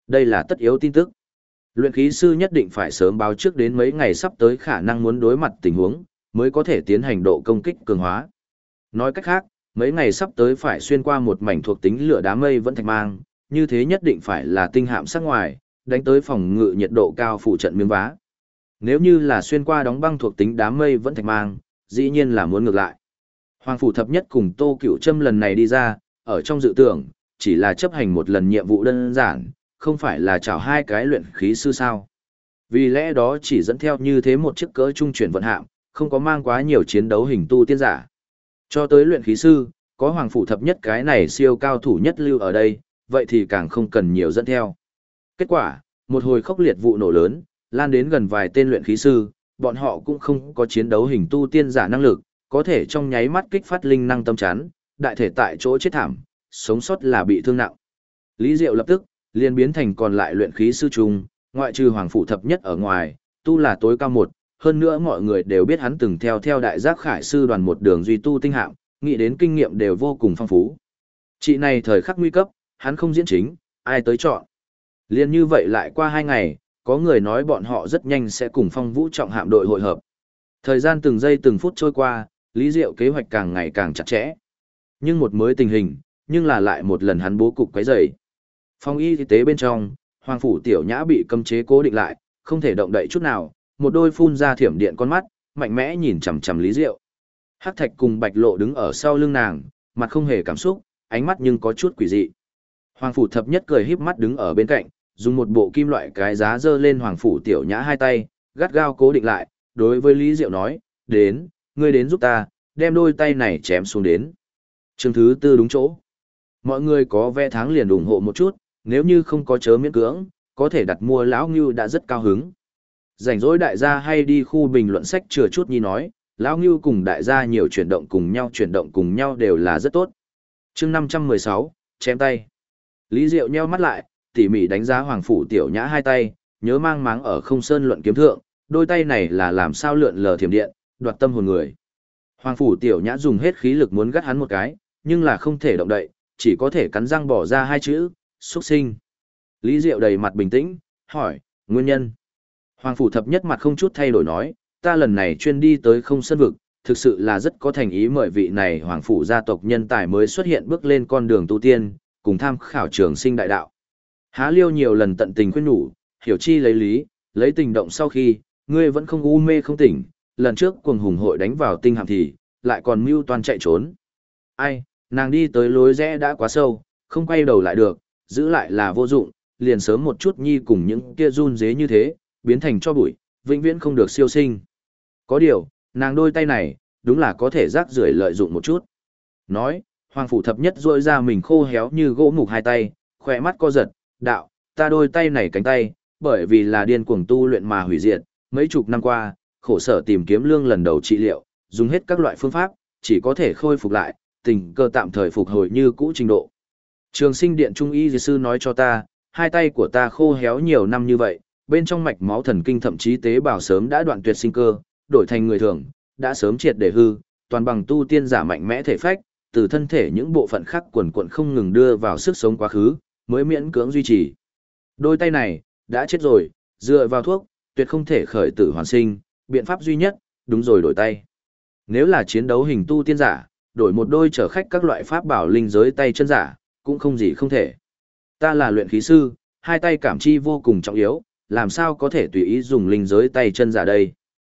Đây là tất yếu tin tức. Luyện khí sư nhất định phải sớm báo trước đến mấy ngày sắp tới khả năng muốn đối mặt tình huống, mới có thể tiến hành độ công kích cường hóa. Nói cách khác, mấy ngày sắp tới phải xuyên qua một mảnh thuộc tính lửa đám mây vẫn thạch mang, như thế nhất định phải là tinh hạm sắc ngoài, đánh tới phòng ngự nhiệt độ cao phụ trận miếng vá. Nếu như là xuyên qua đóng băng thuộc tính đám mây vẫn thạch mang, dĩ nhiên là muốn ngược lại. Hoàng phủ thập nhất cùng Tô Cửu Trâm lần này đi ra, ở trong dự tưởng, chỉ là chấp hành một lần nhiệm vụ đơn giản, không phải là chào hai cái luyện khí sư sao. Vì lẽ đó chỉ dẫn theo như thế một chiếc cỡ trung chuyển vận hạm, không có mang quá nhiều chiến đấu hình tu tiên giả. Cho tới luyện khí sư, có hoàng phủ thập nhất cái này siêu cao thủ nhất lưu ở đây, vậy thì càng không cần nhiều dẫn theo. Kết quả, một hồi khốc liệt vụ nổ lớn, lan đến gần vài tên luyện khí sư, bọn họ cũng không có chiến đấu hình tu tiên giả năng lực, có thể trong nháy mắt kích phát linh năng tâm chán, đại thể tại chỗ chết thảm, sống sót là bị thương nặng. Lý Diệu lập tức liền biến thành còn lại luyện khí sư trùng, ngoại trừ hoàng phủ thập nhất ở ngoài, tu là tối cao một, hơn nữa mọi người đều biết hắn từng theo đại giác khải sư đoàn một đường duy tu tinh hạm, nghĩ đến kinh nghiệm đều vô cùng phong phú. Chị này thời khắc nguy cấp, hắn không diễn chính, ai tới chọn. Liên như vậy lại qua 2 ngày, có người nói bọn họ rất nhanh sẽ cùng Phong Vũ trọng hạm đội hội hợp. Thời gian từng giây từng phút trôi qua, Lý Diệu kế hoạch càng ngày càng chặt chẽ. Nhưng một mới tình hình, nhưng là lại một lần hắn bố cục quấy rầy. Phòng y tế bên trong, Hoàng phủ Tiểu Nhã bị cấm chế cố định lại, không thể động đậy chút nào, một đôi phun ra thiểm điện con mắt, mạnh mẽ nhìn chằm chằm Lý Diệu. Hắc Thạch cùng Bạch Lộ đứng ở sau lưng nàng, mặt không hề cảm xúc, ánh mắt nhưng có chút quỷ dị. Hoàng phủ thập nhất cười híp mắt đứng ở bên cạnh, dùng một bộ kim loại cái giá giơ lên Hoàng phủ Tiểu Nhã hai tay, gắt gao cố định lại, đối với Lý Diệu nói, đến, ngươi đến giúp ta, đem đôi tay này chém xuống đến. Chương thứ tư đúng chỗ. Mọi người có vé tháng liền ủng hộ một chút, nếu như không có chớ miễn cưỡng, có thể đặt mua lão Ngưu đã rất cao hứng. Rảnh rỗi đại gia hay đi khu bình luận sách chừa chút nhi nói, lão Ngưu cùng đại gia nhiều chuyển động cùng nhau đều là rất tốt. Chương 516, chém tay. Lý Diệu nheo mắt lại, tỉ mỉ đánh giá Hoàng phủ Tiểu Nhã hai tay, nhớ mang máng ở không sơn luận kiếm thượng, đôi tay này là làm sao lượn lờ thiểm điện, đoạt tâm hồn người. Hoàng phủ Tiểu Nhã dùng hết khí lực muốn gắt hắn một cái, nhưng là không thể động đậy, chỉ có thể cắn răng bỏ ra hai chữ, xuất sinh. Lý Diệu đầy mặt bình tĩnh, hỏi, nguyên nhân. Hoàng phủ thập nhất mặt không chút thay đổi nói, ta lần này chuyên đi tới không sơn vực, thực sự là rất có thành ý mời vị này hoàng phủ gia tộc nhân tài mới xuất hiện bước lên con đường tu tiên, cùng tham khảo trường sinh đại đạo. Há Liêu nhiều lần tận tình khuyên nhủ, hiểu chi lấy lý, lấy tình động sau khi, ngươi vẫn không u mê không tỉnh, lần trước cuồng hùng hội đánh vào tinh hạm thì, lại còn mưu toan chạy trốn. Ai, nàng đi tới lối rẽ đã quá sâu, không quay đầu lại được, giữ lại là vô dụng, liền sớm một chút nhi cùng những kia run dế như thế, biến thành cho bụi, vĩnh viễn không được siêu sinh. Có điều, nàng đôi tay này, đúng là có thể rác rưởi lợi dụng một chút. Nói, Hoàng phủ thập nhất duỗi ra mình khô héo như gỗ mục hai tay, khỏe mắt co giật, đạo, ta đôi tay này cánh tay, bởi vì là điên cuồng tu luyện mà hủy diệt, mấy chục năm qua, khổ sở tìm kiếm lương lần đầu trị liệu, dùng hết các loại phương pháp, chỉ có thể khôi phục lại, tình cơ tạm thời phục hồi như cũ trình độ. Trường sinh điện trung y sư nói cho ta, hai tay của ta khô héo nhiều năm như vậy, bên trong mạch máu thần kinh thậm chí tế bào sớm đã đoạn tuyệt sinh cơ, đổi thành người thường, đã sớm triệt để hư, toàn bằng tu tiên giả mạnh mẽ thể phách, từ thân thể những bộ phận khác quần quần không ngừng đưa vào sức sống quá khứ, mới miễn cưỡng duy trì. Đôi tay này, đã chết rồi, dựa vào thuốc, tuyệt không thể khởi tử hoàn sinh, biện pháp duy nhất, đúng rồi đổi tay. Nếu là chiến đấu hình tu tiên giả, đổi một đôi chở khách các loại pháp bảo linh giới tay chân giả, cũng không gì không thể. Ta là luyện khí sư, hai tay cảm chi vô cùng trọng yếu, làm sao có thể tùy ý dùng linh giới tay chân giả đây.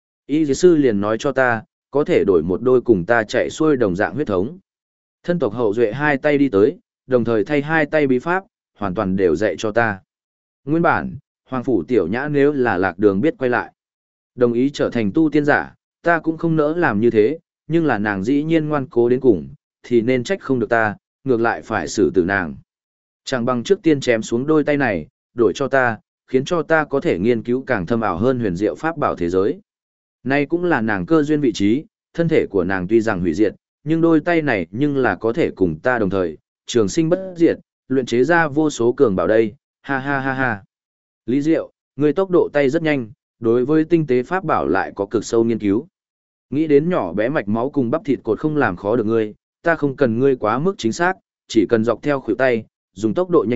Y sư liền nói cho ta, có thể đổi một đôi cùng ta chạy xuôi đồng dạng huyết thống. Thân tộc hậu duệ hai tay đi tới, đồng thời thay hai tay bí pháp, hoàn toàn đều dạy cho ta. Nguyên bản, Hoàng phủ Tiểu Nhã nếu là lạc đường biết quay lại, đồng ý trở thành tu tiên giả, ta cũng không nỡ làm như thế, nhưng là nàng dĩ nhiên ngoan cố đến cùng, thì nên trách không được ta, ngược lại phải xử tử nàng. Chẳng bằng trước tiên chém xuống đôi tay này, đổi cho ta, khiến cho ta có thể nghiên cứu càng thâm ảo hơn huyền diệu pháp bảo thế giới. Nay cũng là nàng cơ duyên vị trí, thân thể của nàng tuy rằng hủy diệt, nhưng đôi tay này nhưng là có thể cùng ta đồng thời, trường sinh bất diệt, luyện chế ra vô số cường bảo đây, ha ha ha ha. Lý Diệu, người tốc độ tay rất nhanh, đối với tinh tế pháp bảo lại có cực sâu nghiên cứu. Nghĩ đến nhỏ bé mạch máu cùng bắp thịt cột không làm khó được ngươi, ta không cần ngươi quá mức chính xác, chỉ cần dọc theo khuỷu tay, dùng tốc độ nhanh nhất,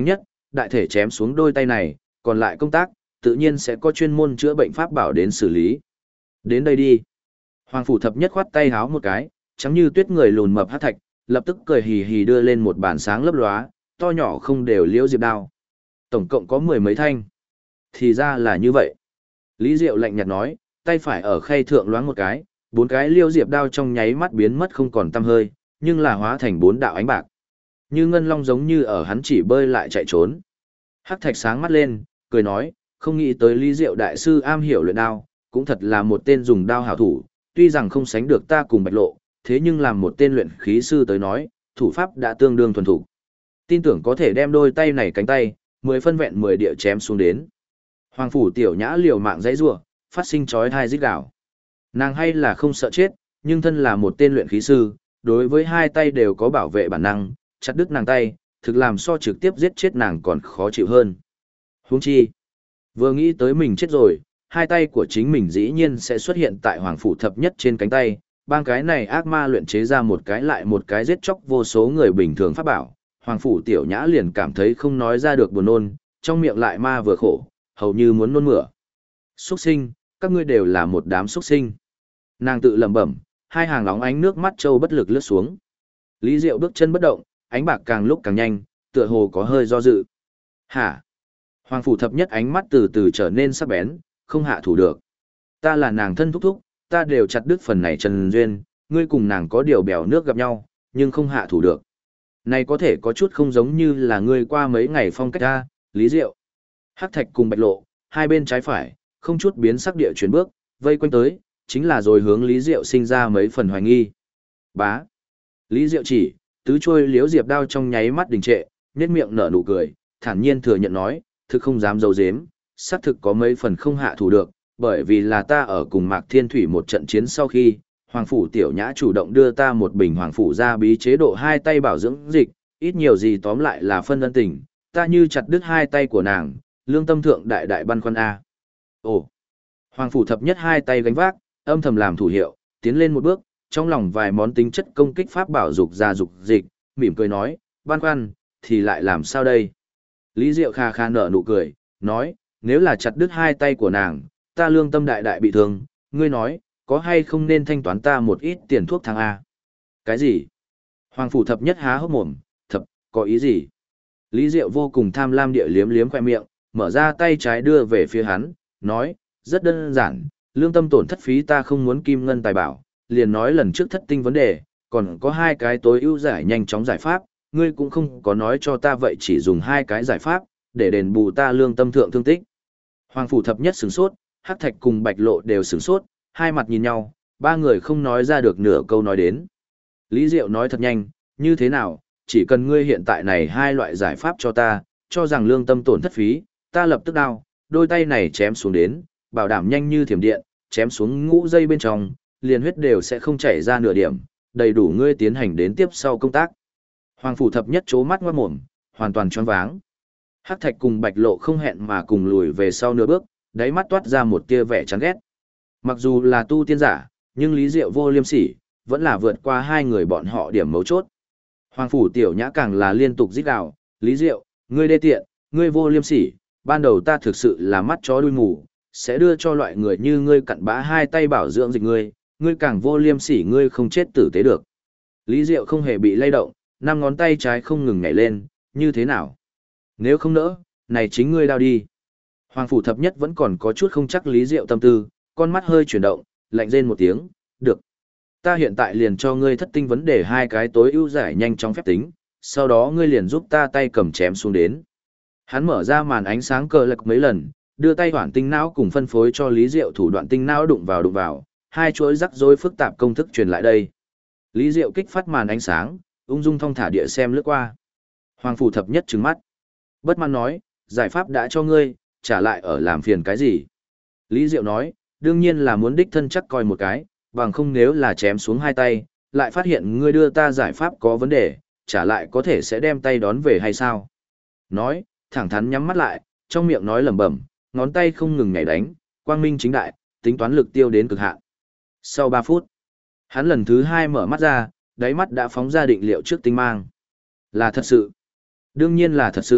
đại thể chém xuống đôi tay này, còn lại công tác, tự nhiên sẽ có chuyên môn chữa bệnh pháp bảo đến xử lý. Đến đây đi. Hoàng phủ thập nhất khoát tay háo một cái, trắng như tuyết người lùn mập hắc thạch, lập tức cười hì hì đưa lên một bàn sáng lấp lóa, to nhỏ không đều liễu diệp đao. Tổng cộng có 10 mấy thanh. Thì ra là như vậy. Lý Diệu lạnh nhạt nói, tay phải ở khay thượng loáng một cái, 4 cái liêu diệp đao trong nháy mắt biến mất không còn tăm hơi, nhưng là hóa thành 4 đạo ánh bạc. Như ngân long giống như ở hắn chỉ bơi lại chạy trốn. Hắc thạch sáng mắt lên, cười nói, không nghĩ tới Lý Diệu đại sư am hiểu luyện đao, cũng thật là một tên dùng đao hảo thủ, tuy rằng không sánh được ta cùng Bạch Lộ, thế nhưng làm một tên luyện khí sư tới nói, thủ pháp đã tương đương thuần thủ. Tin tưởng có thể đem đôi tay này cánh tay, 10 phân vẹn 10 địa chém xuống đến. Hoàng phủ tiểu nhã liều mạng dãy rủa, phát sinh chói tai rít gào. Nàng hay là không sợ chết, nhưng thân là một tên luyện khí sư, đối với hai tay đều có bảo vệ bản năng, chặt đứt nàng tay, thực làm so trực tiếp giết chết nàng còn khó chịu hơn. Huống chi, vừa nghĩ tới mình chết rồi, hai tay của chính mình dĩ nhiên sẽ xuất hiện tại hoàng phủ thập nhất trên cánh tay, bang cái này ác ma luyện chế ra một cái lại một cái giết chóc vô số người bình thường pháp bảo. Hoàng phủ tiểu nhã liền cảm thấy không nói ra được buồn nôn, trong miệng lại ma vừa khổ, hầu như muốn nôn mửa. Xuất sinh, các ngươi đều là một đám xuất sinh. Nàng tự lẩm bẩm, hai hàng lóng ánh nước mắt trâu bất lực lướt xuống. Lý Diệu bước chân bất động, ánh bạc càng lúc càng nhanh, tựa hồ có hơi do dự. Hả? Hoàng phủ thập nhất ánh mắt từ từ trở nên sắc bén, không hạ thủ được. Ta là nàng thân thúc thúc, ta đều chặt đứt phần này trần duyên, ngươi cùng nàng có điều bèo nước gặp nhau, nhưng không hạ thủ được. Này có thể có chút không giống như là ngươi qua mấy ngày phong cách ta, Lý Diệu. Hắc thạch cùng Bạch Lộ, hai bên trái phải, không chút biến sắc địa chuyển bước, vây quanh tới, chính là rồi hướng Lý Diệu sinh ra mấy phần hoài nghi. Bá. Lý Diệu chỉ, tứ trôi liếu diệp đao trong nháy mắt đình trệ, nhếch miệng nở nụ cười, thản nhiên thừa nhận nói, thực không dám giấu giếm, xác thực có mấy phần không hạ thủ được, bởi vì là ta ở cùng Mạc Thiên Thủy một trận chiến sau khi, Hoàng phủ tiểu nhã chủ động đưa ta một bình Hoàng phủ gia bí chế độ hai tay bảo dưỡng dịch, ít nhiều gì tóm lại là phân ân tình, ta như chặt đứt hai tay của nàng, lương tâm thượng đại đại băn khoăn a. Ồ. Hoàng phủ thập nhất hai tay gánh vác, âm thầm làm thủ hiệu, tiến lên một bước, trong lòng vài món tính chất công kích pháp bảo dục ra dục dịch, mỉm cười nói, băn khoăn, thì lại làm sao đây? Lý Diệu kha kha nở nụ cười, nói, nếu là chặt đứt hai tay của nàng, ta lương tâm đại đại bị thương, ngươi nói, có hay không nên thanh toán ta một ít tiền thuốc thang A? Cái gì? Hoàng phủ thập nhất há hốc mồm, thập, có ý gì? Lý Diệu vô cùng tham lam địa liếm liếm khoe miệng, mở ra tay trái đưa về phía hắn, nói, rất đơn giản, lương tâm tổn thất phí ta không muốn kim ngân tài bảo, liền nói lần trước thất tinh vấn đề, còn có hai cái tối ưu giải nhanh chóng giải pháp, ngươi cũng không có nói cho ta vậy chỉ dùng hai cái giải pháp, để đền bù ta lương tâm thượng thương tích. Hoàng phủ thập nhất sửng sốt, Hắc thạch cùng Bạch Lộ đều sửng sốt, hai mặt nhìn nhau, ba người không nói ra được nửa câu nói đến. Lý Diệu nói thật nhanh, như thế nào, chỉ cần ngươi hiện tại này hai loại giải pháp cho ta, cho rằng lương tâm tổn thất phí, ta lập tức đao, đôi tay này chém xuống đến, bảo đảm nhanh như thiểm điện, chém xuống ngũ dây bên trong, liền huyết đều sẽ không chảy ra nửa điểm, đầy đủ ngươi tiến hành đến tiếp sau công tác. Hoàng phủ thập nhất chố mắt ngoát mồm, hoàn toàn choáng váng. Hắc thạch cùng Bạch Lộ không hẹn mà cùng lùi về sau nửa bước, đáy mắt toát ra một tia vẻ chán ghét. Mặc dù là tu tiên giả, nhưng Lý Diệu vô liêm sỉ, vẫn là vượt qua hai người bọn họ điểm mấu chốt. Hoàng phủ tiểu nhã càng là liên tục rít gào, Lý Diệu, ngươi đê tiện, ngươi vô liêm sỉ, ban đầu ta thực sự là mắt chó đuôi mù, sẽ đưa cho loại người như ngươi cặn bã hai tay bảo dưỡng dịch ngươi càng vô liêm sỉ ngươi không chết tử tế được. Lý Diệu không hề bị lay động, năm ngón tay trái không ngừng nhảy lên, như thế nào? Nếu không nỡ, này chính ngươi đao đi. Hoàng phủ thập nhất vẫn còn có chút không chắc Lý Diệu tâm tư, con mắt hơi chuyển động, lạnh rên một tiếng, được. Ta hiện tại liền cho ngươi thất tinh vấn đề hai cái tối ưu giải nhanh chóng phép tính, sau đó ngươi liền giúp ta tay cầm chém xuống đến. Hắn mở ra màn ánh sáng cờ lật mấy lần, đưa tay hoảng tinh não cùng phân phối cho Lý Diệu thủ đoạn tinh não đụng vào, hai chuỗi rắc rối phức tạp công thức truyền lại đây. Lý Diệu kích phát màn ánh sáng, ung dung thong thả địa xem lướt qua. Hoàng phủ thập nhất trừng mắt. Bất mãn nói, giải pháp đã cho ngươi, trả lại ở làm phiền cái gì? Lý Diệu nói, đương nhiên là muốn đích thân chắc coi một cái, bằng không nếu là chém xuống hai tay, lại phát hiện ngươi đưa ta giải pháp có vấn đề, trả lại có thể sẽ đem tay đón về hay sao? Nói, thẳng thắn nhắm mắt lại, trong miệng nói lẩm bẩm, ngón tay không ngừng nhảy đánh, quang minh chính đại, tính toán lực tiêu đến cực hạn. Sau 3 phút, hắn lần thứ 2 mở mắt ra, đáy mắt đã phóng ra định liệu trước tinh mang. Là thật sự. Đương nhiên là thật sự,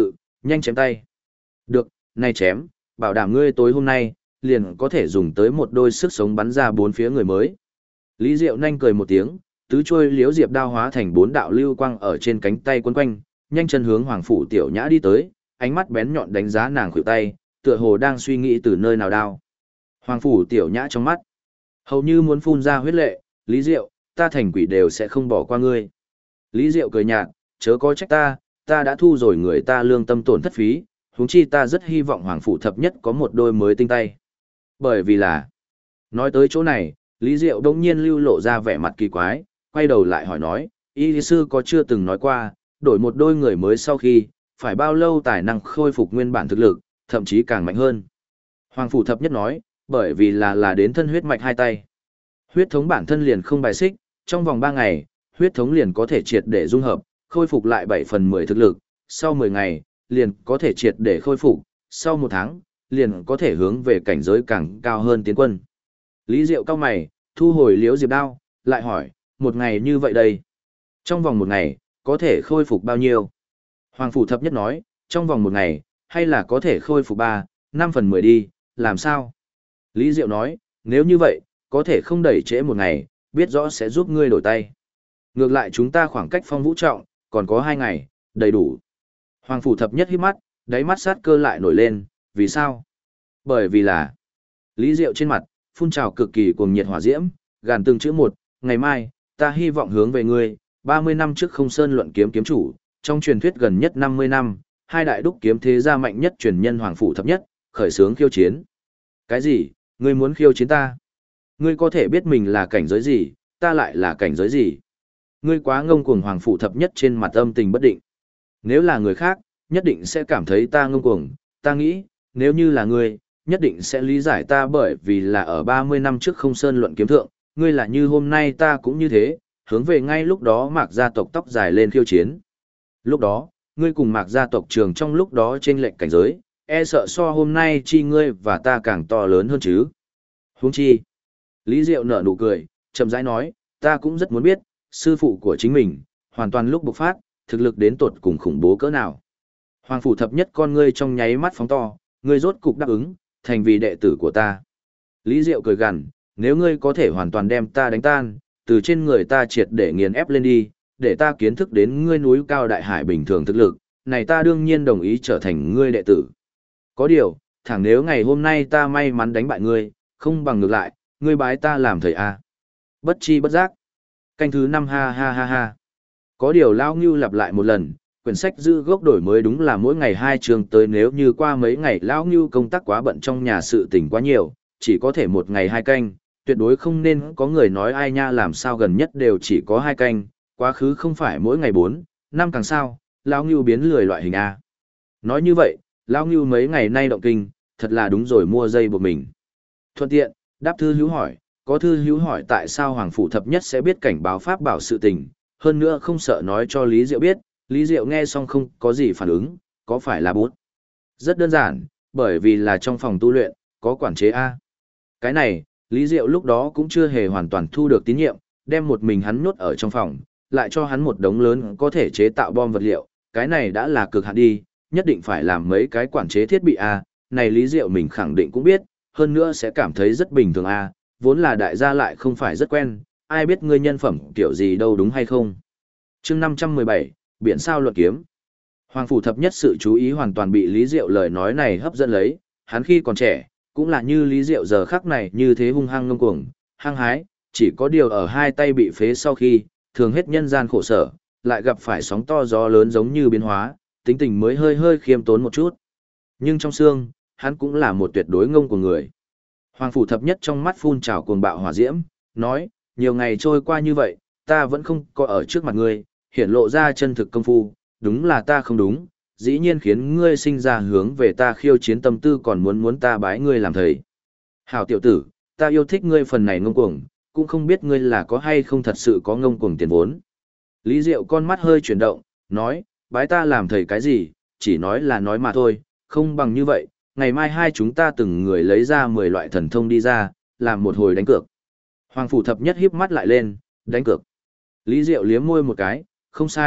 Nhanh chém tay. Được, nay chém, bảo đảm ngươi tối hôm nay, liền có thể dùng tới một đôi sức sống bắn ra bốn phía người mới. Lý Diệu nhanh cười một tiếng, tứ trôi liếu diệp đao hóa thành bốn đạo lưu quang ở trên cánh tay quấn quanh, nhanh chân hướng Hoàng Phủ Tiểu Nhã đi tới, ánh mắt bén nhọn đánh giá nàng khuỷu tay, tựa hồ đang suy nghĩ từ nơi nào đao. Hoàng Phủ Tiểu Nhã trong mắt, hầu như muốn phun ra huyết lệ, Lý Diệu, ta thành quỷ đều sẽ không bỏ qua ngươi. Lý Diệu cười nhạt, chớ có trách ta đã thu rồi người ta lương tâm tổn thất phí, huống chi ta rất hy vọng Hoàng Phủ thập nhất có một đôi mới tinh tay. Bởi vì là, nói tới chỗ này, Lý Diệu đông nhiên lưu lộ ra vẻ mặt kỳ quái, quay đầu lại hỏi nói, y sư có chưa từng nói qua, đổi một đôi người mới sau khi, phải bao lâu tài năng khôi phục nguyên bản thực lực, thậm chí càng mạnh hơn. Hoàng Phủ thập nhất nói, bởi vì là đến thân huyết mạch hai tay. Huyết thống bản thân liền không bài xích, trong vòng 3 ngày, huyết thống liền có thể triệt để dung hợp, khôi phục lại 7/10 thực lực, sau 10 ngày, liền có thể triệt để khôi phục, sau 1 tháng, liền có thể hướng về cảnh giới càng cao hơn tiến quân. Lý Diệu cao mày, thu hồi liếu diệp đao, lại hỏi, 1 ngày như vậy đây. Trong vòng 1 ngày, có thể khôi phục bao nhiêu? Hoàng Phủ thập nhất nói, trong vòng 1 ngày, hay là có thể khôi phục 3/5 đi, làm sao? Lý Diệu nói, nếu như vậy, có thể không đẩy trễ 1 ngày, biết rõ sẽ giúp ngươi đổi tay. Ngược lại chúng ta khoảng cách Phong Vũ Trọng, còn có 2 ngày, đầy đủ. Hoàng Phủ thập nhất hít mắt, đáy mắt sát cơ lại nổi lên, vì sao? Bởi vì là, Lý Diệu trên mặt, phun trào cực kỳ cuồng nhiệt hỏa diễm, gàn từng chữ một, ngày mai, ta hy vọng hướng về ngươi, 30 năm trước Không Sơn luận kiếm kiếm chủ, trong truyền thuyết gần nhất 50 năm, hai đại đúc kiếm thế gia mạnh nhất truyền nhân Hoàng Phủ thập nhất, khởi xướng khiêu chiến. Cái gì? Ngươi muốn khiêu chiến ta? Ngươi có thể biết mình là cảnh giới gì, ta lại là cảnh giới gì? Ngươi quá ngông cuồng. Hoàng Phủ thập nhất trên mặt âm tình bất định. Nếu là người khác, nhất định sẽ cảm thấy ta ngông cuồng, ta nghĩ, nếu như là ngươi, nhất định sẽ lý giải ta bởi vì là ở 30 năm trước Không Sơn luận kiếm thượng, ngươi là như hôm nay ta cũng như thế, hướng về ngay lúc đó Mạc gia tộc tóc dài lên khiêu chiến. Lúc đó, ngươi cùng Mạc gia tộc trường trong lúc đó chênh lệch cảnh giới, e sợ so hôm nay chi ngươi và ta càng to lớn hơn chứ. Huống chi. Lý Diệu nở nụ cười, chậm rãi nói, ta cũng rất muốn biết, sư phụ của chính mình, hoàn toàn lúc bộc phát, thực lực đến tột cùng khủng bố cỡ nào. Hoàng Phủ thập nhất con ngươi trong nháy mắt phóng to, ngươi rốt cục đáp ứng, thành vì đệ tử của ta. Lý Diệu cười gằn, nếu ngươi có thể hoàn toàn đem ta đánh tan, từ trên người ta triệt để nghiền ép lên đi, để ta kiến thức đến ngươi núi cao đại hải bình thường thực lực, này ta đương nhiên đồng ý trở thành ngươi đệ tử. Có điều, thẳng nếu ngày hôm nay ta may mắn đánh bại ngươi, không bằng ngược lại, ngươi bái ta làm thầy à. Bất chi bất giác. Canh thứ 5 ha ha ha ha. Có điều Lão Ngưu lặp lại một lần, quyển sách giữ gốc đổi mới đúng là mỗi ngày 2 chương tới, nếu như qua mấy ngày Lão Ngưu công tác quá bận trong nhà sự tình quá nhiều, chỉ có thể một ngày 2 canh, tuyệt đối không nên có người nói ai nha làm sao gần nhất đều chỉ có 2 canh, quá khứ không phải mỗi ngày 4, 5 càng sao, Lão Ngưu biến lười loại hình A. Nói như vậy, Lão Ngưu mấy ngày nay động kinh, thật là đúng rồi mua dây buộc mình. Thuận tiện, đáp thư hữu hỏi, có thư hữu hỏi tại sao Hoàng Phủ thập nhất sẽ biết cảnh báo pháp bảo sự tình, hơn nữa không sợ nói cho Lý Diệu biết, Lý Diệu nghe xong không có gì phản ứng, có phải là bút? Rất đơn giản, bởi vì là trong phòng tu luyện, có quản chế A. Cái này, Lý Diệu lúc đó cũng chưa hề hoàn toàn thu được tín nhiệm, đem một mình hắn nhốt ở trong phòng, lại cho hắn một đống lớn có thể chế tạo bom vật liệu, cái này đã là cực hạn đi, nhất định phải làm mấy cái quản chế thiết bị A, này Lý Diệu mình khẳng định cũng biết, hơn nữa sẽ cảm thấy rất bình thường A, vốn là đại gia lại không phải rất quen, ai biết ngươi nhân phẩm kiểu gì đâu đúng hay không. Chương 517, Biển sao luận kiếm. Hoàng Phủ thập nhất sự chú ý hoàn toàn bị Lý Diệu lời nói này hấp dẫn lấy, hắn khi còn trẻ, cũng là như Lý Diệu giờ khắc này như thế hung hăng ngông cuồng, hăng hái, chỉ có điều ở hai tay bị phế sau khi, thường hết nhân gian khổ sở, lại gặp phải sóng to gió lớn giống như biến hóa, tính tình mới hơi hơi khiêm tốn một chút. Nhưng trong xương, hắn cũng là một tuyệt đối ngông của người. Hoàng Phủ thập nhất trong mắt phun trào cuồng bạo hỏa diễm, nói, nhiều ngày trôi qua như vậy, ta vẫn không có ở trước mặt ngươi, hiển lộ ra chân thực công phu, đúng là ta không đúng, dĩ nhiên khiến ngươi sinh ra hướng về ta khiêu chiến tâm tư còn muốn ta bái ngươi làm thầy. Hảo tiểu tử, ta yêu thích ngươi phần này ngông cuồng, cũng không biết ngươi là có hay không thật sự có ngông cuồng tiền vốn. Lý Diệu con mắt hơi chuyển động, nói, bái ta làm thầy cái gì, chỉ nói là nói mà thôi, không bằng như vậy, ngày mai hai chúng ta từng người lấy ra 10 loại thần thông đi ra, làm một hồi đánh cược. Hoàng Phủ thập nhất híp mắt lại lên, đánh cược. Lý Diệu liếm môi một cái, không sai,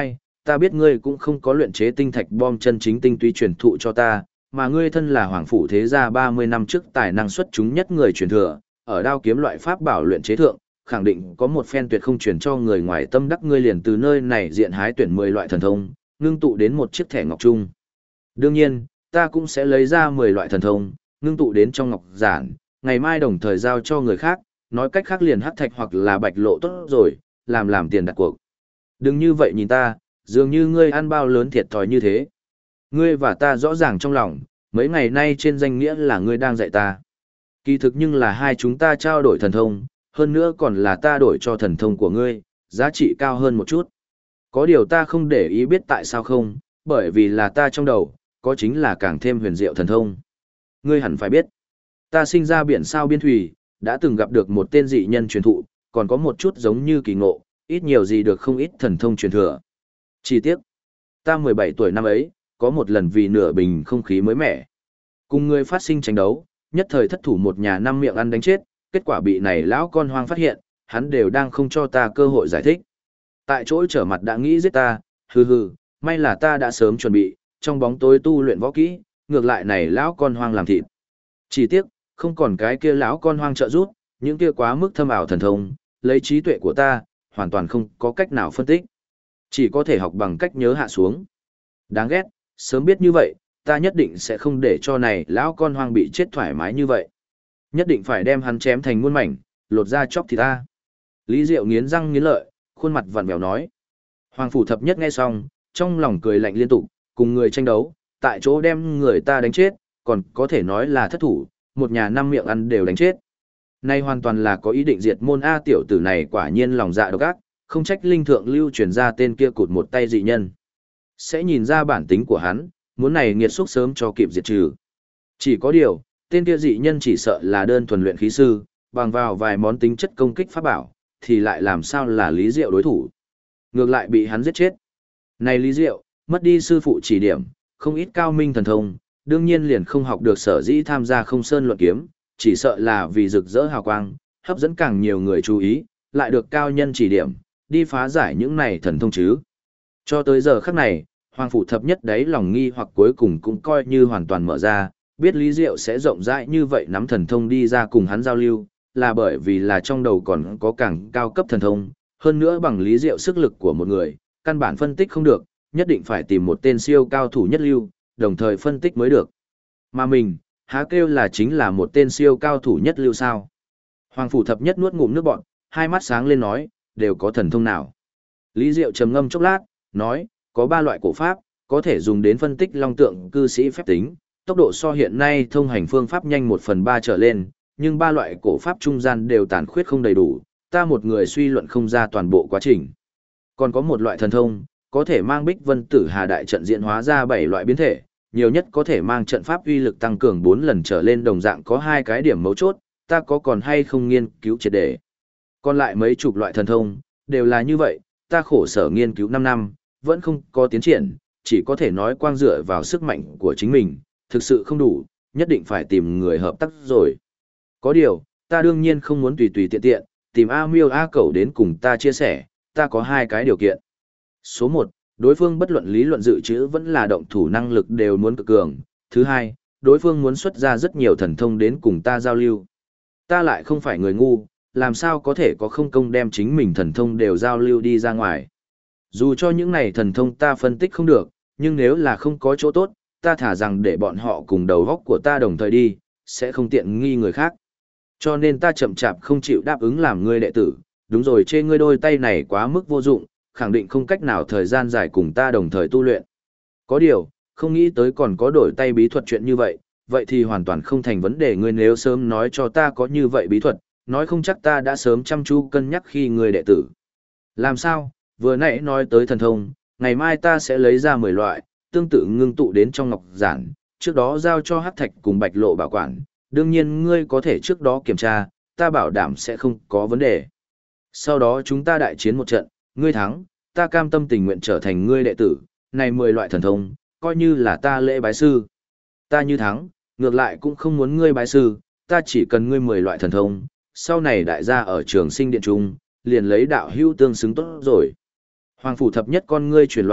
ta biết ngươi cũng không có luyện chế tinh thạch bom chân chính tinh túy truyền thụ cho ta, mà ngươi thân là hoàng phủ thế gia 30 năm trước tài năng xuất chúng nhất người truyền thừa, ở đao kiếm loại pháp bảo luyện chế thượng, khẳng định có một phen tuyệt không truyền cho người ngoài tâm đắc, ngươi liền từ nơi này diện hái tuyển 10 loại thần thông, ngưng tụ đến một chiếc thẻ ngọc chung. Đương nhiên, ta cũng sẽ lấy ra 10 loại thần thông, ngưng tụ đến trong ngọc giản, ngày mai đồng thời giao cho người khác, nói cách khác liền hắc thạch hoặc là bạch lộ tốt rồi, làm tiền đặt cuộc. Đừng như vậy nhìn ta, dường như ngươi ăn bao lớn thiệt thòi như thế. Ngươi và ta rõ ràng trong lòng, mấy ngày nay trên danh nghĩa là ngươi đang dạy ta. Kỳ thực nhưng là hai chúng ta trao đổi thần thông, hơn nữa còn là ta đổi cho thần thông của ngươi, giá trị cao hơn một chút. Có điều ta không để ý biết tại sao không, bởi vì là ta trong đầu, có chính là càng thêm huyền diệu thần thông. Ngươi hẳn phải biết, ta sinh ra biển sao biên thủy, đã từng gặp được một tên dị nhân truyền thụ, còn có một chút giống như kỳ ngộ, ít nhiều gì được không ít thần thông truyền thừa. Chi tiết, ta 17 tuổi năm ấy, có một lần vì nửa bình không khí mới mẻ. Cùng ngươi phát sinh tranh đấu, nhất thời thất thủ một nhà năm miệng ăn đánh chết, kết quả bị này lão con hoang phát hiện, hắn đều đang không cho ta cơ hội giải thích. Tại chỗ trở mặt đã nghĩ giết ta, hừ, may là ta đã sớm chuẩn bị, trong bóng tối tu luyện võ kỹ, ngược lại này lão con hoang làm thịt. Chỉ tiếc, không còn cái kia lão con hoang trợ giúp, những kia quá mức thâm ảo thần thông, lấy trí tuệ của ta, hoàn toàn không có cách nào phân tích. Chỉ có thể học bằng cách nhớ hạ xuống. Đáng ghét, sớm biết như vậy, ta nhất định sẽ không để cho này lão con hoang bị chết thoải mái như vậy. Nhất định phải đem hắn chém thành muôn mảnh, lột ra chóc thịt ta. Lý Diệu nghiến răng nghiến lợi, khuôn mặt vặn vẹo nói. Hoàng phủ thập nhất nghe xong, trong lòng cười lạnh liên tục, cùng người tranh đấu, tại chỗ đem người ta đánh chết, còn có thể nói là thất thủ, một nhà năm miệng ăn đều đánh chết. Nay hoàn toàn là có ý định diệt môn A, tiểu tử này quả nhiên lòng dạ độc ác, không trách linh thượng lưu truyền ra tên kia cụt một tay dị nhân. Sẽ nhìn ra bản tính của hắn, muốn này nghiệt xúc sớm cho kịp diệt trừ. Chỉ có điều, tên kia dị nhân chỉ sợ là đơn thuần luyện khí sư, bằng vào vài món tính chất công kích pháp bảo, thì lại làm sao là Lý Diệu đối thủ. Ngược lại bị hắn giết chết. Này Lý Diệu, mất đi sư phụ chỉ điểm, không ít cao minh thần thông, đương nhiên liền không học được sở dĩ tham gia không sơn luận kiếm, chỉ sợ là vì rực rỡ hào quang, hấp dẫn càng nhiều người chú ý, lại được cao nhân chỉ điểm, đi phá giải những này thần thông chứ. Cho tới giờ khắc này, Hoàng phủ thập nhất đấy lòng nghi hoặc cuối cùng cũng coi như hoàn toàn mở ra, biết Lý Diệu sẽ rộng rãi như vậy nắm thần thông đi ra cùng hắn giao lưu, là bởi vì là trong đầu còn có càng cao cấp thần thông, hơn nữa bằng Lý Diệu sức lực của một người, căn bản phân tích không được, nhất định phải tìm một tên siêu cao thủ nhất lưu, đồng thời phân tích mới được. Mà mình, há kêu là chính là một tên siêu cao thủ nhất lưu sao? Hoàng phủ thập nhất nuốt ngụm nước bọt, hai mắt sáng lên nói, đều có thần thông nào? Lý Diệu trầm ngâm chốc lát, nói, có 3 loại cổ pháp, có thể dùng đến phân tích long tượng cư sĩ phép tính, tốc độ so hiện nay thông hành phương pháp nhanh 1/3 trở lên, nhưng 3 loại cổ pháp trung gian đều tàn khuyết không đầy đủ, ta một người suy luận không ra toàn bộ quá trình. Còn có một loại thần thông, có thể mang Bích Vân Tử Hà đại trận diễn hóa ra 7 loại biến thể, nhiều nhất có thể mang trận pháp uy lực tăng cường 4 lần trở lên, đồng dạng có 2 cái điểm mấu chốt, ta có còn hay không nghiên cứu triệt để. Còn lại mấy chục loại thần thông, đều là như vậy, ta khổ sở nghiên cứu 5 năm, vẫn không có tiến triển, chỉ có thể nói quang dựa vào sức mạnh của chính mình, thực sự không đủ, nhất định phải tìm người hợp tác rồi. Có điều, ta đương nhiên không muốn tùy tùy tiện tiện, tìm A Miêu A Cẩu đến cùng ta chia sẻ, ta có 2 cái điều kiện. Số 1, đối phương bất luận lý luận dự trữ vẫn là động thủ năng lực đều muốn cực cường. Thứ 2, đối phương muốn xuất ra rất nhiều thần thông đến cùng ta giao lưu. Ta lại không phải người ngu, làm sao có thể có không công đem chính mình thần thông đều giao lưu đi ra ngoài. Dù cho những này thần thông ta phân tích không được, nhưng nếu là không có chỗ tốt, ta thả rằng để bọn họ cùng đầu góc của ta đồng thời đi, sẽ không tiện nghi người khác. Cho nên ta chậm chạp không chịu đáp ứng làm ngươi đệ tử, đúng rồi, chê ngươi đôi tay này quá mức vô dụng, khẳng định không cách nào thời gian dài cùng ta đồng thời tu luyện. Có điều, không nghĩ tới còn có đổi tay bí thuật chuyện như vậy, vậy thì hoàn toàn không thành vấn đề, ngươi nếu sớm nói cho ta có như vậy bí thuật, nói không chắc ta đã sớm chăm chú cân nhắc khi ngươi đệ tử. Làm sao, vừa nãy nói tới thần thông, ngày mai ta sẽ lấy ra 10 loại, tương tự ngưng tụ đến trong ngọc giản, trước đó giao cho Hắc Thạch cùng Bạch Lộ bảo quản, đương nhiên ngươi có thể trước đó kiểm tra, ta bảo đảm sẽ không có vấn đề. Sau đó chúng ta đại chiến một trận, ngươi thắng, ta cam tâm tình nguyện trở thành ngươi đệ tử, này 10 loại thần thông, coi như là ta lễ bái sư. Ta như thắng, ngược lại cũng không muốn ngươi bái sư, ta chỉ cần ngươi 10 loại thần thông, sau này đại gia ở trường sinh điện trung, liền lấy đạo hữu tương xứng tốt rồi. Hoàng phủ thập nhất con ngươi chuyển loạn,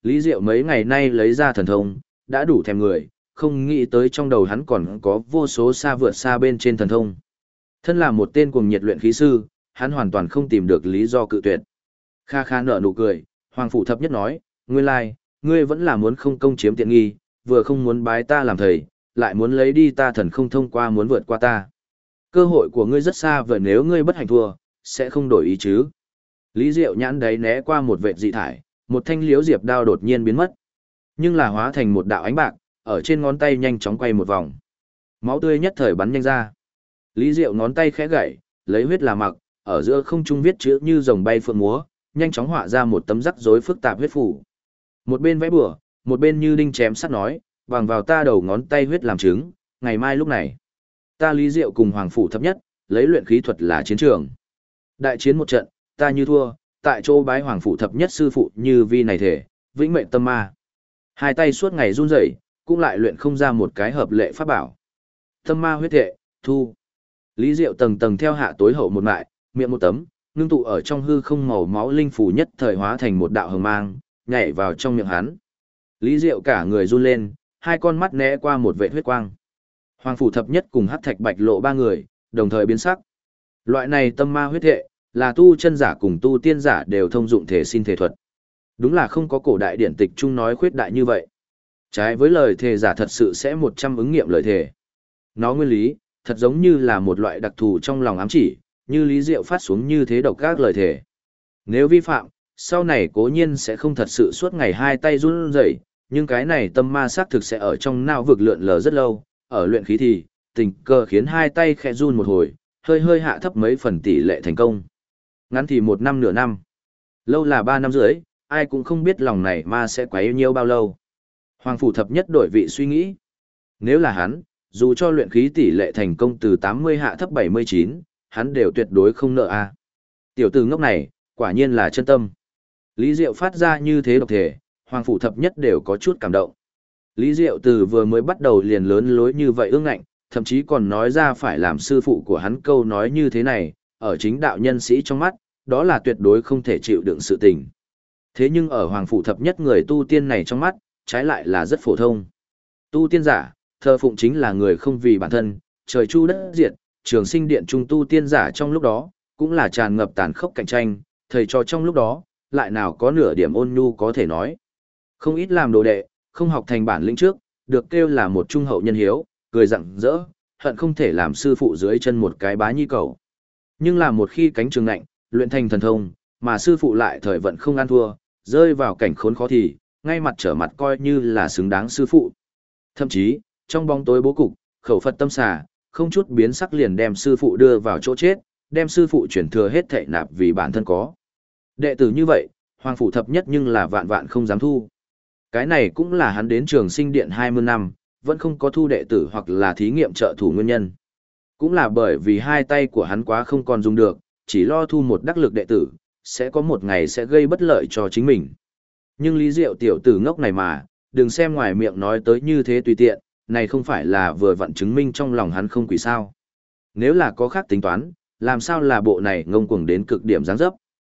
Lý Diệu mấy ngày nay lấy ra thần thông, đã đủ thèm người, không nghĩ tới trong đầu hắn còn có vô số xa vượt xa bên trên thần thông. Thân là một tên cuồng nhiệt luyện khí sư, hắn hoàn toàn không tìm được lý do cự tuyệt. Kha Kha nở nụ cười, Hoàng Phủ Thập Nhất nói, nguyên lai, ngươi vẫn là muốn không công chiếm tiện nghi, vừa không muốn bái ta làm thầy, lại muốn lấy đi ta thần không thông qua muốn vượt qua ta. Cơ hội của ngươi rất xa và nếu ngươi bất hạnh thua, sẽ không đổi ý chứ. Lý Diệu nhãn đấy né qua một vệt dị thải, một thanh liếu diệp đao đột nhiên biến mất. Nhưng là hóa thành một đạo ánh bạc, ở trên ngón tay nhanh chóng quay một vòng. Máu tươi nhất thời bắn nhanh ra. Lý Diệu ngón tay khẽ gảy, lấy huyết là mặc, ở giữa không trung viết chữ như rồng bay phượng múa, nhanh chóng họa ra một tấm rắc rối phức tạp huyết phủ. Một bên vẽ bừa, một bên như đinh chém sắt nói, bằng vào ta đầu ngón tay huyết làm chứng, ngày mai lúc này, ta Lý Diệu cùng Hoàng Phủ Thập Nhất, lấy luyện khí thuật là chiến trường. Đại chiến một trận, ta như thua, tại chỗ bái Hoàng Phủ Thập Nhất sư phụ như vi này thể, vĩnh mệnh tâm ma. Hai tay suốt ngày run rẩy, cũng lại luyện không ra một cái hợp lệ pháp bảo. Tâm ma huyết thệ, thu. Lý Diệu tầng tầng theo hạ tối hậu một mại, miệng một tấm, ngưng tụ ở trong hư không màu máu linh phủ nhất thời hóa thành một đạo hồng mang, nhảy vào trong miệng hắn. Lý Diệu cả người run lên, hai con mắt né qua một vệt huyết quang. Hoàng Phủ Thập Nhất cùng Hắc Thạch Bạch Lộ ba người, đồng thời biến sắc. Loại này tâm ma huyết thệ, là tu chân giả cùng tu tiên giả đều thông dụng thể xin thể thuật. Đúng là không có cổ đại điển tịch chung nói khuyết đại như vậy. Trái với lời thề giả thật sự sẽ 100 ứng nghiệm lời thề. Nó nguyên lý, thật giống như là một loại đặc thù trong lòng ám chỉ, như Lý Diệu phát xuống như thế độc các lời thề. Nếu vi phạm, sau này cố nhiên sẽ không thật sự suốt ngày hai tay run rẩy, nhưng cái này tâm ma xác thực sẽ ở trong não vực lượn lờ rất lâu, ở luyện khí thì, tình cờ khiến hai tay khẽ run một hồi, hơi hơi hạ thấp mấy phần tỷ lệ thành công. Ngắn thì 1 năm nửa năm, lâu là 3 năm rưỡi, ai cũng không biết lòng này ma sẽ quấy nhiêu bao lâu. Hoàng Phủ Thập Nhất đổi vị suy nghĩ. Nếu là hắn, dù cho luyện khí tỷ lệ thành công từ 80 hạ thấp 79, hắn đều tuyệt đối không nợ a. Tiểu tử ngốc này, quả nhiên là chân tâm. Lý Diệu phát ra như thế độc thể, Hoàng Phủ Thập Nhất đều có chút cảm động. Lý Diệu từ vừa mới bắt đầu liền lớn lối như vậy ương ngạnh, thậm chí còn nói ra phải làm sư phụ của hắn câu nói như thế này, ở chính đạo nhân sĩ trong mắt, đó là tuyệt đối không thể chịu đựng sự tình. Thế nhưng ở Hoàng Phủ Thập Nhất người tu tiên này trong mắt, trái lại là rất phổ thông. Tu tiên giả, thờ phụng chính là người không vì bản thân, trời chu đất diệt, trường sinh điện trung tu tiên giả trong lúc đó, cũng là tràn ngập tàn khốc cạnh tranh, thầy trò trong lúc đó, lại nào có nửa điểm ôn nhu có thể nói. Không ít làm đồ đệ, không học thành bản lĩnh trước, được kêu là một trung hậu nhân hiếu, cười rặng rỡ, hận không thể làm sư phụ dưới chân một cái bá nhi cầu. Nhưng là một khi cánh trường ngạnh, luyện thành thần thông, mà sư phụ lại thời vận không ăn thua, rơi vào cảnh khốn khó thì, ngay mặt trở mặt coi như là xứng đáng sư phụ. Thậm chí, trong bóng tối bố cục, khẩu Phật tâm xà, không chút biến sắc liền đem sư phụ đưa vào chỗ chết, đem sư phụ chuyển thừa hết thảy nạp vì bản thân có. Đệ tử như vậy, Hoàng Phủ Thập Nhất nhưng là vạn vạn không dám thu. Cái này cũng là hắn đến trường sinh điện 20 năm, vẫn không có thu đệ tử hoặc là thí nghiệm trợ thủ nguyên nhân. Cũng là bởi vì hai tay của hắn quá không còn dùng được, chỉ lo thu một đắc lực đệ tử, sẽ có một ngày sẽ gây bất lợi cho chính mình. Nhưng Lý Diệu tiểu tử ngốc này mà, đừng xem ngoài miệng nói tới như thế tùy tiện, này không phải là vừa vặn chứng minh trong lòng hắn không quỷ sao. Nếu là có khác tính toán, làm sao là bộ này ngông cuồng đến cực điểm dáng dấp.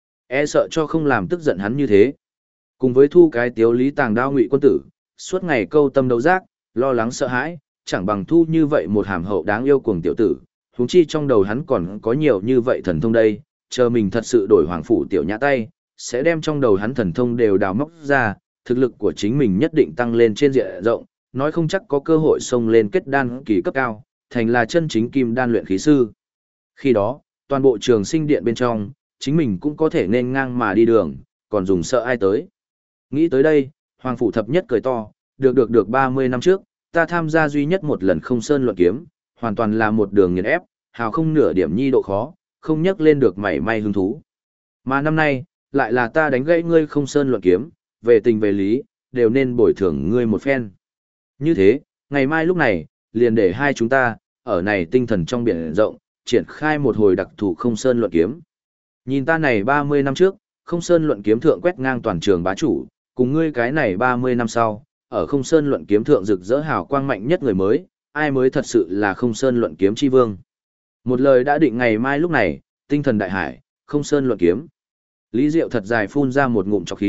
E sợ cho không làm tức giận hắn như thế. Cùng với thu cái tiếu lý tàng đao ngụy quân tử, suốt ngày câu tâm đấu giác, lo lắng sợ hãi, chẳng bằng thu như vậy một hàm hậu đáng yêu cuồng tiểu tử, huống chi trong đầu hắn còn có nhiều như vậy thần thông đây, chờ mình thật sự đổi Hoàng Phủ tiểu nhã tay, sẽ đem trong đầu hắn thần thông đều đào móc ra, thực lực của chính mình nhất định tăng lên trên diện rộng, nói không chắc có cơ hội xông lên kết đan kỳ cấp cao, thành là chân chính kim đan luyện khí sư. Khi đó, toàn bộ trường sinh điện bên trong, chính mình cũng có thể nên ngang mà đi đường, còn dùng sợ ai tới. Nghĩ tới đây, Hoàng Phủ Thập Nhất cười to, được 30 năm trước, ta tham gia duy nhất một lần không sơn luận kiếm, hoàn toàn là một đường nghiền ép, hào không nửa điểm nhi độ khó, không nhắc lên được mảy may hứng thú. Mà năm nay, lại là ta đánh gãy ngươi không sơn luận kiếm, về tình về lý, đều nên bồi thường ngươi một phen. Như thế, ngày mai lúc này, liền để hai chúng ta, ở này tinh thần trong biển rộng, triển khai một hồi đặc thù không sơn luận kiếm. Nhìn ta này 30 năm trước, không sơn luận kiếm thượng quét ngang toàn trường bá chủ, cùng ngươi cái này 30 năm sau, ở không sơn luận kiếm thượng rực rỡ hào quang mạnh nhất người mới, ai mới thật sự là không sơn luận kiếm chi vương. Một lời đã định ngày mai lúc này, tinh thần đại hải, không sơn luận kiếm. Lý Diệu thật dài phun ra một ngụm trọc khí,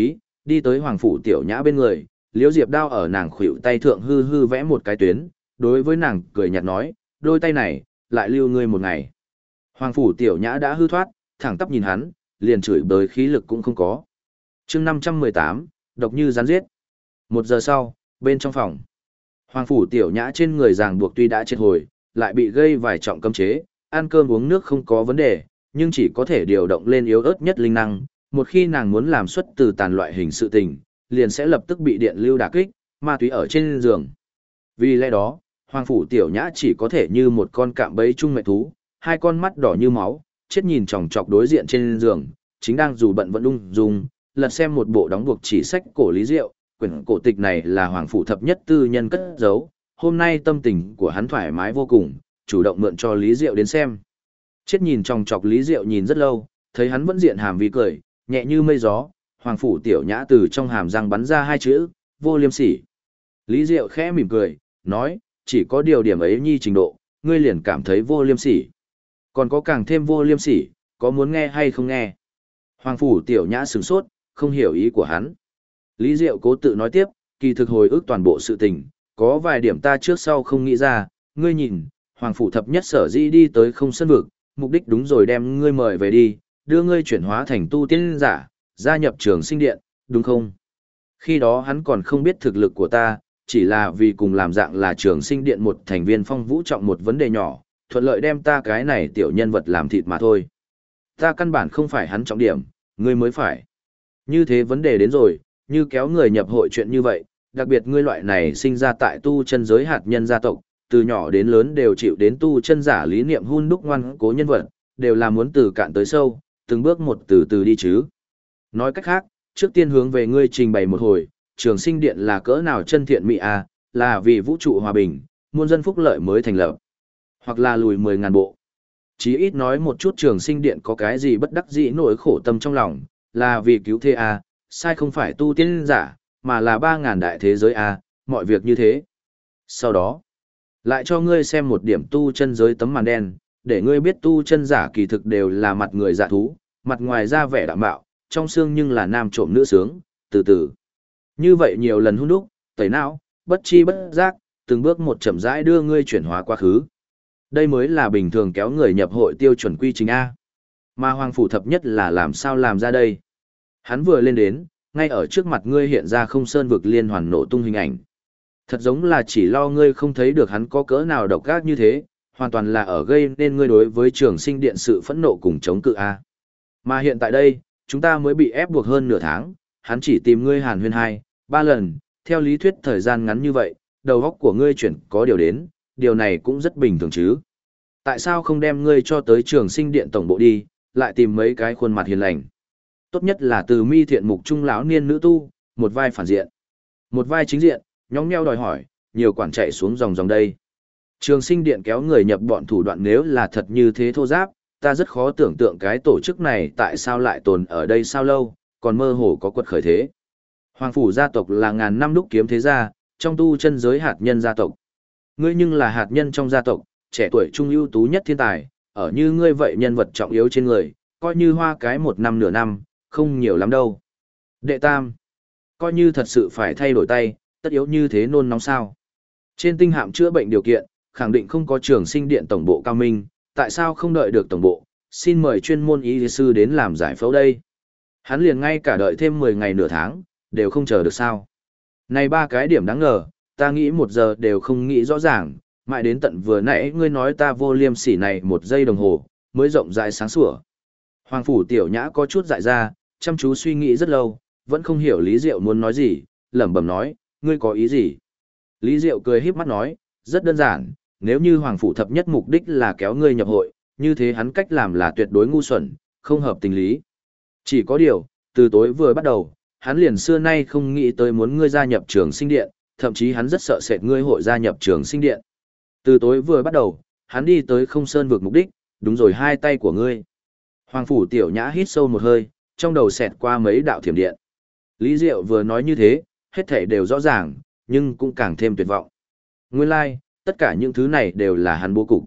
Đi tới Hoàng Phủ Tiểu Nhã bên người, Liễu Diệp Đao ở nàng khuỷu tay thượng hư hư vẽ một cái tuyến, đối với nàng cười nhạt nói, đôi tay này, lại lưu ngươi một ngày. Hoàng Phủ Tiểu Nhã đã hư thoát, thẳng tắp nhìn hắn, liền chửi bới khí lực cũng không có. chương 518, độc như rắn giết. 1 giờ sau, bên trong phòng, Hoàng Phủ Tiểu Nhã trên người ràng buộc tuy đã triệt hồi, lại bị gây vài trọng cấm chế, ăn cơm uống nước không có vấn đề, nhưng chỉ có thể điều động lên yếu ớt nhất linh năng, một khi nàng muốn làm xuất từ tàn loại hình sự tình, liền sẽ lập tức bị điện lưu đả kích, ma túy ở trên giường. Vì lẽ đó, Hoàng Phủ Tiểu Nhã chỉ có thể như một con cạm bẫy chung mẹ thú, hai con mắt đỏ như máu, chết nhìn chòng chọc đối diện trên giường, chính đang dù bận vẫn ung dung, lật xem một bộ đóng buộc chỉ sách cổ Lý Diệu, quyển cổ tịch này là Hoàng Phủ thập nhất tư nhân cất giấu, hôm nay tâm tình của hắn thoải mái vô cùng, chủ động mượn cho Lý Diệu đến xem. Chết nhìn chòng chọc Lý Diệu nhìn rất lâu, thấy hắn vẫn diện hàm vi cười, nhẹ như mây gió, Hoàng Phủ Tiểu Nhã từ trong hàm răng bắn ra 2 chữ, vô liêm sỉ. Lý Diệu khẽ mỉm cười, nói, chỉ có điều điểm ấy nhi trình độ, ngươi liền cảm thấy vô liêm sỉ. Còn có càng thêm vô liêm sỉ, có muốn nghe hay không nghe? Hoàng Phủ Tiểu Nhã sửng sốt, không hiểu ý của hắn. Lý Diệu cố tự nói tiếp, kỳ thực hồi ức toàn bộ sự tình, có vài điểm ta trước sau không nghĩ ra, ngươi nhìn, Hoàng Phủ thập nhất sở dĩ đi tới không sân vực, mục đích đúng rồi đem ngươi mời về đi, đưa ngươi chuyển hóa thành tu tiên giả, gia nhập Trường Sinh Điện, đúng không? Khi đó hắn còn không biết thực lực của ta, chỉ là vì cùng làm dạng là Trường Sinh Điện một thành viên phong vũ trọng một vấn đề nhỏ, thuận lợi đem ta cái này tiểu nhân vật làm thịt mà thôi. Ta căn bản không phải hắn trọng điểm, ngươi mới phải. Như thế vấn đề đến rồi, như kéo người nhập hội chuyện như vậy, đặc biệt ngươi loại này sinh ra tại tu chân giới hạt nhân gia tộc, từ nhỏ đến lớn đều chịu đến tu chân giả lý niệm hun đúc ngoan cố nhân vật, đều là muốn từ cạn tới sâu, từng bước một từ từ đi chứ. Nói cách khác, trước tiên hướng về ngươi trình bày một hồi, Trường Sinh Điện là cỡ nào chân thiện mỹ à, là vì vũ trụ hòa bình, muôn dân phúc lợi mới thành lập, hoặc là lùi 10.000 bộ. Chí ít nói một chút Trường Sinh Điện có cái gì bất đắc dĩ nỗi khổ tâm trong lòng, là vì cứu thế à, sai không phải tu tiên giả, mà là 3.000 đại thế giới à, mọi việc như thế. Sau đó, lại cho ngươi xem một điểm tu chân giới tấm màn đen, để ngươi biết tu chân giả kỳ thực đều là mặt người dạ thú, mặt ngoài ra vẻ đạm bạo, trong xương nhưng là nam trộm nữ sướng, từ từ. Như vậy nhiều lần hôn đúc, tẩy não, bất chi bất giác, từng bước một chậm rãi đưa ngươi chuyển hóa quá khứ. Đây mới là bình thường kéo người nhập hội tiêu chuẩn quy trình A. Mà Hoàng Phủ thập nhất là làm sao làm ra đây? Hắn vừa lên đến, ngay ở trước mặt ngươi hiện ra không sơn vực liên hoàn nổ tung hình ảnh. Thật giống là chỉ lo ngươi không thấy được hắn có cỡ nào độc ác như thế, hoàn toàn là ở gây nên ngươi đối với Trường Sinh Điện sự phẫn nộ cùng chống cự A. Mà hiện tại đây, chúng ta mới bị ép buộc hơn nửa tháng, hắn chỉ tìm ngươi hàn huyên 2-3 lần, theo lý thuyết thời gian ngắn như vậy, đầu óc của ngươi chuyển có điều đến, điều này cũng rất bình thường chứ. Tại sao không đem ngươi cho tới Trường Sinh Điện tổng bộ đi, lại tìm mấy cái khuôn mặt hiền lành? Tốt nhất là từ mi thiện mục trung lão niên nữ tu, một vai phản diện, một vai chính diện, nhóng nheo đòi hỏi, nhiều quản chạy xuống dòng đây. Trường Sinh Điện kéo người nhập bọn thủ đoạn nếu là thật như thế thô giáp, ta rất khó tưởng tượng cái tổ chức này tại sao lại tồn ở đây sao lâu, còn mơ hồ có quật khởi thế. Hoàng Phủ gia tộc là ngàn năm đúc kiếm thế gia, trong tu chân giới hạt nhân gia tộc. Ngươi nhưng là hạt nhân trong gia tộc, trẻ tuổi trung ưu tú nhất thiên tài, ở như ngươi vậy nhân vật trọng yếu trên người, coi như hoa cái 1 năm nửa năm, không nhiều lắm đâu. Đệ tam, coi như thật sự phải thay đổi tay, tất yếu như thế nôn nóng sao. Trên tinh hạm chữa bệnh điều kiện, khẳng định không có Trường Sinh Điện tổng bộ cao minh, tại sao không đợi được tổng bộ, xin mời chuyên môn y sư đến làm giải phẫu đây. Hắn liền ngay cả đợi thêm 10 ngày nửa tháng, đều không chờ được sao. Này 3 cái điểm đáng ngờ, ta nghĩ 1 giờ đều không nghĩ rõ ràng, mãi đến tận vừa nãy ngươi nói ta vô liêm sỉ này 1 giây đồng hồ, mới rộng rãi sáng sủa. Hoàng Phủ Tiểu Nhã có chút dại ra, chăm chú suy nghĩ rất lâu, vẫn không hiểu Lý Diệu muốn nói gì, lẩm bẩm nói, ngươi có ý gì? Lý Diệu cười híp mắt nói, rất đơn giản, nếu như Hoàng Phủ thập nhất mục đích là kéo ngươi nhập hội, như thế hắn cách làm là tuyệt đối ngu xuẩn, không hợp tình lý. Chỉ có điều, từ tối vừa bắt đầu, hắn liền xưa nay không nghĩ tới muốn ngươi gia nhập Trường Sinh Điện, thậm chí hắn rất sợ sệt ngươi hội gia nhập Trường Sinh Điện. Từ tối vừa bắt đầu, hắn đi tới không sơn vực mục đích, đúng rồi 2 tay của ngươi. Hoàng Phủ Tiểu Nhã hít sâu một hơi, trong đầu xẹt qua mấy đạo thiểm điện. Lý Diệu vừa nói như thế, hết thảy đều rõ ràng, nhưng cũng càng thêm tuyệt vọng. Nguyên lai, tất cả những thứ này đều là hắn bố cục.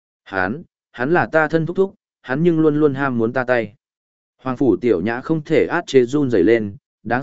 Hắn là ta thân thúc thúc, hắn nhưng luôn luôn ham muốn ta tay. Hoàng Phủ Tiểu Nhã không thể át chế run rẩy lên, đáng sợ,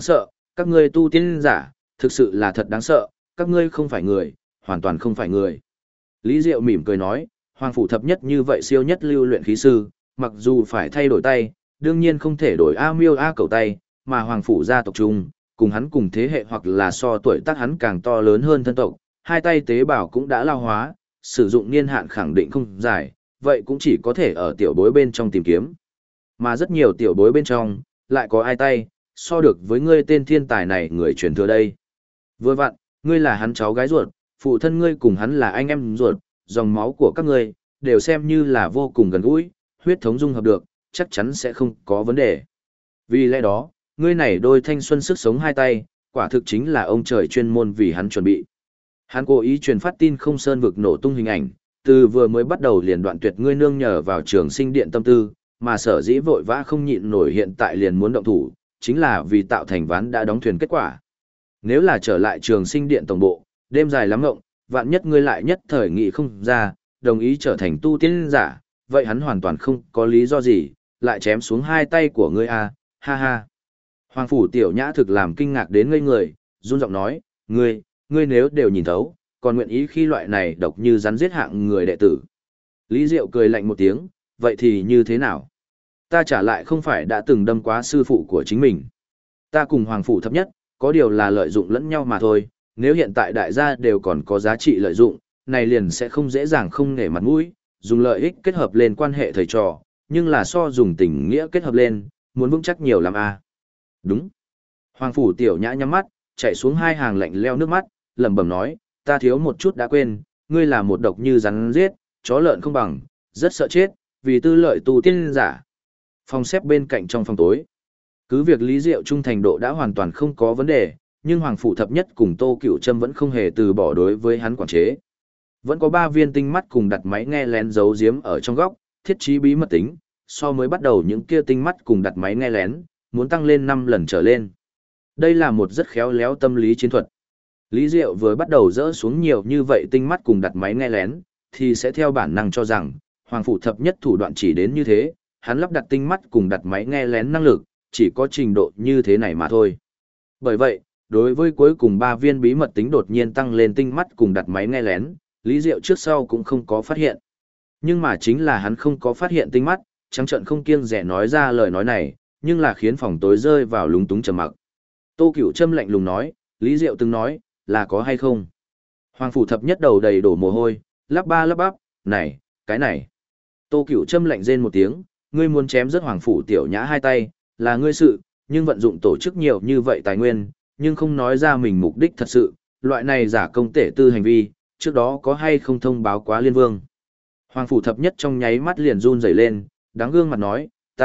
các ngươi tu tiên giả, thực sự là thật đáng sợ, các ngươi không phải người, hoàn toàn không phải người. Lý Diệu mỉm cười nói, Hoàng phủ thập nhất như vậy siêu nhất lưu luyện khí sư, mặc dù phải thay đổi tay, đương nhiên không thể đổi A Miêu A Cẩu tay, mà Hoàng phủ gia tộc chung, cùng hắn cùng thế hệ hoặc là so tuổi tác hắn càng to lớn hơn thân tộc, hai tay tế bào cũng đã lao hóa, sử dụng niên hạn khẳng định không dài, vậy cũng chỉ có thể ở tiểu bối bên trong tìm kiếm. Mà rất nhiều tiểu bối bên trong, lại có ai tay, so được với ngươi tên thiên tài này người truyền thừa đây. Vừa vặn, ngươi là hắn cháu gái ruột, phụ thân ngươi cùng hắn là anh em ruột, dòng máu của các ngươi, đều xem như là vô cùng gần gũi, huyết thống dung hợp được, chắc chắn sẽ không có vấn đề. Vì lẽ đó, ngươi này đôi thanh xuân sức sống hai tay, quả thực chính là ông trời chuyên môn vì hắn chuẩn bị. Hắn cố ý truyền phát tin không sơn vực nổ tung hình ảnh, từ vừa mới bắt đầu liền đoạn tuyệt ngươi nương nhờ vào trường sinh điện tâm tư, mà sở dĩ vội vã không nhịn nổi hiện tại liền muốn động thủ, chính là vì tạo thành ván đã đóng thuyền kết quả. Nếu là trở lại trường sinh điện tổng bộ, đêm dài lắm ngộng, vạn nhất ngươi lại nhất thời nghị không ra, đồng ý trở thành tu tiên giả, vậy hắn hoàn toàn không có lý do gì, lại chém xuống hai tay của ngươi à, ha ha. Hoàng phủ tiểu nhã thực làm kinh ngạc đến ngây người, run giọng nói, ngươi nếu đều nhìn thấu, còn nguyện ý khi loại này độc như rắn giết hạng người đệ tử. Lý Diệu cười lạnh một tiếng, vậy thì như thế nào? Ta trả lại không phải đã từng đâm quá sư phụ của chính mình. Ta cùng Hoàng phủ thập nhất, có điều là lợi dụng lẫn nhau mà thôi, nếu hiện tại đại gia đều còn có giá trị lợi dụng, này liền sẽ không dễ dàng không nể mặt mũi, dùng lợi ích kết hợp lên quan hệ thầy trò, nhưng là so dùng tình nghĩa kết hợp lên, muốn vững chắc nhiều lắm à. Đúng. Hoàng phủ tiểu nhã nhắm mắt, chạy xuống hai hàng lạnh leo nước mắt, lẩm bẩm nói, ta thiếu một chút đã quên, ngươi là một độc như rắn giết, chó lợn không bằng, rất sợ chết, vì tư lợi tu tiên giả. Phòng xếp bên cạnh trong phòng tối. Cứ việc Lý Diệu trung thành độ đã hoàn toàn không có vấn đề, nhưng Hoàng phủ thập nhất cùng Tô Cửu Trâm vẫn không hề từ bỏ đối với hắn quản chế. Vẫn có 3 viên tinh mắt cùng đặt máy nghe lén giấu giếm ở trong góc, thiết trí bí mật tính, so mới bắt đầu những kia tinh mắt cùng đặt máy nghe lén, muốn tăng lên 5 lần trở lên. Đây là một rất khéo léo tâm lý chiến thuật. Lý Diệu vừa bắt đầu dỡ xuống nhiều như vậy tinh mắt cùng đặt máy nghe lén, thì sẽ theo bản năng cho rằng, Hoàng phủ thập nhất thủ đoạn chỉ đến như thế, hắn lắp đặt tinh mắt cùng đặt máy nghe lén năng lực, chỉ có trình độ như thế này mà thôi. Bởi vậy, đối với cuối cùng 3 viên bí mật tính đột nhiên tăng lên tinh mắt cùng đặt máy nghe lén, Lý Diệu trước sau cũng không có phát hiện. Nhưng mà chính là hắn không có phát hiện tinh mắt, trắng trợn không kiêng dè nói ra lời nói này, nhưng là khiến phòng tối rơi vào lúng túng trầm mặc. Tô Cửu Trâm lạnh lùng nói, Lý Diệu từng nói, là có hay không? Hoàng phủ thập nhất đầu đầy đổ mồ hôi, lắp ba lắp bắp, này, cái này. Tô Cửu Trâm lạnh rên một tiếng, ngươi muốn chém rớt Hoàng phủ tiểu nhã hai tay, là ngươi sự, nhưng vận dụng tổ chức nhiều như vậy tài nguyên, nhưng không nói ra mình mục đích thật sự, loại này giả công tể tư hành vi, trước đó có hay không thông báo quá Liên Vương. Hoàng phủ thập nhất trong nháy mắt liền run rẩy lên, đáng gương mặt nói,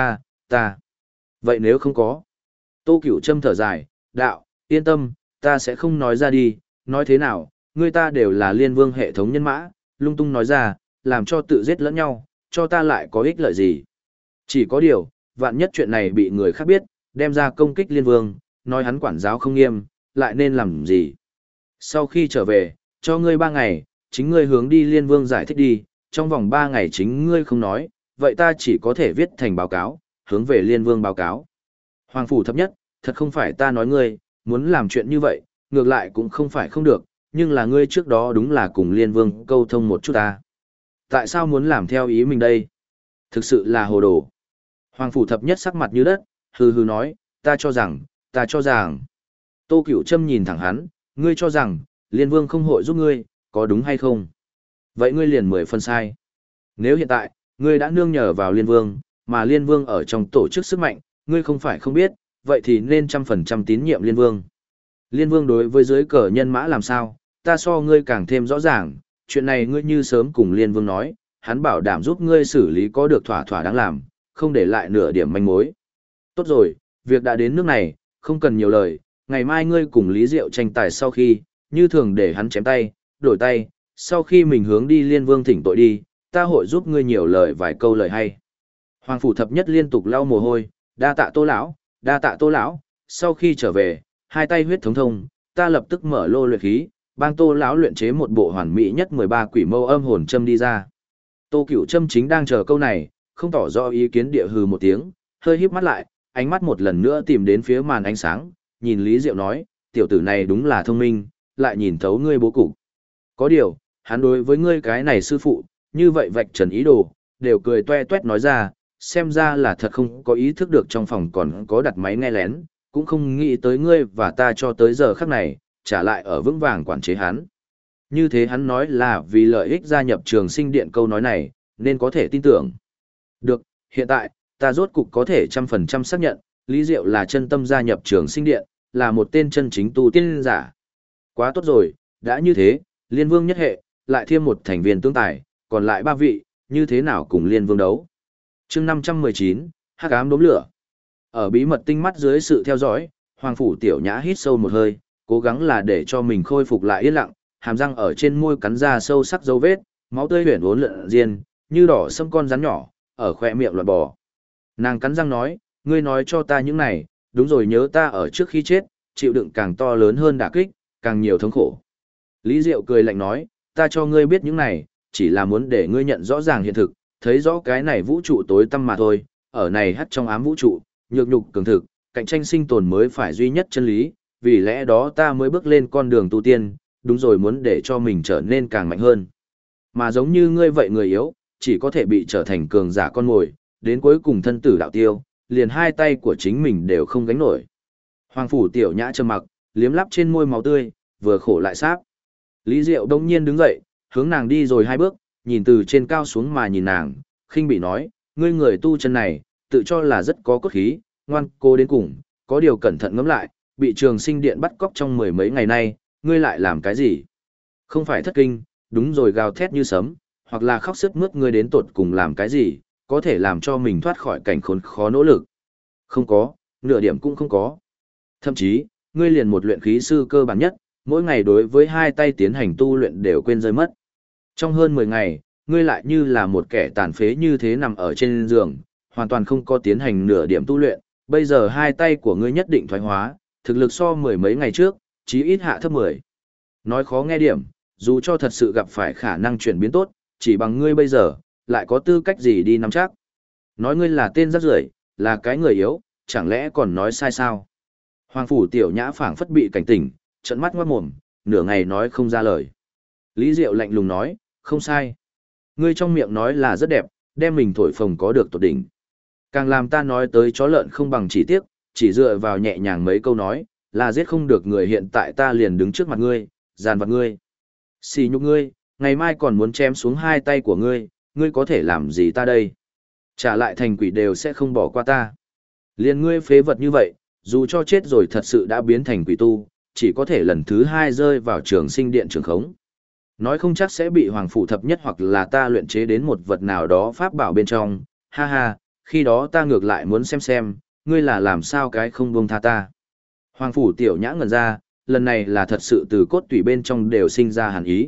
ta. Vậy nếu không có? Tô Cửu Trâm thở dài, đạo, yên tâm, ta sẽ không nói ra đi, nói thế nào, người ta đều là Liên Vương hệ thống nhân mã, lung tung nói ra, làm cho tự giết lẫn nhau, cho ta lại có ích lợi gì. Chỉ có điều, vạn nhất chuyện này bị người khác biết, đem ra công kích Liên Vương, nói hắn quản giáo không nghiêm, lại nên làm gì. Sau khi trở về, cho ngươi 3 ngày, chính ngươi hướng đi Liên Vương giải thích đi, trong vòng 3 ngày chính ngươi không nói, vậy ta chỉ có thể viết thành báo cáo, hướng về Liên Vương báo cáo. Hoàng phủ thập nhất, thật không phải ta nói ngươi, muốn làm chuyện như vậy, ngược lại cũng không phải không được, nhưng là ngươi trước đó đúng là cùng Liên Vương câu thông một chút ta. Tại sao muốn làm theo ý mình đây? Thực sự là hồ đồ. Hoàng phủ thập nhất sắc mặt như đất, hừ hừ nói, ta cho rằng. Tô Cửu Trâm nhìn thẳng hắn, ngươi cho rằng, Liên Vương không hội giúp ngươi, có đúng hay không? Vậy ngươi liền 10 phân sai. Nếu hiện tại, ngươi đã nương nhờ vào Liên Vương, mà Liên Vương ở trong tổ chức sức mạnh, ngươi không phải không biết, vậy thì nên 100% tín nhiệm Liên Vương. Liên Vương đối với dưới cờ nhân mã làm sao, ta so ngươi càng thêm rõ ràng, chuyện này ngươi như sớm cùng Liên Vương nói, hắn bảo đảm giúp ngươi xử lý có được thỏa thỏa đáng làm, không để lại nửa điểm manh mối. Tốt rồi, việc đã đến nước này, không cần nhiều lời, ngày mai ngươi cùng Lý Diệu tranh tài sau khi, như thường để hắn chém tay, đổi tay, sau khi mình hướng đi Liên Vương thỉnh tội đi, ta hội giúp ngươi nhiều lời vài câu lời hay. Hoàng phủ thập nhất liên tục lau mồ hôi, đa tạ Tô lão, sau khi trở về, hai tay huyết thống thông, ta lập tức mở lô luyện khí, bang Tô lão luyện chế một bộ hoàn mỹ nhất 13 quỷ mâu âm hồn châm đi ra. Tô Cửu Trâm chính đang chờ câu này, không tỏ rõ ý kiến địa hừ một tiếng, hơi híp mắt lại, ánh mắt một lần nữa tìm đến phía màn ánh sáng, nhìn Lý Diệu nói, tiểu tử này đúng là thông minh, lại nhìn thấu ngươi bố cục. Có điều, hắn đối với ngươi cái này sư phụ, như vậy vạch trần ý đồ, đều cười toe toét nói ra, xem ra là thật không có ý thức được trong phòng còn có đặt máy nghe lén, cũng không nghĩ tới ngươi và ta cho tới giờ khắc này, trả lại ở vững vàng quản chế hắn. Như thế hắn nói là vì lợi ích gia nhập trường sinh điện câu nói này, nên có thể tin tưởng. Được, hiện tại, ta rốt cục có thể 100% xác nhận, Lý Diệu là chân tâm gia nhập trường sinh điện, là một tên chân chính tu tiên giả. Quá tốt rồi, đã như thế, Liên Vương nhất hệ, lại thêm một thành viên tương tài, còn lại 3 vị, như thế nào cùng Liên Vương đấu. chương 519, hắc ám đốm lửa. Ở bí mật tinh mắt dưới sự theo dõi, Hoàng Phủ Tiểu Nhã hít sâu một hơi, cố gắng là để cho mình khôi phục lại yên lặng, hàm răng ở trên môi cắn ra sâu sắc dấu vết, máu tươi huyền uốn lượn riêng, như đỏ sâm con rắn nhỏ, ở khoe miệng loạn bò. Nàng cắn răng nói, ngươi nói cho ta những này, đúng rồi nhớ ta ở trước khi chết, chịu đựng càng to lớn hơn đả kích, càng nhiều thống khổ. Lý Diệu cười lạnh nói, ta cho ngươi biết những này, chỉ là muốn để ngươi nhận rõ ràng hiện thực, thấy rõ cái này vũ trụ tối tăm mà thôi, ở này hắt trong ám vũ trụ, nhược nhục cường thực, cạnh tranh sinh tồn mới phải duy nhất chân lý, vì lẽ đó ta mới bước lên con đường tu tiên, đúng rồi muốn để cho mình trở nên càng mạnh hơn. Mà giống như ngươi vậy người yếu, chỉ có thể bị trở thành cường giả con mồi, đến cuối cùng thân tử đạo tiêu, liền hai tay của chính mình đều không gánh nổi. Hoàng Phủ Tiểu Nhã trầm mặc, liếm lắp trên môi máu tươi, vừa khổ lại sáp. Lý Diệu đông nhiên đứng dậy, hướng nàng đi rồi 2 bước, nhìn từ trên cao xuống mà nhìn nàng, khinh bị nói, ngươi người tu chân này, tự cho là rất có cốt khí, ngoan cố đến cùng, có điều cẩn thận ngẫm lại, bị trường sinh điện bắt cóc trong 10 mấy ngày nay, ngươi lại làm cái gì? Không phải thất kinh, đúng rồi gào thét như sấm, hoặc là khóc sướt mướt ngươi đến tột cùng làm cái gì, có thể làm cho mình thoát khỏi cảnh khốn khó nỗ lực. Không có, nửa điểm cũng không có. Thậm chí, ngươi liền một luyện khí sư cơ bản nhất, mỗi ngày đối với 2 tay tiến hành tu luyện đều quên rơi mất. Trong hơn 10 ngày, ngươi lại như là một kẻ tàn phế như thế nằm ở trên giường, hoàn toàn không có tiến hành nửa điểm tu luyện, bây giờ 2 tay của ngươi nhất định thoái hóa, thực lực so 10 mấy ngày trước, chí ít hạ thấp 10. Nói khó nghe điểm, dù cho thật sự gặp phải khả năng chuyển biến tốt, chỉ bằng ngươi bây giờ, lại có tư cách gì đi nắm chắc. Nói ngươi là tên rác rưởi, là cái người yếu, chẳng lẽ còn nói sai sao? Hoàng Phủ Tiểu Nhã phảng phất bị cảnh tỉnh, trợn mắt ngoát mồm, nửa ngày nói không ra lời. Lý Diệu lạnh lùng nói, không sai. Ngươi trong miệng nói là rất đẹp, đem mình thổi phồng có được tột đỉnh. Càng làm ta nói tới chó lợn không bằng chỉ tiếc, chỉ dựa vào nhẹ nhàng mấy câu nói, là giết không được người hiện tại ta liền đứng trước mặt ngươi, giàn vặt ngươi. Xì nhục ngươi, ngày mai còn muốn chém xuống 2 tay của ngươi, ngươi có thể làm gì ta đây? Trả lại thành quỷ đều sẽ không bỏ qua ta. Liền ngươi phế vật như vậy, dù cho chết rồi thật sự đã biến thành quỷ tu, chỉ có thể lần thứ 2 rơi vào trường sinh điện trường khống. Nói không chắc sẽ bị hoàng phủ thập nhất hoặc là ta luyện chế đến một vật nào đó pháp bảo bên trong, ha ha, khi đó ta ngược lại muốn xem, ngươi là làm sao cái không buông tha ta. Hoàng Phủ Tiểu Nhã ngẩn ra, lần này là thật sự từ cốt tủy bên trong đều sinh ra hàn ý.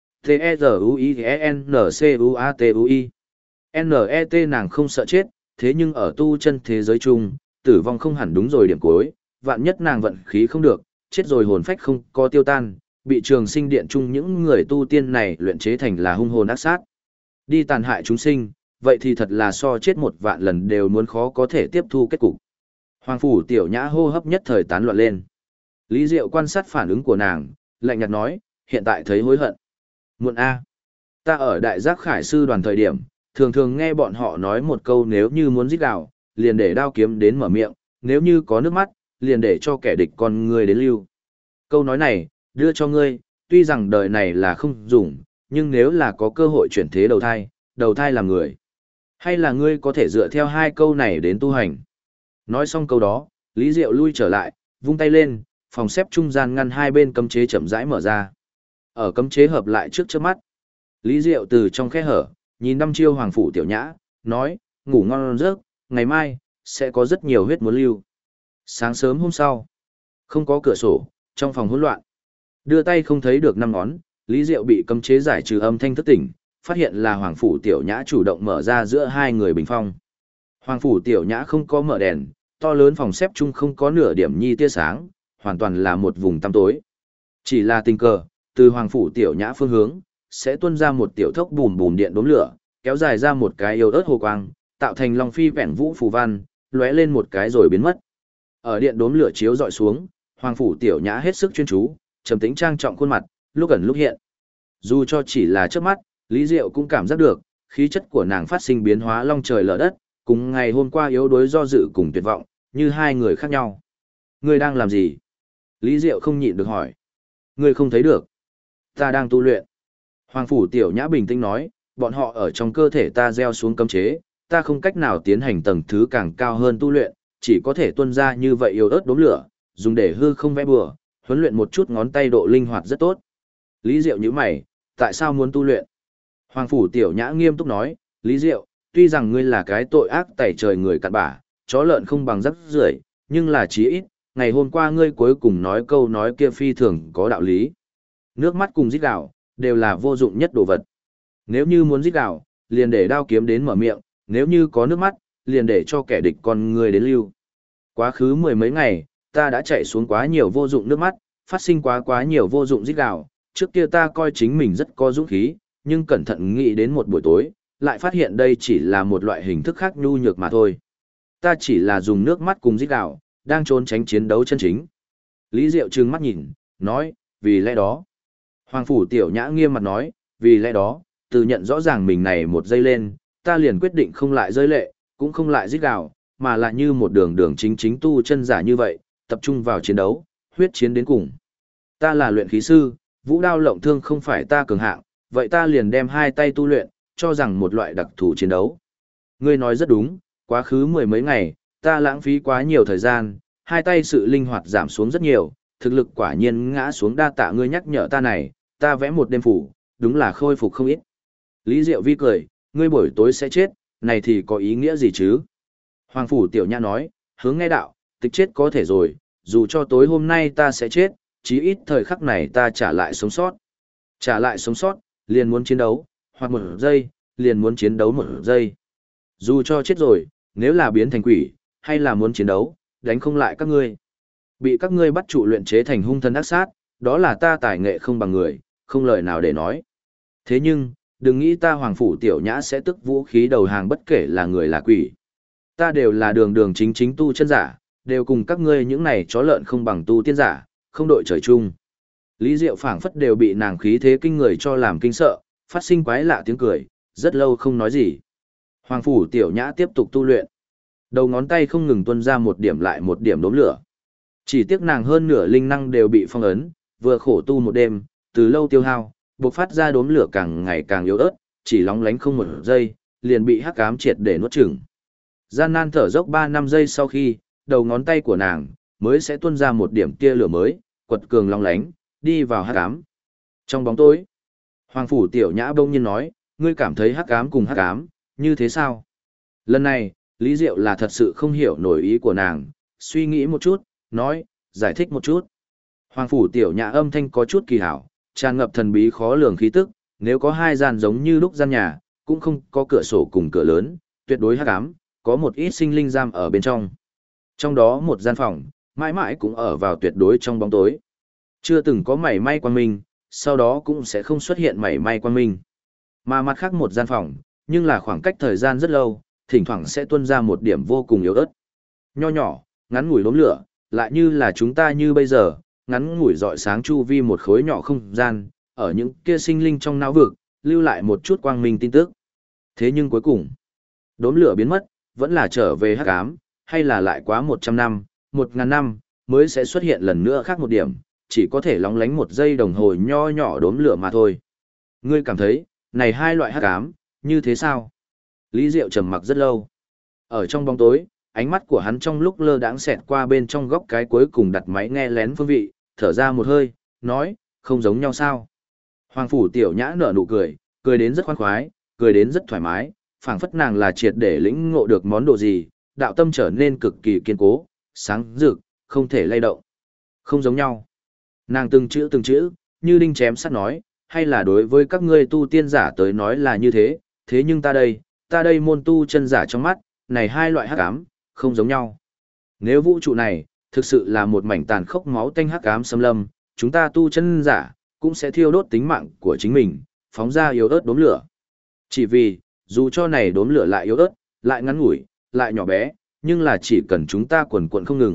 T-E-Z-U-I-N-C-U-A-T-U-I N-E-T nàng không sợ chết, thế nhưng ở tu chân thế giới chung, tử vong không hẳn đúng rồi điểm cuối, vạn nhất nàng vận khí không được, chết rồi hồn phách không có tiêu tan, bị trường sinh điện chung những người tu tiên này luyện chế thành là hung hồn ác sát. Đi tàn hại chúng sinh, vậy thì thật là so chết 1 vạn lần đều muốn khó có thể tiếp thu kết cục. Hoàng Phủ Tiểu Nhã hô hấp nhất thời tán loạn lên. Lý Diệu quan sát phản ứng của nàng, lạnh nhạt nói, hiện tại thấy hối hận. Muộn A. Ta ở Đại Giác Khải Sư đoàn thời điểm, thường thường nghe bọn họ nói một câu nếu như muốn giết gào, liền để đao kiếm đến mở miệng, nếu như có nước mắt, liền để cho kẻ địch con người đến lưu. Câu nói này, đưa cho ngươi, tuy rằng đời này là không dùng, nhưng nếu là có cơ hội chuyển thế đầu thai làm người. Hay là ngươi có thể dựa theo 2 câu này đến tu hành. Nói xong câu đó, Lý Diệu lui trở lại, vung tay lên, phòng xếp trung gian ngăn 2 bên cấm chế chậm rãi mở ra. Ở cấm chế hợp lại trước mắt. Lý Diệu từ trong khe hở, nhìn đăm chiêu Hoàng Phủ Tiểu Nhã, nói, ngủ ngon giấc, ngày mai, sẽ có rất nhiều huyết muốn lưu. Sáng sớm hôm sau, không có cửa sổ, trong phòng hỗn loạn. Đưa tay không thấy được 5 ngón, Lý Diệu bị cấm chế giải trừ âm thanh thức tỉnh, phát hiện là Hoàng Phủ Tiểu Nhã chủ động mở ra giữa 2 người bình phong. Hoàng Phủ Tiểu Nhã không có mở đèn, to lớn phòng xếp chung không có nửa điểm nhi tia sáng, hoàn toàn là một vùng tăm tối. Chỉ là tình cờ, từ Hoàng Phủ Tiểu Nhã phương hướng, sẽ tuôn ra một tiểu thốc bùm bùm điện đốm lửa, kéo dài ra một cái yếu ớt hồ quang, tạo thành long phi vẹn vũ phù văn, lóe lên một cái rồi biến mất. Ở điện đốm lửa chiếu dọi xuống, Hoàng phủ tiểu nhã hết sức chuyên chú, trầm tĩnh trang trọng khuôn mặt, lúc ẩn lúc hiện. Dù cho chỉ là trước mắt, Lý Diệu cũng cảm giác được, khí chất của nàng phát sinh biến hóa long trời lở đất, cùng ngày hôm qua yếu đuối do dự cùng tuyệt vọng, như hai người khác nhau. Ngươi đang làm gì? Lý Diệu không nhịn được hỏi. Ngươi không thấy được. Ta đang tu luyện. Hoàng phủ tiểu nhã bình tĩnh nói, bọn họ ở trong cơ thể ta gieo xuống cấm chế, ta không cách nào tiến hành tầng thứ càng cao hơn tu luyện, chỉ có thể tuôn ra như vậy yếu ớt đốm lửa, dùng để hư không vẽ bừa, huấn luyện một chút ngón tay độ linh hoạt rất tốt. Lý Diệu nhíu mày, tại sao muốn tu luyện? Hoàng phủ tiểu nhã nghiêm túc nói, Lý Diệu, tuy rằng ngươi là cái tội ác tày trời người cặn bã, chó lợn không bằng rắc rưởi, nhưng là chí ít, ngày hôm qua ngươi cuối cùng nói câu nói kia phi thường có đạo lý. Nước mắt cùng rít gào, đều là vô dụng nhất đồ vật. Nếu như muốn rít gào, liền để đao kiếm đến mở miệng, nếu như có nước mắt, liền để cho kẻ địch con ngươi đến lưu. Quá khứ mười mấy ngày, ta đã chạy xuống quá nhiều vô dụng nước mắt, phát sinh quá nhiều vô dụng rít gào, trước kia ta coi chính mình rất có dũng khí, nhưng cẩn thận nghĩ đến một buổi tối, lại phát hiện đây chỉ là một loại hình thức khác nhu nhược mà thôi. Ta chỉ là dùng nước mắt cùng rít gào, đang trốn tránh chiến đấu chân chính. Lý Diệu trừng mắt nhìn, nói, vì lẽ đó. Hoàng phủ tiểu nhã nghiêm mặt nói, vì lẽ đó, từ nhận rõ ràng mình này một giây lên, ta liền quyết định không lại rơi lệ, cũng không lại rít gào, mà là như một đường chính tu chân giả như vậy, tập trung vào chiến đấu, huyết chiến đến cùng. Ta là luyện khí sư, vũ đao lộng thương không phải ta cường hạng, vậy ta liền đem hai tay tu luyện, cho rằng một loại đặc thù chiến đấu. Ngươi nói rất đúng, quá khứ mười mấy ngày, ta lãng phí quá nhiều thời gian, hai tay sự linh hoạt giảm xuống rất nhiều, thực lực quả nhiên ngã xuống, đa tạ ngươi nhắc nhở ta này, ta vẽ một đêm phủ, đúng là khôi phục không ít. Lý Diệu Vi cười, ngươi buổi tối sẽ chết, này thì có ý nghĩa gì chứ? Hoàng phủ tiểu nhã nói, hướng nghe đạo, tịch chết có thể rồi, dù cho tối hôm nay ta sẽ chết, chí ít thời khắc này ta trả lại sống sót. Trả lại sống sót, liền muốn chiến đấu, hoặc một giây, liền muốn chiến đấu một giây. Dù cho chết rồi, nếu là biến thành quỷ, hay là muốn chiến đấu, đánh không lại các ngươi. Bị các ngươi bắt trụ luyện chế thành hung thần ác sát, đó là ta tài nghệ không bằng người, không lời nào để nói. Thế nhưng, đừng nghĩ ta Hoàng phủ tiểu nhã sẽ tức vũ khí đầu hàng bất kể là người là quỷ. Ta đều là đường chính tu chân giả, đều cùng các ngươi những này chó lợn không bằng tu tiên giả, không đội trời chung. Lý Diệu phảng phất đều bị nàng khí thế kinh người cho làm kinh sợ, phát sinh quái lạ tiếng cười, rất lâu không nói gì. Hoàng phủ tiểu nhã tiếp tục tu luyện. Đầu ngón tay không ngừng tuôn ra một điểm lại một điểm đốm lửa. Chỉ tiếc nàng hơn nửa linh năng đều bị phong ấn, vừa khổ tu một đêm, từ lâu tiêu hao, bộc phát ra đốm lửa càng ngày càng yếu ớt, chỉ lóng lánh không một giây, liền bị hắc ám triệt để nuốt chửng. Gian nan thở dốc 3-5 giây sau khi, đầu ngón tay của nàng mới sẽ tuôn ra một điểm tia lửa mới, quật cường long lánh, đi vào hắc ám. Trong bóng tối, Hoàng phủ tiểu nhã bỗng nhiên nói, ngươi cảm thấy hắc ám cùng hắc ám, như thế sao? Lần này, Lý Diệu là thật sự không hiểu nổi ý của nàng, suy nghĩ một chút, nói, giải thích một chút. Hoàng phủ tiểu nhã âm thanh có chút kỳ hảo, tràn ngập thần bí khó lường khí tức, nếu có hai gian giống như lúc gian nhà, cũng không có cửa sổ cùng cửa lớn, tuyệt đối hắc ám, có một ít sinh linh giam ở bên trong. Trong đó một gian phòng, mãi mãi cũng ở vào tuyệt đối trong bóng tối. Chưa từng có mảy may quang minh, sau đó cũng sẽ không xuất hiện mảy may quang minh. Mà mặt khác một gian phòng, nhưng là khoảng cách thời gian rất lâu, thỉnh thoảng sẽ tuôn ra một điểm vô cùng yếu ớt. Nho nhỏ, ngắn ngủi đốm lửa, lại như là chúng ta như bây giờ, ngắn ngủi rọi sáng chu vi một khối nhỏ không gian, ở những kia sinh linh trong não vực, lưu lại một chút quang minh tin tức. Thế nhưng cuối cùng, đốm lửa biến mất, vẫn là trở về hắc ám, hay là lại quá 100 năm, 1000 năm, mới sẽ xuất hiện lần nữa khác một điểm, chỉ có thể lóng lánh một giây đồng hồ nho nhỏ đốm lửa mà thôi. Ngươi cảm thấy, này hai loại hắc ám, như thế sao? Lý Diệu trầm mặc rất lâu. Ở trong bóng tối, ánh mắt của hắn trong lúc lơ đãng xẹt qua bên trong góc cái cuối cùng đặt máy nghe lén phương vị, thở ra một hơi, nói, không giống nhau sao? Hoàng phủ tiểu nhã nở nụ cười, cười đến rất khoan khoái, cười đến rất thoải mái, phảng phất nàng là triệt để lĩnh ngộ được món đồ gì, đạo tâm trở nên cực kỳ kiên cố, sáng rực, không thể lay động. Không giống nhau. Nàng từng chữ, như đinh chém sắt nói, hay là đối với các ngươi tu tiên giả tới nói là như thế, thế nhưng ta đây môn tu chân giả trong mắt, này hai loại hắc ám, không giống nhau. Nếu vũ trụ này, thực sự là một mảnh tàn khốc máu tanh hắc ám xâm lâm, chúng ta tu chân giả, cũng sẽ thiêu đốt tính mạng của chính mình, phóng ra yếu ớt đốm lửa. Chỉ vì, dù cho này đốm lửa lại yếu ớt, lại ngắn ngủi, lại nhỏ bé, nhưng là chỉ cần chúng ta quần quận không ngừng,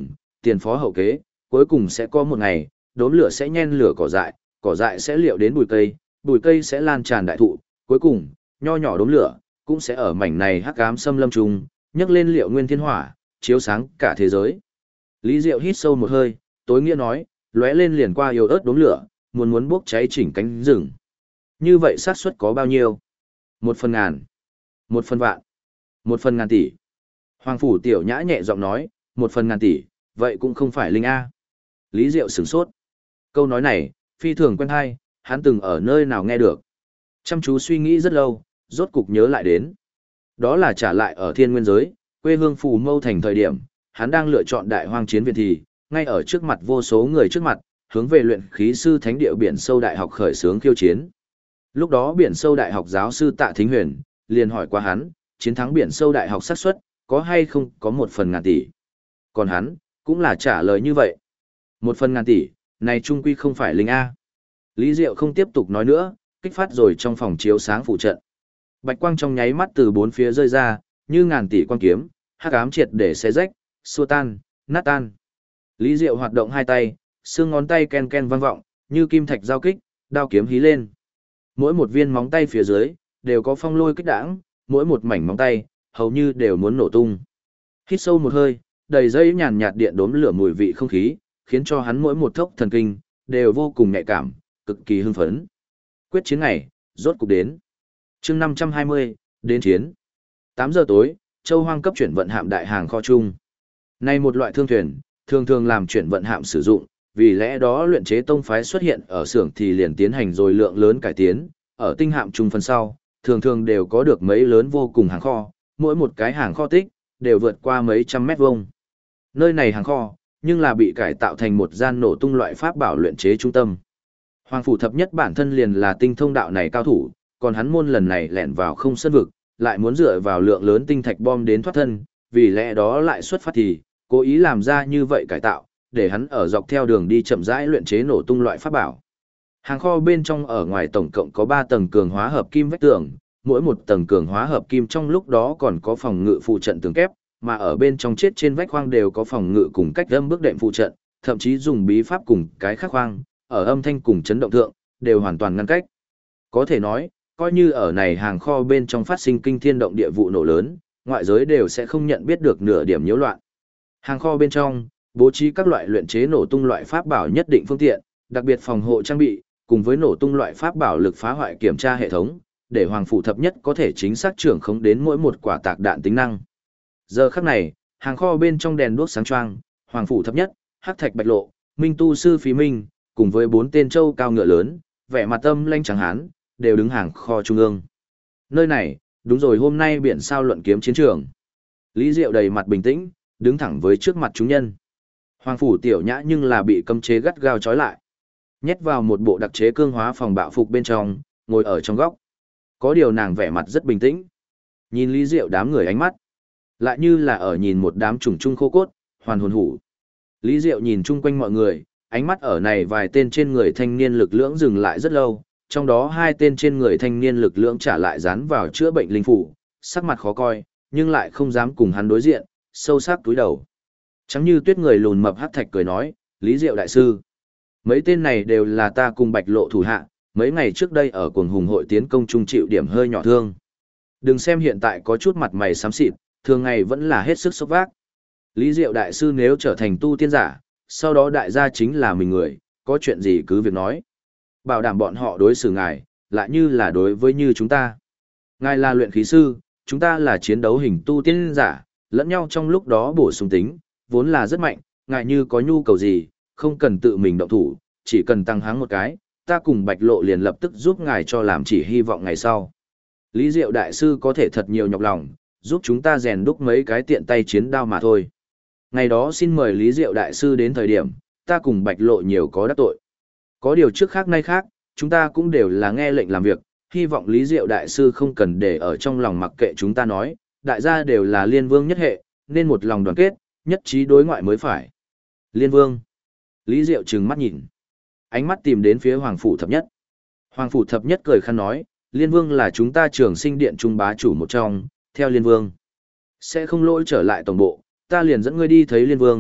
tiền phó hậu kế, cuối cùng sẽ có một ngày, đốm lửa sẽ nhen lửa cỏ dại sẽ liệu đến bụi cây sẽ lan tràn đại thụ, cuối cùng, nho nhỏ đốm lửa, cũng sẽ ở mảnh này hắc ám xâm lâm trùng, nhấc lên liệu nguyên thiên hỏa, chiếu sáng cả thế giới. Lý Diệu hít sâu một hơi, tối nghĩa nói, lóe lên liền qua yếu ớt đốm lửa, muốn bốc cháy chỉnh cánh rừng. Như vậy xác suất có bao nhiêu? 1/1000, 1/100000, 1/1000 tỷ. Hoàng phủ tiểu nhã nhẹ giọng nói, 1/1000 tỷ, vậy cũng không phải linh A. Lý Diệu sửng sốt. Câu nói này, phi thường quen hay, hắn từng ở nơi nào nghe được. Chăm chú suy nghĩ rất lâu, rốt cục nhớ lại đến. Đó là trả lại ở thiên nguyên giới, quê hương Phù Mâu Thành thời điểm, hắn đang lựa chọn đại hoang chiến viện thì, ngay ở trước mặt vô số người trước mặt, hướng về luyện khí sư thánh địa biển sâu đại học khởi xướng khiêu chiến. Lúc đó biển sâu đại học giáo sư Tạ Thính Huyền, liền hỏi qua hắn, chiến thắng biển sâu đại học xác suất có hay không có 1/1000 tỷ. Còn hắn, cũng là trả lời như vậy. 1/1000 tỷ, này trung quy không phải linh A. Lý Diệu không tiếp tục nói nữa, kích phát rồi trong phòng chiếu sáng phụ trận. Bạch quang trong nháy mắt từ bốn phía rơi ra, như ngàn tỷ quang kiếm, hắc ám triệt để xé rách, xua tan, nát tan. Lý Diệu hoạt động hai tay, xương ngón tay ken ken vang vọng, như kim thạch giao kích, đao kiếm hí lên. Mỗi một viên móng tay phía dưới đều có phong lôi kích đãng, mỗi một mảnh móng tay hầu như đều muốn nổ tung. Hít sâu một hơi, đầy dây nhàn nhạt điện đốm lửa mùi vị không khí, khiến cho hắn mỗi một thốc thần kinh đều vô cùng nhạy cảm, cực kỳ hưng phấn. Quyết chiến ngày rốt cục đến. Chương 520, đến chiến. 8 giờ tối, Châu Hoang cấp chuyển vận hạm đại hàng kho chung. Này một loại thương thuyền, thường làm chuyển vận hạm sử dụng, vì lẽ đó luyện chế tông phái xuất hiện ở xưởng thì liền tiến hành rồi lượng lớn cải tiến, ở tinh hạm chung phần sau, thường đều có được mấy lớn vô cùng hàng kho, mỗi một cái hàng kho tích đều vượt qua mấy trăm mét vuông. Nơi này hàng kho, nhưng là bị cải tạo thành một gian nổ tung loại pháp bảo luyện chế trung tâm. Hoàng phủ thập nhất bản thân liền là tinh thông đạo này cao thủ, còn hắn môn lần này lẻn vào không sơn vực, lại muốn dựa vào lượng lớn tinh thạch bom đến thoát thân, vì lẽ đó lại xuất phát thì cố ý làm ra như vậy cải tạo, để hắn ở dọc theo đường đi chậm rãi luyện chế nổ tung loại pháp bảo. Hàng kho bên trong ở ngoài tổng cộng có 3 tầng cường hóa hợp kim vách tường, mỗi một tầng cường hóa hợp kim trong lúc đó còn có phòng ngự phụ trận tường kép, mà ở bên trong chết trên vách khoang đều có phòng ngự cùng cách âm bước đệm phụ trận, thậm chí dùng bí pháp cùng cái khắc khoang, ở âm thanh cùng chấn động thượng, đều hoàn toàn ngăn cách. Có thể nói, coi như ở này hàng kho bên trong phát sinh kinh thiên động địa vụ nổ lớn, ngoại giới đều sẽ không nhận biết được nửa điểm nhiễu loạn. Hàng kho bên trong, bố trí các loại luyện chế nổ tung loại pháp bảo nhất định phương tiện, đặc biệt phòng hộ trang bị, cùng với nổ tung loại pháp bảo lực phá hoại kiểm tra hệ thống, để Hoàng phủ thập nhất có thể chính xác trưởng khống đến mỗi một quả tạc đạn tính năng. Giờ khắc này, hàng kho bên trong đèn đuốc sáng choang, Hoàng phủ thập nhất, Hắc Thạch Bạch Lộ, Minh Tu sư Phí Minh, cùng với 4 tên châu cao ngựa lớn, vẻ mặt âm lanh trắng hán, đều đứng hàng kho trung ương. Nơi này, đúng rồi, hôm nay biển sao luận kiếm chiến trường. Lý Diệu đầy mặt bình tĩnh, đứng thẳng với trước mặt chúng nhân. Hoàng phủ tiểu nhã nhưng là bị cấm chế gắt gao trói lại. Nhét vào một bộ đặc chế cương hóa phòng bạo phục bên trong, ngồi ở trong góc. Có điều nàng vẻ mặt rất bình tĩnh. Nhìn Lý Diệu đám người ánh mắt, lại như là ở nhìn một đám trùng trung khô cốt, hoàn hồn hủ. Lý Diệu nhìn chung quanh mọi người, ánh mắt ở này vài tên trên người thanh niên lực lưỡng dừng lại rất lâu, trong đó 2 tên trên người thanh niên lực lưỡng trả lại dán vào chữa bệnh linh phủ, sắc mặt khó coi, nhưng lại không dám cùng hắn đối diện, sâu sắc túi đầu. Trắng như tuyết người lùn mập Hắc Thạch cười nói, Lý Diệu đại sư. Mấy tên này đều là ta cùng Bạch Lộ thủ hạ, mấy ngày trước đây ở cuồng hùng hội tiến công trung chịu điểm hơi nhỏ thương. Đừng xem hiện tại có chút mặt mày xám xịt, thường ngày vẫn là hết sức sốc vác. Lý Diệu đại sư nếu trở thành tu tiên giả, sau đó đại gia chính là mình người, có chuyện gì cứ việc nói. Bảo đảm bọn họ đối xử ngài, lại như là đối với như chúng ta. Ngài là luyện khí sư, chúng ta là chiến đấu hình tu tiên giả, lẫn nhau trong lúc đó bổ sung tính, vốn là rất mạnh, ngài như có nhu cầu gì, không cần tự mình động thủ, chỉ cần tăng háng một cái, ta cùng Bạch Lộ liền lập tức giúp ngài cho làm, chỉ hy vọng ngày sau. Lý Diệu đại sư có thể thật nhiều nhọc lòng, giúp chúng ta rèn đúc mấy cái tiện tay chiến đao mà thôi. Ngày đó xin mời Lý Diệu đại sư đến thời điểm, ta cùng Bạch Lộ nhiều có đắc tội. Có điều trước khác nay khác, chúng ta cũng đều là nghe lệnh làm việc, hy vọng Lý Diệu đại sư không cần để ở trong lòng mặc kệ chúng ta nói, đại gia đều là liên vương nhất hệ, nên một lòng đoàn kết, nhất trí đối ngoại mới phải. Liên vương. Lý Diệu trừng mắt nhìn, ánh mắt tìm đến phía Hoàng phủ thập nhất. Hoàng phủ thập nhất cười khăn nói, Liên vương là chúng ta Trường Sinh điện trung bá chủ một trong, theo Liên vương sẽ không lỗi trở lại tổng bộ, ta liền dẫn ngươi đi thấy Liên vương,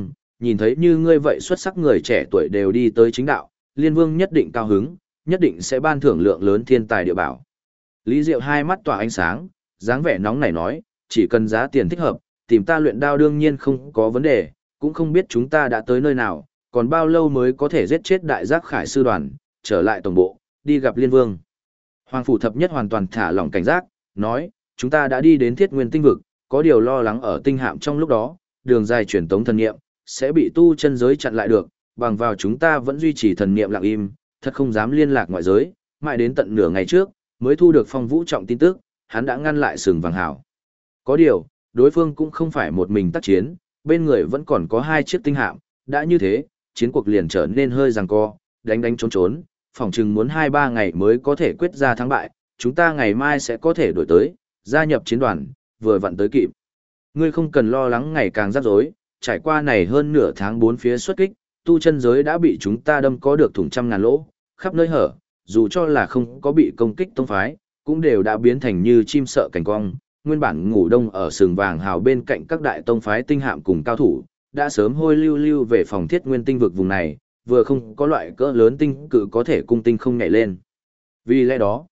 nhìn thấy như ngươi vậy xuất sắc người trẻ tuổi đều đi tới chính đạo, Liên Vương nhất định cao hứng, nhất định sẽ ban thưởng lượng lớn thiên tài địa bảo. Lý Diệu hai mắt tỏa ánh sáng, dáng vẻ nóng nảy nói, chỉ cần giá tiền thích hợp, tìm ta luyện đao đương nhiên không có vấn đề, cũng không biết chúng ta đã tới nơi nào, còn bao lâu mới có thể giết chết đại giác khải sư đoàn, trở lại tổng bộ, đi gặp Liên Vương. Hoàng phủ thập nhất hoàn toàn thả lỏng cảnh giác, nói, chúng ta đã đi đến Thiết Nguyên tinh vực, có điều lo lắng ở tinh hạm trong lúc đó, đường dài truyền tống thần niệm sẽ bị tu chân giới chặn lại được, bằng vào chúng ta vẫn duy trì thần niệm lặng im, thật không dám liên lạc ngoại giới, mãi đến tận nửa ngày trước mới thu được Phong Vũ Trọng tin tức, hắn đã ngăn lại Sừng Vàng Hảo. Có điều, đối phương cũng không phải một mình tác chiến, bên người vẫn còn có 2 chiếc tinh hạm, đã như thế, chiến cuộc liền trở nên hơi giằng co, đánh đánh trốn trốn, phòng chừng muốn 2-3 ngày mới có thể quyết ra thắng bại, chúng ta ngày mai sẽ có thể đổi tới, gia nhập chiến đoàn, vừa vặn tới kịp. Ngươi không cần lo lắng ngày càng rắc rối, trải qua này hơn nửa tháng 4 phía xuất kích, tu chân giới đã bị chúng ta đâm có được thủng trăm ngàn lỗ, khắp nơi hở, dù cho là không có bị công kích tông phái, cũng đều đã biến thành như chim sợ cảnh cong. Nguyên bản ngủ đông ở Sừng Vàng Hào bên cạnh các đại tông phái tinh hạm cùng cao thủ, đã sớm hôi lưu lưu về phòng Thiết Nguyên tinh vực vùng này, vừa không có loại cỡ lớn tinh cự có thể cung tinh không nhảy lên. Vì lẽ đó,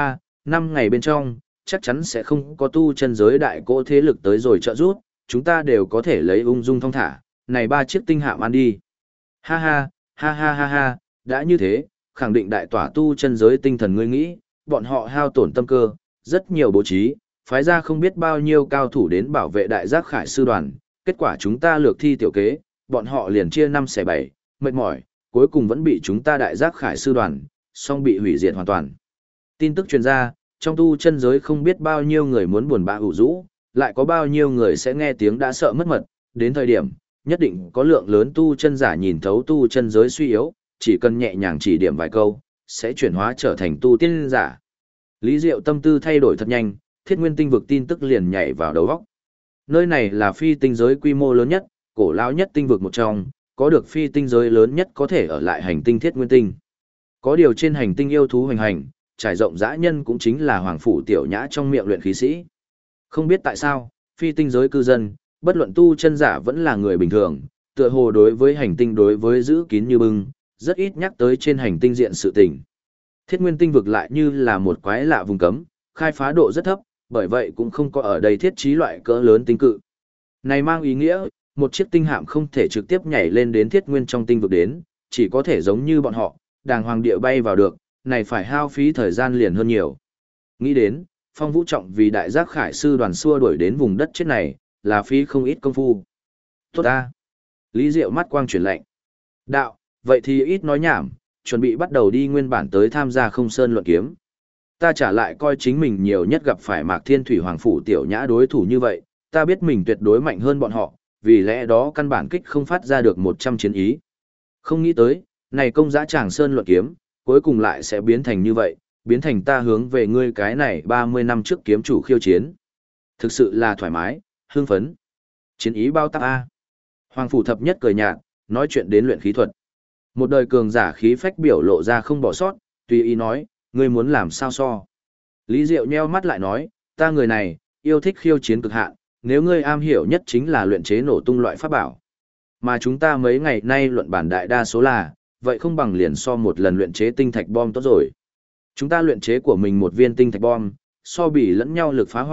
3-5 ngày bên trong, chắc chắn sẽ không có tu chân giới đại cỗ thế lực tới rồi trợ giúp, chúng ta đều có thể lấy ung dung thong thả, này 3 chiếc tinh hạm ăn đi. Ha ha, ha ha ha ha, đã như thế, khẳng định đại tỏa tu chân giới tinh thần ngươi nghĩ, bọn họ hao tổn tâm cơ, rất nhiều bố trí, phái ra không biết bao nhiêu cao thủ đến bảo vệ đại giác khải sư đoàn, kết quả chúng ta lược thi tiểu kế, bọn họ liền chia 5 xẻ 7, mệt mỏi, cuối cùng vẫn bị chúng ta đại giác khải sư đoàn, song bị hủy diệt hoàn toàn. Tin tức truyền ra, trong tu chân giới không biết bao nhiêu người muốn buồn bã ủ rũ, lại có bao nhiêu người sẽ nghe tiếng đã sợ mất mật, đến thời điểm, nhất định có lượng lớn tu chân giả nhìn thấu tu chân giới suy yếu, chỉ cần nhẹ nhàng chỉ điểm vài câu, sẽ chuyển hóa trở thành tu tiên giả. Lý Diệu tâm tư thay đổi thật nhanh, Thiết Nguyên tinh vực tin tức liền nhảy vào đầu óc. Nơi này là phi tinh giới quy mô lớn nhất, cổ lão nhất tinh vực một trong, có được phi tinh giới lớn nhất có thể ở lại hành tinh Thiết Nguyên tinh. Có điều trên hành tinh yêu thú hoành hành, trải rộng dã nhân cũng chính là hoàng phủ tiểu nhã trong miệng luyện khí sĩ. Không biết tại sao, phi tinh giới cư dân, bất luận tu chân giả vẫn là người bình thường, tựa hồ đối với hành tinh đối với giữ kín như bưng, rất ít nhắc tới trên hành tinh diện sự tình. Thiết Nguyên tinh vực lại như là một quái lạ vùng cấm, khai phá độ rất thấp, bởi vậy cũng không có ở đây thiết trí loại cỡ lớn tinh cự. Này mang ý nghĩa, một chiếc tinh hạm không thể trực tiếp nhảy lên đến Thiết Nguyên trong tinh vực đến, chỉ có thể giống như bọn họ, đàng hoàng địa bay vào được, này phải hao phí thời gian liền hơn nhiều. Nghĩ đến, Phong Vũ Trọng vì đại giác khải sư đoàn xua đuổi đến vùng đất chết này, là phí không ít công phu. Tốt ta. Lý Diệu mắt quang chuyển lạnh. Đạo, vậy thì ít nói nhảm, chuẩn bị bắt đầu đi nguyên bản tới tham gia Không Sơn luận kiếm. Ta trả lại coi chính mình nhiều nhất gặp phải Mạc Thiên Thủy Hoàng phủ tiểu nhã đối thủ như vậy, ta biết mình tuyệt đối mạnh hơn bọn họ, vì lẽ đó căn bản kích không phát ra được 100 chiến ý. Không nghĩ tới, này công giá Tràng Sơn luận kiếm, cuối cùng lại sẽ biến thành như vậy, biến thành ta hướng về ngươi cái này 30 năm trước kiếm chủ khiêu chiến. Thực sự là thoải mái, hưng phấn. Chiến ý bao táp A. Hoàng phủ thập nhất cười nhạt, nói chuyện đến luyện khí thuật. Một đời cường giả khí phách biểu lộ ra không bỏ sót, tùy ý nói, ngươi muốn làm sao so. Lý Diệu nheo mắt lại nói, ta người này, yêu thích khiêu chiến cực hạn, nếu ngươi am hiểu nhất chính là luyện chế nổ tung loại pháp bảo. Mà chúng ta mấy ngày nay luận bản đại đa số là, vậy không bằng liền so một lần luyện chế tinh thạch bom tốt rồi. Chúng ta luyện chế của mình một viên tinh thạch bom, so bì lẫn nhau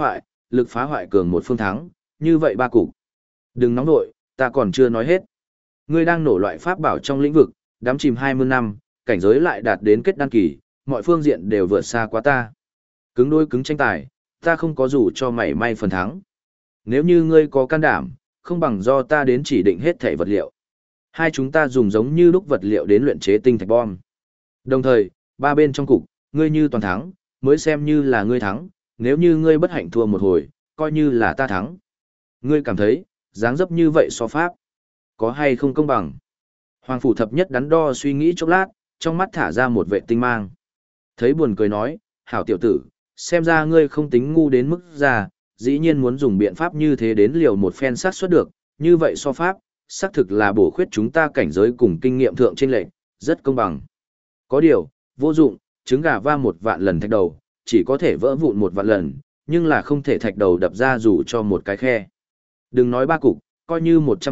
lực phá hoại cường một phương thắng, như vậy 3 cục. Đừng nóng nội, ta còn chưa nói hết. Ngươi đang nổ loại pháp bảo trong lĩnh vực, đắm chìm 20 năm, cảnh giới lại đạt đến kết đăng kỳ, mọi phương diện đều vượt xa quá ta. Cứng đôi cứng tranh tài, ta không có dù cho mảy may phần thắng. Nếu như ngươi có can đảm, không bằng do ta đến chỉ định hết thể vật liệu. Hai chúng ta dùng giống như lúc vật liệu đến luyện chế tinh thạch bom. Đồng thời, 3 bên trong cục, ngươi như toàn thắng, mới xem như là ngươi thắng, nếu như ngươi bất hạnh thua một hồi, coi như là ta thắng. Ngươi cảm thấy, dáng dấp như vậy so pháp, có hay không công bằng? Hoàng phủ thập nhất đắn đo suy nghĩ chốc lát, trong mắt thả ra một vệ tinh mang. Thấy buồn cười nói, hảo tiểu tử, xem ra ngươi không tính ngu đến mức ra, dĩ nhiên muốn dùng biện pháp như thế đến liều một phen sát suất được, như vậy so pháp, xác thực là bổ khuyết chúng ta cảnh giới cùng kinh nghiệm thượng trên lệnh, rất công bằng. Có điều, vô dụng, trứng gà va 1 vạn lần thạch đầu, chỉ có thể vỡ vụn 1 vạn lần, nhưng là không thể thạch đầu đập ra dù cho một cái khe. Đừng nói 3 cục, coi như 100 cục,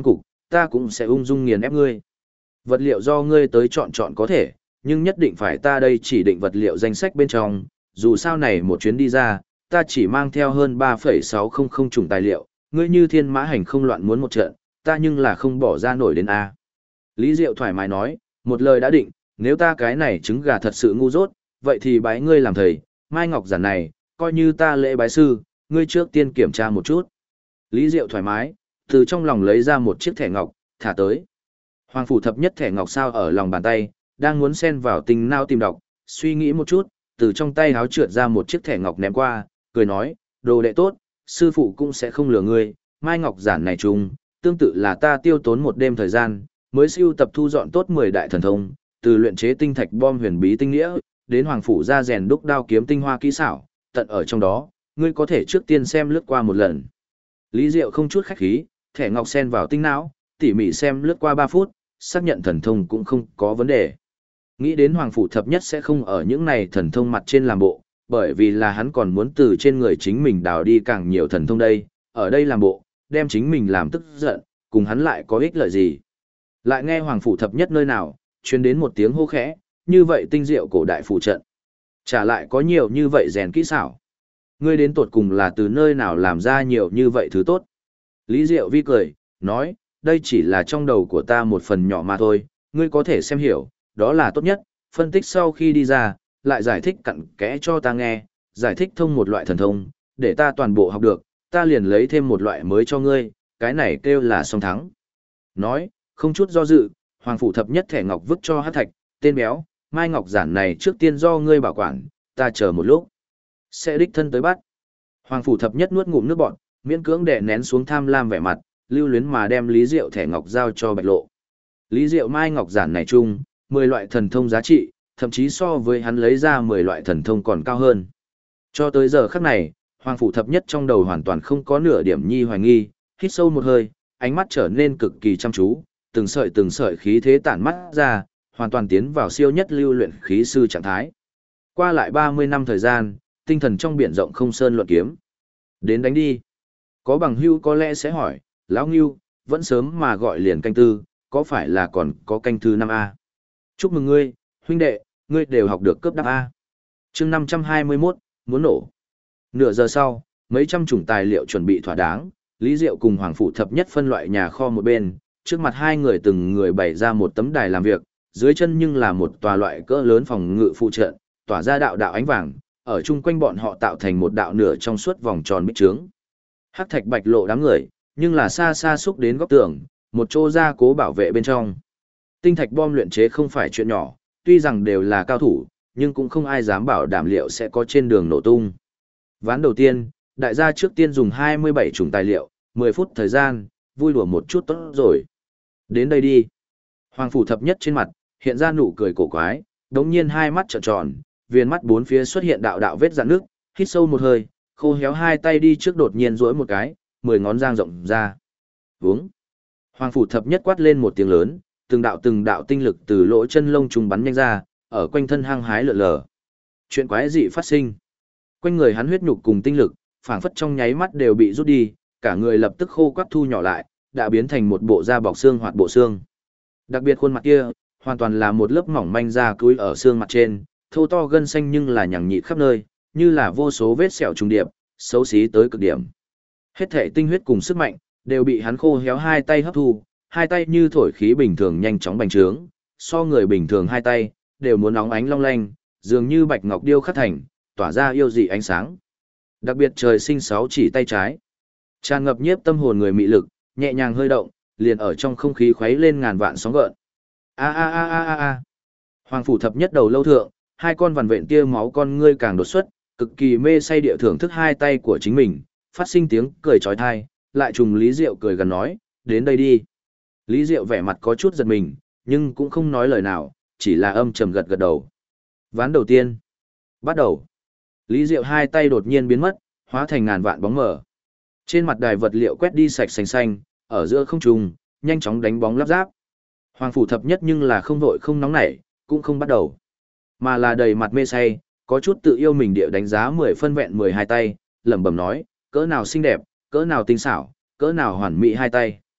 ta cũng sẽ ung dung nghiền ép ngươi. Vật liệu do ngươi tới chọn chọn có thể, nhưng nhất định phải ta đây chỉ định vật liệu danh sách bên trong, dù sao này một chuyến đi ra, ta chỉ mang theo hơn 3,600 chủng tài liệu, ngươi như thiên mã hành không loạn muốn một trận, ta nhưng là không bỏ ra nổi đến A. Lý Diệu thoải mái nói, một lời đã định, nếu ta cái này trứng gà thật sự ngu dốt, vậy thì bái ngươi làm thầy, Mai Ngọc Giản này, coi như ta lễ bái sư, ngươi trước tiên kiểm tra một chút. Lý Diệu thoải mái, từ trong lòng lấy ra một chiếc thẻ ngọc, thả tới. Hoàng phủ thập nhất thẻ ngọc sao ở lòng bàn tay, đang muốn xen vào tình nao tìm đọc, suy nghĩ một chút, từ trong tay háo trượt ra một chiếc thẻ ngọc ném qua, cười nói, đồ đệ tốt, sư phụ cũng sẽ không lừa ngươi, Mai Ngọc Giản này chung, tương tự là ta tiêu tốn một đêm thời gian, mới siêu tập thu dọn tốt 10 đại thần thông, từ luyện chế tinh thạch bom huyền bí tinh nghĩa, đến hoàng phủ ra rèn đúc đao kiếm tinh hoa kỹ xảo, tận ở trong đó, ngươi có thể trước tiên xem lướt qua một lần. Lý Diệu không chút khách khí, thẻ ngọc sen vào tinh não, tỉ mỉ xem lướt qua 3 phút, xác nhận thần thông cũng không có vấn đề. Nghĩ đến hoàng phủ thập nhất sẽ không ở những này thần thông mặt trên làm bộ, bởi vì là hắn còn muốn từ trên người chính mình đào đi càng nhiều thần thông đây, ở đây làm bộ, đem chính mình làm tức giận, cùng hắn lại có ích lợi gì. Lại nghe hoàng phủ thập nhất nơi nào, truyền đến một tiếng hô khẽ, như vậy tinh diệu cổ đại phụ trận. Trả lại có nhiều như vậy rèn kỹ xảo. Ngươi đến tột cùng là từ nơi nào làm ra nhiều như vậy thứ tốt. Lý Diệu vi cười, nói, đây chỉ là trong đầu của ta một phần nhỏ mà thôi, ngươi có thể xem hiểu, đó là tốt nhất, phân tích sau khi đi ra, lại giải thích cặn kẽ cho ta nghe, giải thích thông một loại thần thông, để ta toàn bộ học được, ta liền lấy thêm một loại mới cho ngươi, cái này kêu là song thắng. Nói, không chút do dự, hoàng phủ thập nhất thẻ ngọc vứt cho hát thạch, tên béo, Mai Ngọc Giản này trước tiên do ngươi bảo quản, ta chờ một lúc. Sẽ đích thân tới bắt. Hoàng phủ thập nhất nuốt ngụm nước bọt, miễn cưỡng đè nén xuống tham lam vẻ mặt, lưu luyến mà đem Lý Diệu thẻ ngọc giao cho Bạch Lộ. Lý Diệu Mai Ngọc Giản này chung, 10 loại thần thông giá trị, thậm chí so với hắn lấy ra 10 loại thần thông còn cao hơn. Cho tới giờ khắc này, Hoàng phủ thập nhất trong đầu hoàn toàn không có nửa điểm nhi hoài nghi, hít sâu một hơi, ánh mắt trở nên cực kỳ chăm chú, từng sợi khí thế tản mắt ra, hoàn toàn tiến vào siêu nhất lưu luyện khí sư trạng thái. Qua lại 30 năm thời gian, tinh thần trong biển rộng không sơn luận kiếm. Đến đánh đi. Có bằng hưu có lẽ sẽ hỏi, lão Ngưu, vẫn sớm mà gọi liền canh tư, có phải là còn có canh thứ 5A? Chúc mừng ngươi, huynh đệ, ngươi đều học được cướp đáp A. chương 521, muốn nổ. Nửa giờ sau, mấy trăm chủng tài liệu chuẩn bị thỏa đáng, Lý Diệu cùng Hoàng phủ thập nhất phân loại nhà kho một bên, trước mặt hai người từng người bày ra một tấm đài làm việc, dưới chân nhưng là một tòa loại cỡ lớn phòng ngự phụ trợ, tỏa ra đạo đạo ánh vàng, ở chung quanh bọn họ tạo thành một đạo nửa trong suốt vòng tròn bích trướng. Hắc Thạch Bạch Lộ đám người, nhưng là xa xa xúc đến góc tường, một chỗ gia cố bảo vệ bên trong. Tinh thạch bom luyện chế không phải chuyện nhỏ, tuy rằng đều là cao thủ, nhưng cũng không ai dám bảo đảm liệu sẽ có trên đường nổ tung. Ván đầu tiên, đại gia trước tiên dùng 27 chủng tài liệu, 10 phút thời gian, vui đùa một chút tốt rồi. Đến đây đi. Hoàng phủ thập nhất trên mặt, hiện ra nụ cười cổ quái, đống nhiên hai mắt trợn tròn, viền mắt bốn phía xuất hiện đạo đạo vết rạn nước, hít sâu một hơi, khô héo hai tay đi trước đột nhiên duỗi một cái, 10 ngón dang rộng ra. Vướng. Hoàng phủ thập nhất quát lên một tiếng lớn, từng đạo tinh lực từ lỗ chân lông trùng bắn nhanh ra, ở quanh thân hăng hái lượn lờ. Chuyện quái dị phát sinh. Quanh người hắn huyết nhục cùng tinh lực, phảng phất trong nháy mắt đều bị rút đi, cả người lập tức khô quắt thu nhỏ lại, đã biến thành một bộ da bọc xương hoặc bộ xương. Đặc biệt khuôn mặt kia, hoàn toàn là một lớp mỏng manh da cúi ở xương mặt trên, thô to gân xanh nhưng là nhằng nhịt khắp nơi, như là vô số vết sẹo trùng điệp, xấu xí tới cực điểm. Hết thể tinh huyết cùng sức mạnh, đều bị hắn khô héo hai tay hấp thu, hai tay như thổi khí bình thường nhanh chóng bành trướng, so người bình thường hai tay, đều muốn óng ánh long lanh, dường như bạch ngọc điêu khắc thành, tỏa ra yêu dị ánh sáng. Đặc biệt trời sinh 6 chỉ tay trái, tràn ngập nhiếp tâm hồn người mị lực, nhẹ nhàng hơi động, liền ở trong không khí khuấy lên ngàn vạn sóng gợn. A a a a a a. Hoàng phủ thập nhất đầu lâu thượng, hai con vằn vện tia máu con ngươi càng đột xuất, cực kỳ mê say địa thưởng thức hai tay của chính mình, phát sinh tiếng cười chói tai, lại trùng Lý Diệu cười gần nói, đến đây đi. Lý Diệu vẻ mặt có chút giật mình, nhưng cũng không nói lời nào, chỉ là âm trầm gật gật đầu. Ván đầu tiên. Bắt đầu. Lý Diệu hai tay đột nhiên biến mất, hóa thành ngàn vạn bóng mờ. Trên mặt đài vật liệu quét đi sạch sành xanh, ở giữa không trung, nhanh chóng đánh bóng lắp ráp. Hoàng phủ thập nhất nhưng là không vội không nóng nảy, cũng không bắt đầu. Mà là đầy mặt mê say, có chút tự yêu mình địa đánh giá 10 phân vẹn 12 tay, lẩm bẩm nói, cỡ nào xinh đẹp, cỡ nào tinh xảo, cỡ nào hoàn mỹ hai tay.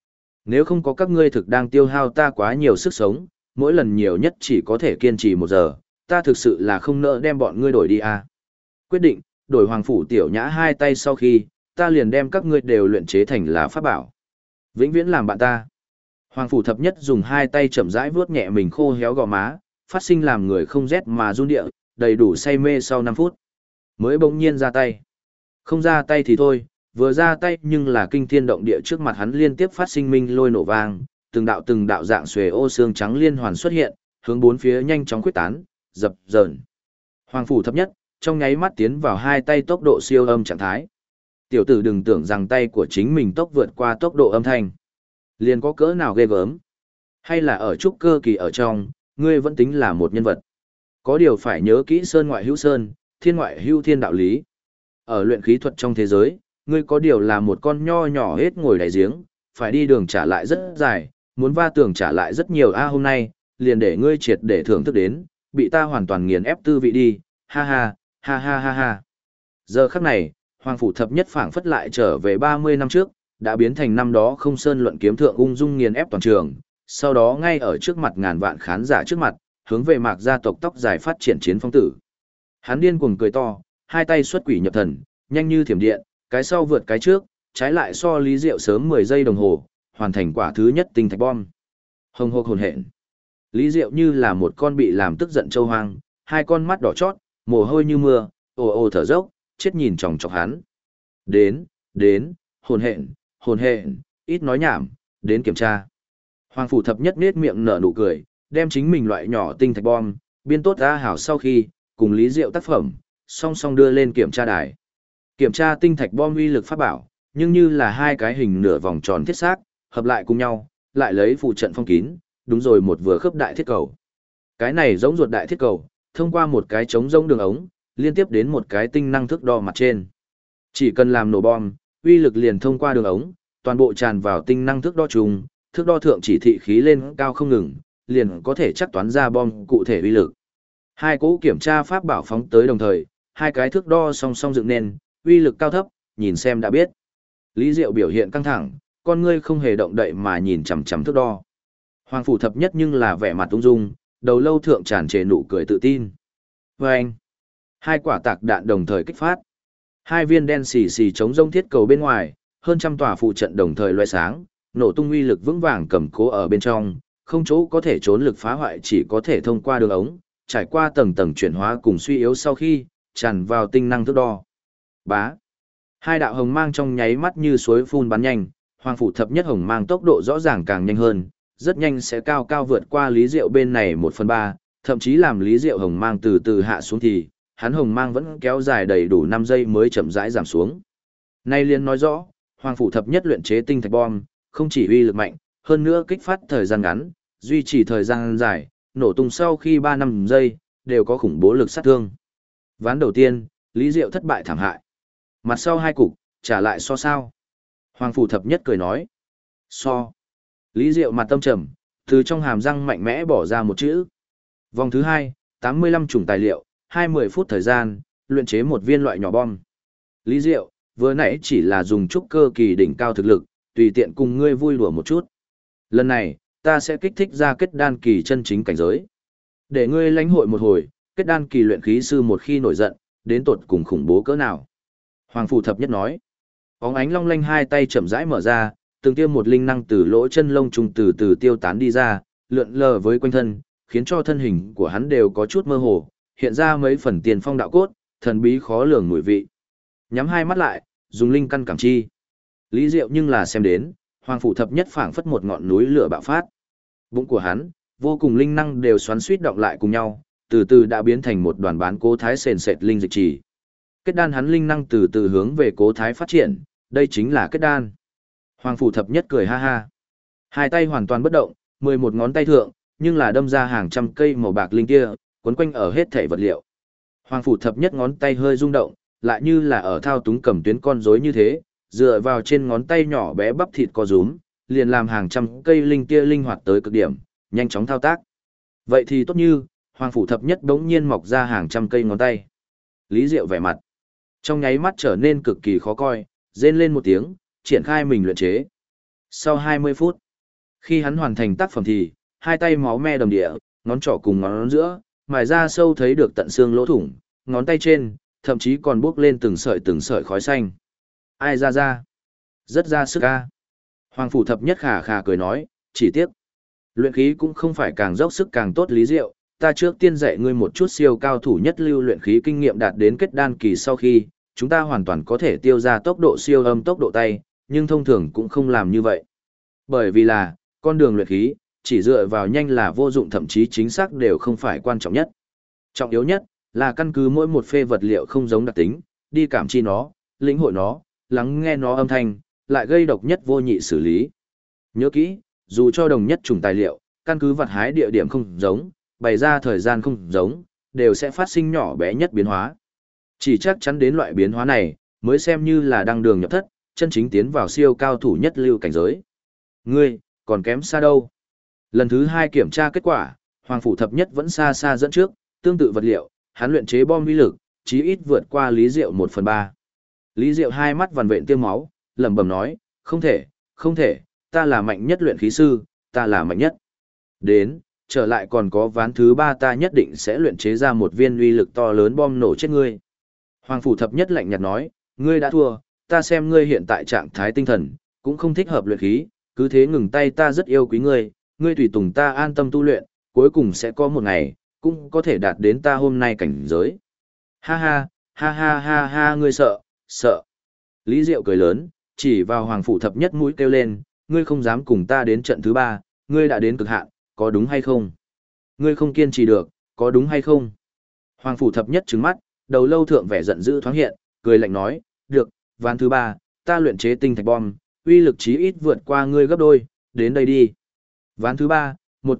Nếu không có các ngươi thực đang tiêu hao ta quá nhiều sức sống, mỗi lần nhiều nhất chỉ có thể kiên trì 1 giờ, ta thực sự là không nỡ đem bọn ngươi đổi đi à. Quyết định, đổi Hoàng Phủ Tiểu Nhã 2 tay sau khi, ta liền đem các ngươi đều luyện chế thành là pháp bảo. Vĩnh viễn làm bạn ta. Hoàng Phủ Thập Nhất dùng 2 tay chậm rãi vuốt nhẹ mình khô héo gò má, phát sinh làm người không rét mà run địa, đầy đủ say mê sau 5 phút. Mới bỗng nhiên ra tay. Không ra tay thì thôi, vừa ra tay nhưng là kinh thiên động địa trước mặt hắn liên tiếp phát sinh minh lôi nổ vang, từng đạo dạng xuề ô xương trắng liên hoàn xuất hiện, hướng bốn phía nhanh chóng khuếch tán, dập dờn. Hoàng Phủ Thập Nhất, trong nháy mắt tiến vào 2 tay tốc độ siêu âm trạng thái. Tiểu tử đừng tưởng rằng tay của chính mình tốc vượt qua tốc độ âm thanh. Liền có cỡ nào ghê gớm. Hay là ở trúc cơ kỳ ở trong, ngươi vẫn tính là một nhân vật. Có điều phải nhớ kỹ sơn ngoại hữu sơn, thiên ngoại hữu thiên đạo lý. Ở luyện khí thuật trong thế giới, ngươi có điều là một con nho nhỏ hết ngồi đáy giếng, phải đi đường trả lại rất dài, muốn va tường trả lại rất nhiều hôm nay, liền để ngươi triệt để thưởng thức đến, bị ta hoàn toàn nghiền ép tư vị đi, ha ha, ha ha ha ha. Giờ khắc này, Hoàng Phủ Thập Nhất phảng phất lại trở về 30 năm trước, đã biến thành năm đó không sơn luận kiếm thượng ung dung nghiền ép toàn trường, sau đó ngay ở trước mặt ngàn vạn khán giả trước mặt, hướng về Mạc gia tộc tóc dài phát triển chiến phong tử. Hắn điên cuồng cười to, 2 tay xuất quỷ nhập thần, nhanh như thiểm điện, cái sau vượt cái trước, trái lại so Lý Diệu sớm 10 giây đồng hồ, hoàn thành quả thứ nhất tinh thạch bom. Hồng hộc hồn hện. Lý Diệu như là một con bị làm tức giận châu hoang, 2 con mắt đỏ chót, mồ hôi như mưa, ồ ồ thở dốc, chết nhìn chòng chọc hắn. Đến, hồn hện, ít nói nhảm, đến kiểm tra. Hoàng Phủ Thập Nhất nết miệng nở nụ cười, đem chính mình loại nhỏ tinh thạch bom, biên tốt ra hảo sau khi, cùng Lý Diệu tác phẩm, song song đưa lên kiểm tra đài. Kiểm tra tinh thạch bom uy lực pháp bảo, nhưng như là 2 cái hình nửa vòng tròn thiết xác, hợp lại cùng nhau, lại lấy phụ trận phong kín, đúng rồi một vừa khớp đại thiết cầu. Cái này giống ruột đại thiết cầu, thông qua một cái trống rỗng đường ống, liên tiếp đến một cái tinh năng thước đo mặt trên. Chỉ cần làm nổ bom, uy lực liền thông qua đường ống, toàn bộ tràn vào tinh năng thước đo trùng, thước đo thượng chỉ thị khí lên cao không ngừng, liền có thể chắc toán ra bom cụ thể uy lực. 2 cỗ kiểm tra pháp bảo phóng tới đồng thời, 2 cái thước đo song song dựng nên, uy lực cao thấp, nhìn xem đã biết. Lý Diệu biểu hiện căng thẳng, con ngươi không hề động đậy mà nhìn chằm chằm thước đo. Hoàng Phủ Thập Nhất nhưng là vẻ mặt ung dung, đầu lâu thượng tràn trề nụ cười tự tin. Vâng! 2 quả tạc đạn đồng thời kích phát. 2 viên đen xì xì chống rông thiết cầu bên ngoài, hơn trăm tòa phụ trận đồng thời loe sáng, nổ tung uy lực vững vàng cầm cố ở bên trong, không chỗ có thể trốn lực phá hoại chỉ có thể thông qua đường ống, trải qua tầng tầng chuyển hóa cùng suy yếu sau khi tràn vào tinh năng thước đo. Bá. 2 đạo hồng mang trong nháy mắt như suối phun bắn nhanh, Hoàng Phủ Thập Nhất hồng mang tốc độ rõ ràng càng nhanh hơn, rất nhanh sẽ cao cao vượt qua Lý Diệu bên này 1/3, thậm chí làm Lý Diệu hồng mang từ từ hạ xuống thì, hắn hồng mang vẫn kéo dài đầy đủ 5 giây mới chậm rãi giảm xuống. Nay liền nói rõ, Hoàng Phủ Thập Nhất luyện chế tinh thạch bom, không chỉ uy lực mạnh, hơn nữa kích phát thời gian ngắn, duy trì thời gian dài, nổ tung sau khi 3-5 giây, đều có khủng bố lực sát thương. Ván đầu tiên, Lý Diệu thất bại thảm hại. Mặt sau 2 cục, trả lại so sao. Hoàng Phủ Thập Nhất cười nói. So. Lý Diệu mặt tâm trầm, từ trong hàm răng mạnh mẽ bỏ ra một chữ. Vòng thứ 2, 85 chủng tài liệu, 20 phút thời gian, luyện chế một viên loại nhỏ bom. Lý Diệu, vừa nãy chỉ là dùng trúc cơ kỳ đỉnh cao thực lực, tùy tiện cùng ngươi vui đùa một chút. Lần này, ta sẽ kích thích ra kết đan kỳ chân chính cảnh giới. Để ngươi lãnh hội một hồi, kết đan kỳ luyện khí sư một khi nổi giận, đến tột cùng khủng bố cỡ nào. Hoàng Phủ Thập Nhất nói. Bóng ánh long lanh 2 tay chậm rãi mở ra, từng tiêm một linh năng từ lỗ chân lông trùng từ từ tiêu tán đi ra, lượn lờ với quanh thân, khiến cho thân hình của hắn đều có chút mơ hồ, hiện ra mấy phần tiền phong đạo cốt, thần bí khó lường mùi vị. Nhắm 2 mắt lại, dùng linh căn cảm chi. Lý Diệu nhưng là xem đến, Hoàng Phủ Thập Nhất phảng phất một ngọn núi lửa bạo phát. Bụng của hắn, vô cùng linh năng đều xoắn xuýt động lại cùng nhau, từ từ đã biến thành một đoàn bán cố thái sền sệt linh dịch trì. Kết đan hắn linh năng từ từ hướng về cố thái phát triển, đây chính là kết đan. Hoàng Phủ Thập Nhất cười ha ha. 2 tay hoàn toàn bất động, 11 ngón tay thượng, nhưng là đâm ra hàng trăm cây màu bạc linh kia, quấn quanh ở hết thể vật liệu. Hoàng Phủ Thập Nhất ngón tay hơi rung động, lại như là ở thao túng cầm tuyến con rối như thế, dựa vào trên ngón tay nhỏ bé bắp thịt co rúm, liền làm hàng trăm cây linh kia linh hoạt tới cực điểm, nhanh chóng thao tác. Vậy thì tốt như, Hoàng Phủ Thập Nhất bỗng nhiên mọc ra hàng trăm cây ngón tay. Lý Diệu vẻ mặt trong nháy mắt trở nên cực kỳ khó coi, rên lên một tiếng, triển khai mình luyện chế. Sau 20 phút, Khi hắn hoàn thành tác phẩm thì, hai tay máu me đầm địa, ngón trỏ cùng ngón giữa, mài ra sâu thấy được tận xương lỗ thủng, ngón tay trên, thậm chí còn bốc lên từng sợi khói xanh. Ai ra. Rất ra sức ca. Hoàng Phủ Thập Nhất khà khà cười nói, chỉ tiếc. Luyện khí cũng không phải càng dốc sức càng tốt Lý Diệu, ta trước tiên dạy ngươi một chút siêu cao thủ nhất lưu luyện khí kinh nghiệm đạt đến kết đan kỳ sau khi, chúng ta hoàn toàn có thể tiêu ra tốc độ siêu âm tốc độ tay, nhưng thông thường cũng không làm như vậy. Bởi vì là, con đường luyện khí, chỉ dựa vào nhanh là vô dụng thậm chí chính xác đều không phải quan trọng nhất. Trọng yếu nhất, là căn cứ mỗi một phê vật liệu không giống đặc tính, đi cảm chi nó, lĩnh hội nó, lắng nghe nó âm thanh, lại gây độc nhất vô nhị xử lý. Nhớ kỹ, dù cho đồng nhất chủng tài liệu, căn cứ vật hái địa điểm không giống, bày ra thời gian không giống, đều sẽ phát sinh nhỏ bé nhất biến hóa. Chỉ chắc chắn đến loại biến hóa này, mới xem như là đăng đường nhập thất, chân chính tiến vào siêu cao thủ nhất lưu cảnh giới. Ngươi, còn kém xa đâu. Lần thứ 2 kiểm tra kết quả, Hoàng Phủ Thập Nhất vẫn xa xa dẫn trước, tương tự vật liệu, hắn luyện chế bom uy lực, chí ít vượt qua Lý Diệu 1/3. Lý Diệu hai mắt vằn vện tiêm máu, lẩm bẩm nói, không thể, ta là mạnh nhất luyện khí sư, ta là mạnh nhất. Đến, trở lại còn có ván thứ 3 ta nhất định sẽ luyện chế ra một viên uy lực to lớn bom nổ chết ngươi. Hoàng Phủ Thập Nhất lạnh nhạt nói, ngươi đã thua, ta xem ngươi hiện tại trạng thái tinh thần, cũng không thích hợp luyện khí, cứ thế ngừng tay ta rất yêu quý ngươi, ngươi tùy tùng ta an tâm tu luyện, cuối cùng sẽ có một ngày, cũng có thể đạt đến ta hôm nay cảnh giới. Ha, ngươi sợ. Lý Diệu cười lớn, chỉ vào Hoàng Phủ Thập Nhất mũi kêu lên, ngươi không dám cùng ta đến trận thứ 3, ngươi đã đến cực hạn, có đúng hay không? Ngươi không kiên trì được, có đúng hay không? Hoàng Phủ Thập Nhất trừng mắt, đầu lâu thượng vẻ giận dữ thoáng hiện, cười lạnh nói, được, ván thứ 3, ta luyện chế tinh thạch bom, uy lực chí ít vượt qua ngươi gấp đôi, đến đây đi. Ván thứ 3,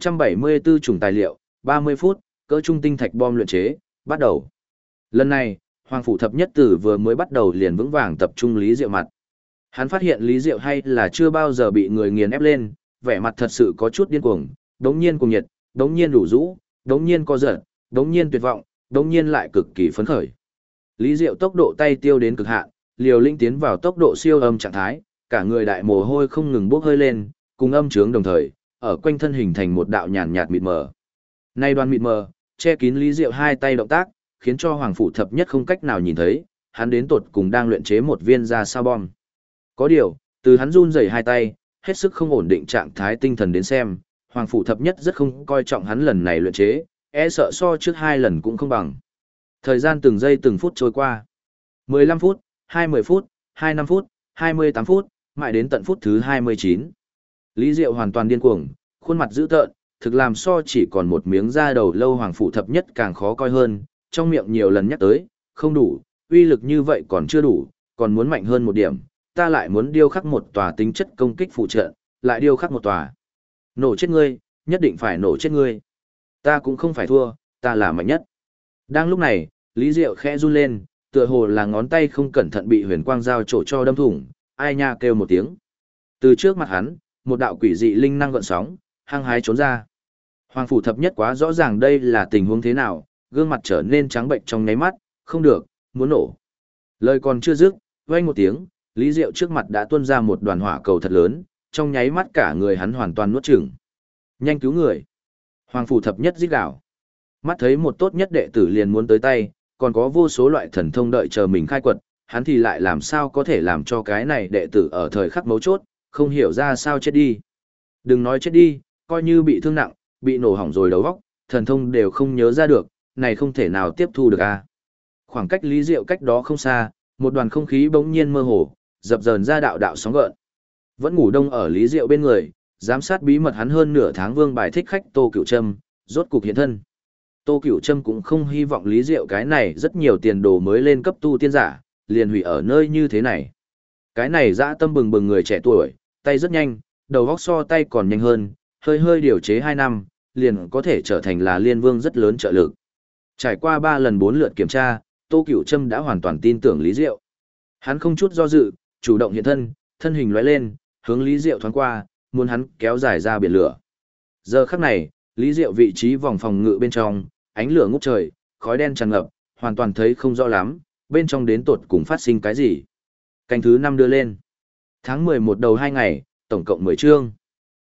174 chủng tài liệu, 30 phút, cỡ trung tinh thạch bom luyện chế, bắt đầu. Lần này, Hoàng Phủ Thập Nhất Tử vừa mới bắt đầu liền vững vàng tập trung Lý Diệu mặt. Hắn phát hiện Lý Diệu hay là chưa bao giờ bị người nghiền ép lên, vẻ mặt thật sự có chút điên cuồng, đống nhiên cuồng nhiệt, đống nhiên đủ rũ, đống nhiên co giật, đống nhiên tuyệt vọng, đống nhiên lại cực kỳ phấn khởi. Lý Diệu tốc độ tay tiêu đến cực hạn, liều linh tiến vào tốc độ siêu âm trạng thái, cả người đại mồ hôi không ngừng bốc hơi lên, cùng âm trướng đồng thời, ở quanh thân hình thành một đạo nhàn nhạt mịt mờ. Nay đoàn mịt mờ, che kín Lý Diệu hai tay động tác, khiến cho Hoàng Phủ Thập Nhất không cách nào nhìn thấy, hắn đến tột cùng đang luyện chế một viên ra sao bom. Có điều, từ hắn run rẩy hai tay, hết sức không ổn định trạng thái tinh thần đến xem, Hoàng Phủ Thập Nhất rất không coi trọng hắn lần này luyện chế, e sợ so trước 2 lần cũng không bằng. Thời gian từng giây từng phút trôi qua. 15 phút, 20 phút, 25 phút, 28 phút, mãi đến tận phút thứ 29. Lý Diệu hoàn toàn điên cuồng, khuôn mặt dữ tợn, thực làm so chỉ còn một miếng da đầu lâu Hoàng Phủ Thập Nhất càng khó coi hơn, trong miệng nhiều lần nhắc tới, không đủ, uy lực như vậy còn chưa đủ, còn muốn mạnh hơn một điểm, ta lại muốn điêu khắc một tòa tính chất công kích phụ trợ, lại điêu khắc một tòa. Nổ chết ngươi, nhất định phải nổ chết ngươi. Ta cũng không phải thua, ta là mạnh nhất. Đang lúc này, Lý Diệu khẽ run lên, tựa hồ là ngón tay không cẩn thận bị huyền quang dao trổ cho đâm thủng, ai nha kêu một tiếng. Từ trước mặt hắn, một đạo quỷ dị linh năng gợn sóng, hăng hái trốn ra. Hoàng Phủ Thập Nhất quá rõ ràng đây là tình huống thế nào, gương mặt trở nên trắng bệnh trong nháy mắt, không được, muốn nổ. Lời còn chưa dứt, vang một tiếng, Lý Diệu trước mặt đã tuôn ra một đoàn hỏa cầu thật lớn, trong nháy mắt cả người hắn hoàn toàn nuốt chửng. Nhanh cứu người. Hoàng Phủ Thập Nhất rít gào. Mắt thấy một tốt nhất đệ tử liền muốn tới tay, còn có vô số loại thần thông đợi chờ mình khai quật, hắn thì lại làm sao có thể làm cho cái này đệ tử ở thời khắc mấu chốt, không hiểu ra sao chết đi. Đừng nói chết đi, coi như bị thương nặng, bị nổ hỏng rồi đầu óc, thần thông đều không nhớ ra được, này không thể nào tiếp thu được a. Khoảng cách Lý Diệu cách đó không xa, một đoàn không khí bỗng nhiên mơ hồ, dập dờn ra đạo đạo sóng gợn. Vẫn ngủ đông ở Lý Diệu bên người, giám sát bí mật hắn hơn nửa tháng vương bài thích khách Tô Cửu Trâm, rốt cục hiện thân. Tô Cửu Trâm cũng không hy vọng Lý Diệu cái này rất nhiều tiền đồ mới lên cấp tu tiên giả, liền hủy ở nơi như thế này. Cái này dã tâm bừng bừng người trẻ tuổi, tay rất nhanh, đầu óc so tay còn nhanh hơn, hơi hơi điều chế 2 năm, liền có thể trở thành là liên vương rất lớn trợ lực. Trải qua 3 lần 4 lượt kiểm tra, Tô Cửu Trâm đã hoàn toàn tin tưởng Lý Diệu. Hắn không chút do dự, chủ động hiện thân, thân hình lóe lên, hướng Lý Diệu thoáng qua, muốn hắn kéo dài ra biển lửa. Giờ khắc này, Lý Diệu vị trí vòng phòng ngự bên trong, ánh lửa ngút trời, khói đen tràn ngập, hoàn toàn thấy không rõ lắm, bên trong đến tột cùng phát sinh cái gì. Canh thứ 5 đưa lên. Tháng 11 đầu 2 ngày, tổng cộng 10 chương.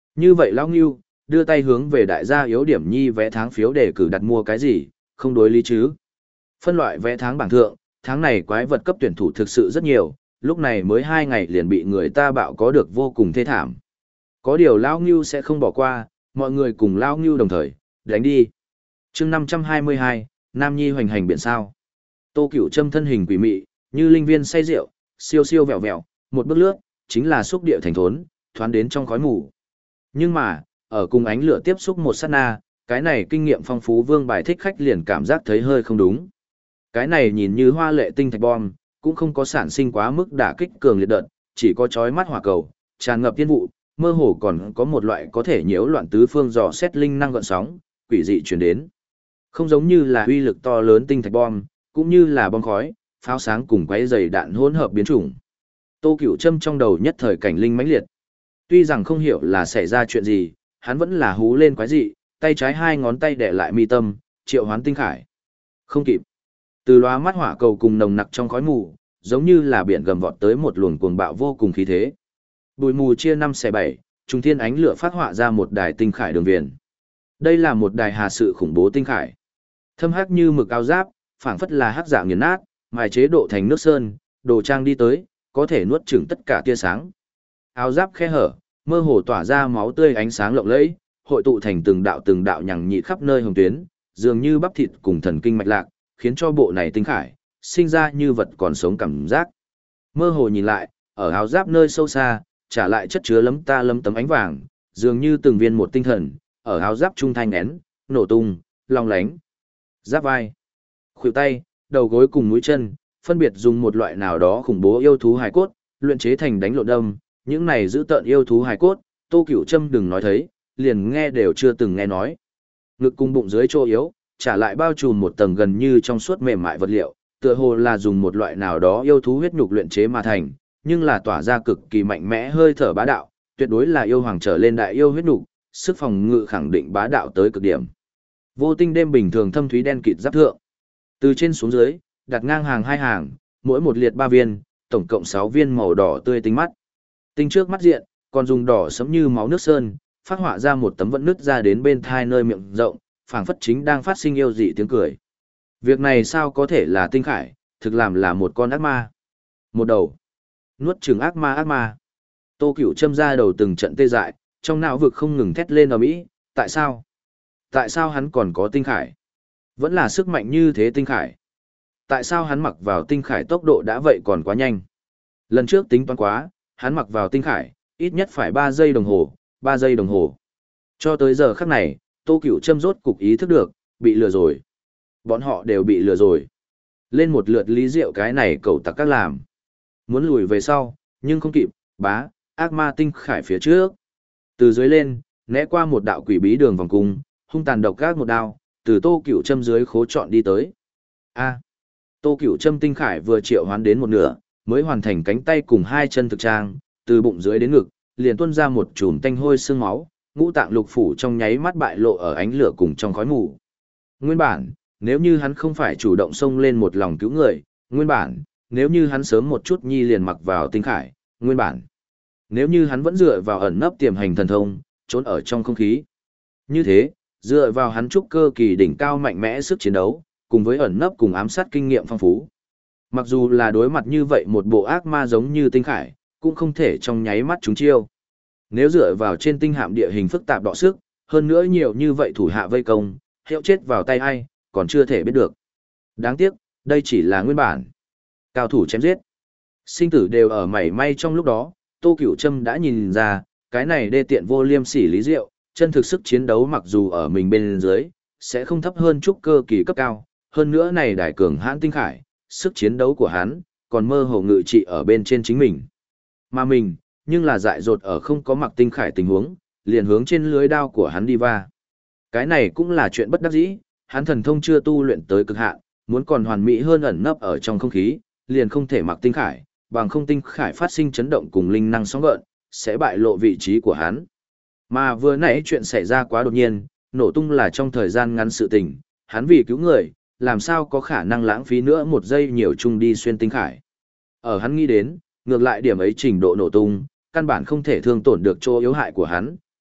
Như vậy lão Ngưu, đưa tay hướng về đại gia yếu điểm nhi vẽ tháng phiếu để cử đặt mua cái gì, không đối lý chứ. Phân loại vẽ tháng bảng thượng, tháng này quái vật cấp tuyển thủ thực sự rất nhiều, lúc này mới 2 ngày liền bị người ta bạo có được vô cùng thê thảm. Có điều lão Ngưu sẽ không bỏ qua, mọi người cùng lão Ngưu đồng thời, đánh đi. chương 522, Nam Nhi hoành hành biển sao. Tô Cửu Trâm thân hình quỷ mị, như linh viên say rượu, siêu siêu vẹo vẹo, một bước lướt, chính là xúc địa thành thốn, thoán đến trong khói mù. Nhưng mà, ở cùng ánh lửa tiếp xúc một sát na, cái này kinh nghiệm phong phú Vương Bài thích khách liền cảm giác thấy hơi không đúng. Cái này nhìn như hoa lệ tinh thạch bom, cũng không có sản sinh quá mức đả kích cường liệt đợt, chỉ có chói mắt hỏa cầu, tràn ngập tiên vụ, mơ hồ còn có một loại có thể nhiễu loạn tứ phương dò xét linh năng gợn sóng, quỷ dị truyền đến. Không giống như là uy lực to lớn tinh thạch bom, cũng như là bom khói, pháo sáng cùng quấy dày đạn hỗn hợp biến chủng. Tô Cửu Trâm trong đầu nhất thời cảnh linh mãnh liệt. Tuy rằng không hiểu là xảy ra chuyện gì, hắn vẫn là hú lên quái dị, tay trái 2 ngón tay đè lại mi tâm, triệu hoán tinh khải. Không kịp. Từ lóa mắt hỏa cầu cùng nồng nặc trong khói mù, giống như là biển gầm vọt tới một luồng cuồng bạo vô cùng khí thế. Bụi mù chia 5 xẻ 7, trung thiên ánh lửa phát họa ra một đài tinh khải đường viền. Đây là một đài hà sự khủng bố tinh khải. Thâm hắc như mực áo giáp, phảng phất là hắc dạng nghiền nát, mài chế độ thành nước sơn, đồ trang đi tới, có thể nuốt chửng tất cả tia sáng. Áo giáp khe hở, mơ hồ tỏa ra máu tươi ánh sáng lộng lẫy, hội tụ thành từng đạo nhằng nhị khắp nơi hồng tuyến, dường như bắp thịt cùng thần kinh mạch lạc, khiến cho bộ này tinh khải sinh ra như vật còn sống cảm giác. Mơ hồ nhìn lại, ở áo giáp nơi sâu xa, trả lại chất chứa lấm tấm ánh vàng, dường như từng viên một tinh thần, ở áo giáp trung thanh én, nổ tung, long lánh. Giáp vai, khuỷu tay, đầu gối cùng mũi chân, phân biệt dùng một loại nào đó khủng bố yêu thú hài cốt, luyện chế thành đánh lộn đâm, những này giữ tợn yêu thú hài cốt, Tô Cửu Trâm đừng nói thấy, liền nghe đều chưa từng nghe nói. Ngực cùng bụng dưới chỗ yếu, trả lại bao trùm một tầng gần như trong suốt mềm mại vật liệu, tựa hồ là dùng một loại nào đó yêu thú huyết nhục luyện chế mà thành, nhưng là tỏa ra cực kỳ mạnh mẽ hơi thở bá đạo, tuyệt đối là yêu hoàng trở lên đại yêu huyết nhục, sức phòng ngự khẳng định bá đạo tới cực điểm. Vô tinh đêm bình thường thâm thúy đen kịt giáp thượng, từ trên xuống dưới, đặt ngang hàng 2 hàng, mỗi một liệt 3 viên, tổng cộng 6 viên màu đỏ tươi tinh mắt. Tinh trước mắt diện, còn dùng đỏ sẫm như máu nước sơn, phát họa ra một tấm vẫn nứt ra đến bên thai nơi miệng rộng, phảng phất chính đang phát sinh yêu dị tiếng cười. Việc này sao có thể là tinh khải, thực làm là một con ác ma. Một đầu. Nuốt chửng ác ma. Tô Cửu Trâm ra đầu từng trận tê dại, trong não vực không ngừng thét lên ầm ĩ, tại sao? Tại sao hắn còn có tinh khải? Vẫn là sức mạnh như thế tinh khải. Tại sao hắn mặc vào tinh khải tốc độ đã vậy còn quá nhanh? Lần trước tính toán quá, hắn mặc vào tinh khải, ít nhất phải 3 giây đồng hồ, 3 giây đồng hồ. Cho tới giờ khắc này, Tô Cửu Trâm rốt cục ý thức được, bị lừa rồi. Bọn họ đều bị lừa rồi. Lên một lượt lý diệu cái này cậu tặc các làm. Muốn lùi về sau, nhưng không kịp, bá, ác ma tinh khải phía trước. Từ dưới lên, né qua một đạo quỷ bí đường vòng cung, hung tàn độc gác một đao, từ Tô Cửu Trâm dưới khố chọn đi tới. A. Tô Cửu Trâm tinh khải vừa triệu hoán đến một nửa, mới hoàn thành cánh tay cùng 2 chân thực trang, từ bụng dưới đến ngực, liền tuôn ra một chùm tanh hôi xương máu, ngũ tạng lục phủ trong nháy mắt bại lộ ở ánh lửa cùng trong khói mù. Nguyên bản, nếu như hắn không phải chủ động xông lên một lòng cứu người, nguyên bản, nếu như hắn sớm một chút nhi liền mặc vào tinh khải, nguyên bản. Nếu như hắn vẫn dựa vào ẩn nấp tiềm hành thần thông, trốn ở trong không khí. Như thế, dựa vào hắn trúc cơ kỳ đỉnh cao mạnh mẽ sức chiến đấu, cùng với ẩn nấp cùng ám sát kinh nghiệm phong phú. Mặc dù là đối mặt như vậy một bộ ác ma giống như tinh khải, cũng không thể trong nháy mắt chúng chiêu. Nếu dựa vào trên tinh hạm địa hình phức tạp đọ sức, hơn nữa nhiều như vậy thủ hạ vây công, hiệu chết vào tay ai, còn chưa thể biết được. Đáng tiếc, đây chỉ là nguyên bản. Cao thủ chém giết. Sinh tử đều ở mảy may trong lúc đó, Tô Cửu Trâm đã nhìn ra, cái này đê tiện vô liêm sỉ lý diệu, chân thực sức chiến đấu mặc dù ở mình bên dưới, sẽ không thấp hơn trúc cơ kỳ cấp cao, hơn nữa này đại cường hãn tinh khải, sức chiến đấu của hắn, còn mơ hồ ngự trị ở bên trên chính mình. Mà mình, nhưng là dại dột ở không có mặc tinh khải tình huống, liền hướng trên lưới đao của hắn đi va. Cái này cũng là chuyện bất đắc dĩ, hắn thần thông chưa tu luyện tới cực hạn, muốn còn hoàn mỹ hơn ẩn nấp ở trong không khí, liền không thể mặc tinh khải, bằng không tinh khải phát sinh chấn động cùng linh năng sóng gợn, sẽ bại lộ vị trí của hắn. Mà vừa nãy chuyện xảy ra quá đột nhiên, nổ tung là trong thời gian ngắn sự tình, hắn vì cứu người, làm sao có khả năng lãng phí nữa một giây nhiều chung đi xuyên tinh khải. Ở hắn nghĩ đến, ngược lại điểm ấy trình độ nổ tung, căn bản không thể thương tổn được chỗ yếu hại của hắn,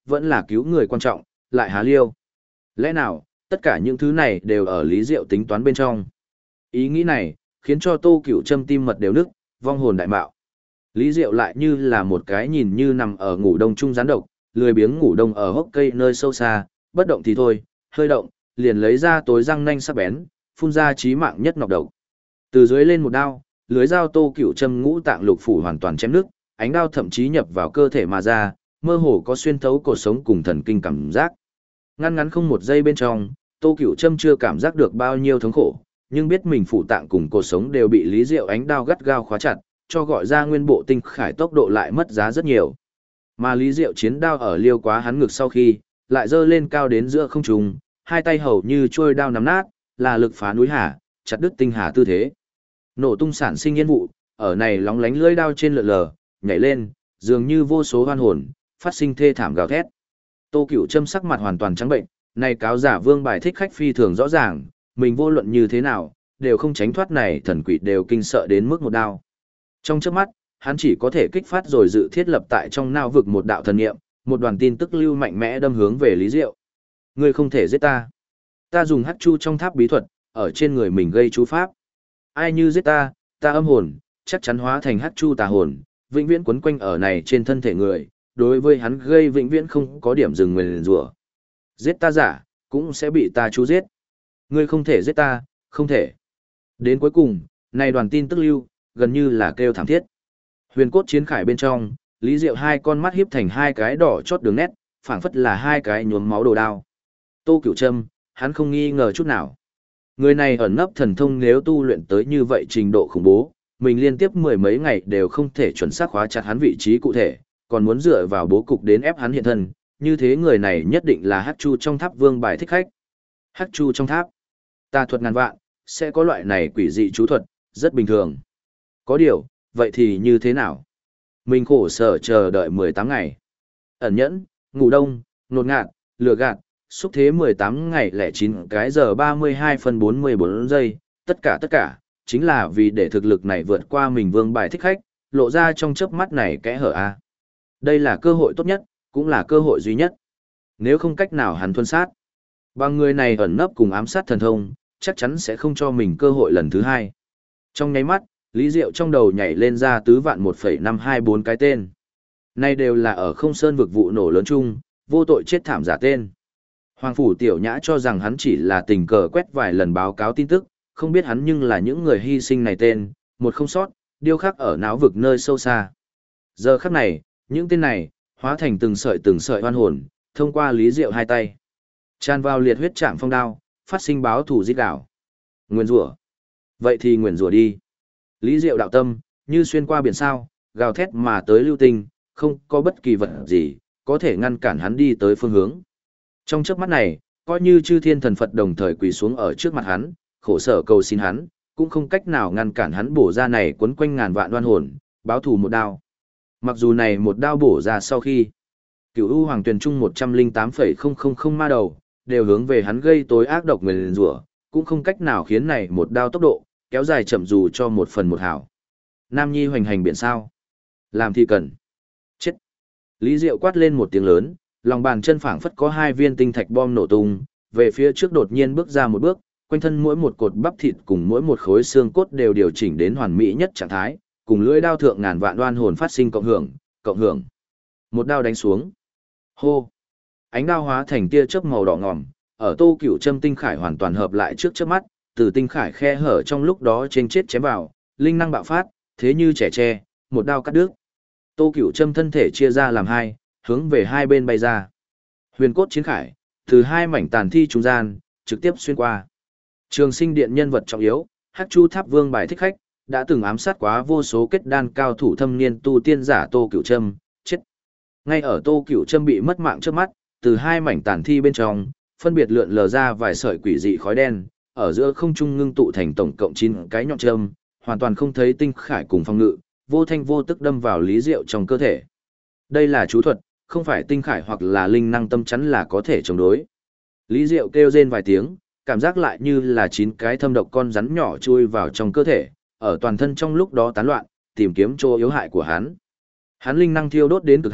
vẫn là cứu người quan trọng, lại há liêu. Lẽ nào, tất cả những thứ này đều ở Lý Diệu tính toán bên trong. Ý nghĩ này, khiến cho Tô Cửu Trâm tim mật đều nức, vong hồn đại mạo. Lý Diệu lại như là một cái nhìn như nằm ở ngủ đông chung rắn độc, lười biếng ngủ đông ở hốc cây nơi sâu xa, bất động thì thôi, hơi động, liền lấy ra tối răng nanh sắc bén, phun ra chí mạng nhất nọc độc. Từ dưới lên một đao, lưới dao Tô Cửu Trâm ngũ tạng lục phủ hoàn toàn chém nước, ánh đao thậm chí nhập vào cơ thể mà ra, mơ hồ có xuyên thấu cột sống cùng thần kinh cảm giác. Ngăn ngắn không một giây bên trong, Tô Cửu Trâm chưa cảm giác được bao nhiêu thống khổ, nhưng biết mình phủ tạng cùng cột sống đều bị Lý Diệu ánh đao gắt gao khóa chặt, cho gọi ra nguyên bộ tinh khải tốc độ lại mất giá rất nhiều. Mà Lý Diệu chiến đao ở liêu quá hắn ngực sau khi, lại dơ lên cao đến giữa không trung, hai tay hầu như trôi đao nắm nát, là lực phá núi hà, chặt đứt tinh hà tư thế. Nổ tung sản sinh yên vụ, ở này lóng lánh lưỡi đao trên lượn lờ, nhảy lên, dường như vô số hoan hồn, phát sinh thê thảm gào thét. Tô Cửu Trâm sắc mặt hoàn toàn trắng bệnh, này cáo giả vương bài thích khách phi thường rõ ràng, mình vô luận như thế nào, đều không tránh thoát này thần quỷ đều kinh sợ đến mức một đao. Trong chớp mắt, hắn chỉ có thể kích phát rồi dự thiết lập tại trong não vực một đạo thần niệm, một đoàn tin tức lưu mạnh mẽ đâm hướng về Lý Diệu. Ngươi không thể giết ta. Ta dùng hắc chu trong tháp bí thuật, ở trên người mình gây chú pháp. Ai như giết ta, ta âm hồn, chắc chắn hóa thành hắc chu tà hồn, vĩnh viễn quấn quanh ở này trên thân thể người, đối với hắn gây vĩnh viễn không có điểm dừng nguyền rủa. Giết ta giả, cũng sẽ bị ta chú giết. Ngươi không thể giết ta, không thể. Đến cuối cùng, này đoàn tin tức lưu, gần như là kêu thảm thiết. Huyền cốt chiến khải bên trong, Lý Diệu hai con mắt hiếp thành hai cái đỏ chót đường nét, phảng phất là hai cái nhuốm máu đồ đao. Tô Cửu Trâm, hắn không nghi ngờ chút nào. Người này ẩn nấp thần thông nếu tu luyện tới như vậy trình độ khủng bố, mình liên tiếp mười mấy ngày đều không thể chuẩn xác khóa chặt hắn vị trí cụ thể, còn muốn dựa vào bố cục đến ép hắn hiện thân, như thế người này nhất định là Hắc Chu trong tháp vương bài thích khách. Hắc Chu trong tháp, tà thuật ngàn vạn, sẽ có loại này quỷ dị chú thuật, rất bình thường. Có điều, vậy thì như thế nào? Mình khổ sở chờ đợi 18 ngày. Ẩn nhẫn, ngủ đông, nột ngạt, lừa gạt, xúc thế 18 ngày lẻ 9 cái giờ 32 phân 44 giây, tất cả, chính là vì để thực lực này vượt qua mình vương bài thích khách, lộ ra trong chớp mắt này kẽ hở a. Đây là cơ hội tốt nhất, cũng là cơ hội duy nhất. Nếu không cách nào hắn thuần sát, bằng người này ẩn nấp cùng ám sát thần thông, chắc chắn sẽ không cho mình cơ hội lần thứ hai. Trong nháy mắt, Lý Diệu trong đầu nhảy lên ra tứ vạn 1,524 cái tên. Nay đều là ở không sơn vực vụ nổ lớn chung, vô tội chết thảm giả tên. Hoàng Phủ Tiểu Nhã cho rằng hắn chỉ là tình cờ quét vài lần báo cáo tin tức, không biết hắn nhưng là những người hy sinh này tên, một không sót, điêu khắc ở não vực nơi sâu xa. Giờ khắc này, những tên này, hóa thành từng sợi hoan hồn, thông qua Lý Diệu hai tay. Tràn vào liệt huyết trạm phong đao, phát sinh báo thủ giết đảo. Nguyền rủa. Vậy thì nguyền rủa đi. Lý Diệu đạo tâm, như xuyên qua biển sao, gào thét mà tới lưu tinh, không có bất kỳ vật gì, có thể ngăn cản hắn đi tới phương hướng. Trong chớp mắt này, coi như chư thiên thần Phật đồng thời quỳ xuống ở trước mặt hắn, khổ sở cầu xin hắn, cũng không cách nào ngăn cản hắn bổ ra này quấn quanh ngàn vạn đoan hồn, báo thù một đao. Mặc dù này một đao bổ ra sau khi, Cửu U Hoàng Tuyền Trung 108,000 ma đầu, đều hướng về hắn gây tối ác độc nguyền rủa, cũng không cách nào khiến này một đao tốc độ, kéo dài chậm dù cho 1/1 hảo. Nam Nhi hoành hành biển sao. Làm thì cần. Chết. Lý Diệu quát lên một tiếng lớn, lòng bàn chân phảng phất có hai viên tinh thạch bom nổ tung, về phía trước đột nhiên bước ra một bước, quanh thân mỗi một cột bắp thịt cùng mỗi một khối xương cốt đều điều chỉnh đến hoàn mỹ nhất trạng thái, cùng lưỡi đao thượng ngàn vạn đoan hồn phát sinh cộng hưởng. Một đao đánh xuống. Hô. Ánh đao hóa thành tia chớp màu đỏ ngòm, ở Tô Cửu Trâm tinh khải hoàn toàn hợp lại trước chớp mắt, từ tinh khải khe hở trong lúc đó trên chết chém vào, linh năng bạo phát, thế như trẻ tre, một đao cắt đứt. Tô Cửu Trâm thân thể chia ra làm hai, hướng về hai bên bay ra. Huyền cốt chiến khải, từ hai mảnh tàn thi trung gian, trực tiếp xuyên qua. Trường Sinh Điện nhân vật trọng yếu, Hắc Chu Tháp Vương bài thích khách, đã từng ám sát quá vô số kết đan cao thủ thâm niên tu tiên giả Tô Cửu Trâm, chết. Ngay ở Tô Cửu Trâm bị mất mạng trước mắt, từ hai mảnh tàn thi bên trong, phân biệt lượn lờ ra vài sợi quỷ dị khói đen, ở giữa không trung ngưng tụ thành tổng cộng 9 cái nhọn châm, hoàn toàn không thấy tinh khải cùng phong ngự, vô thanh vô tức đâm vào Lý Diệu trong cơ thể. Đây là chú thuật, không phải tinh khải hoặc là linh năng tâm chắn là có thể chống đối. Lý Diệu kêu rên vài tiếng, cảm giác lại như là 9 cái thâm độc con rắn nhỏ chui vào trong cơ thể, ở toàn thân trong lúc đó tán loạn, tìm kiếm chỗ yếu hại của hắn. Hắn linh năng thiêu đốt đến cực hạn,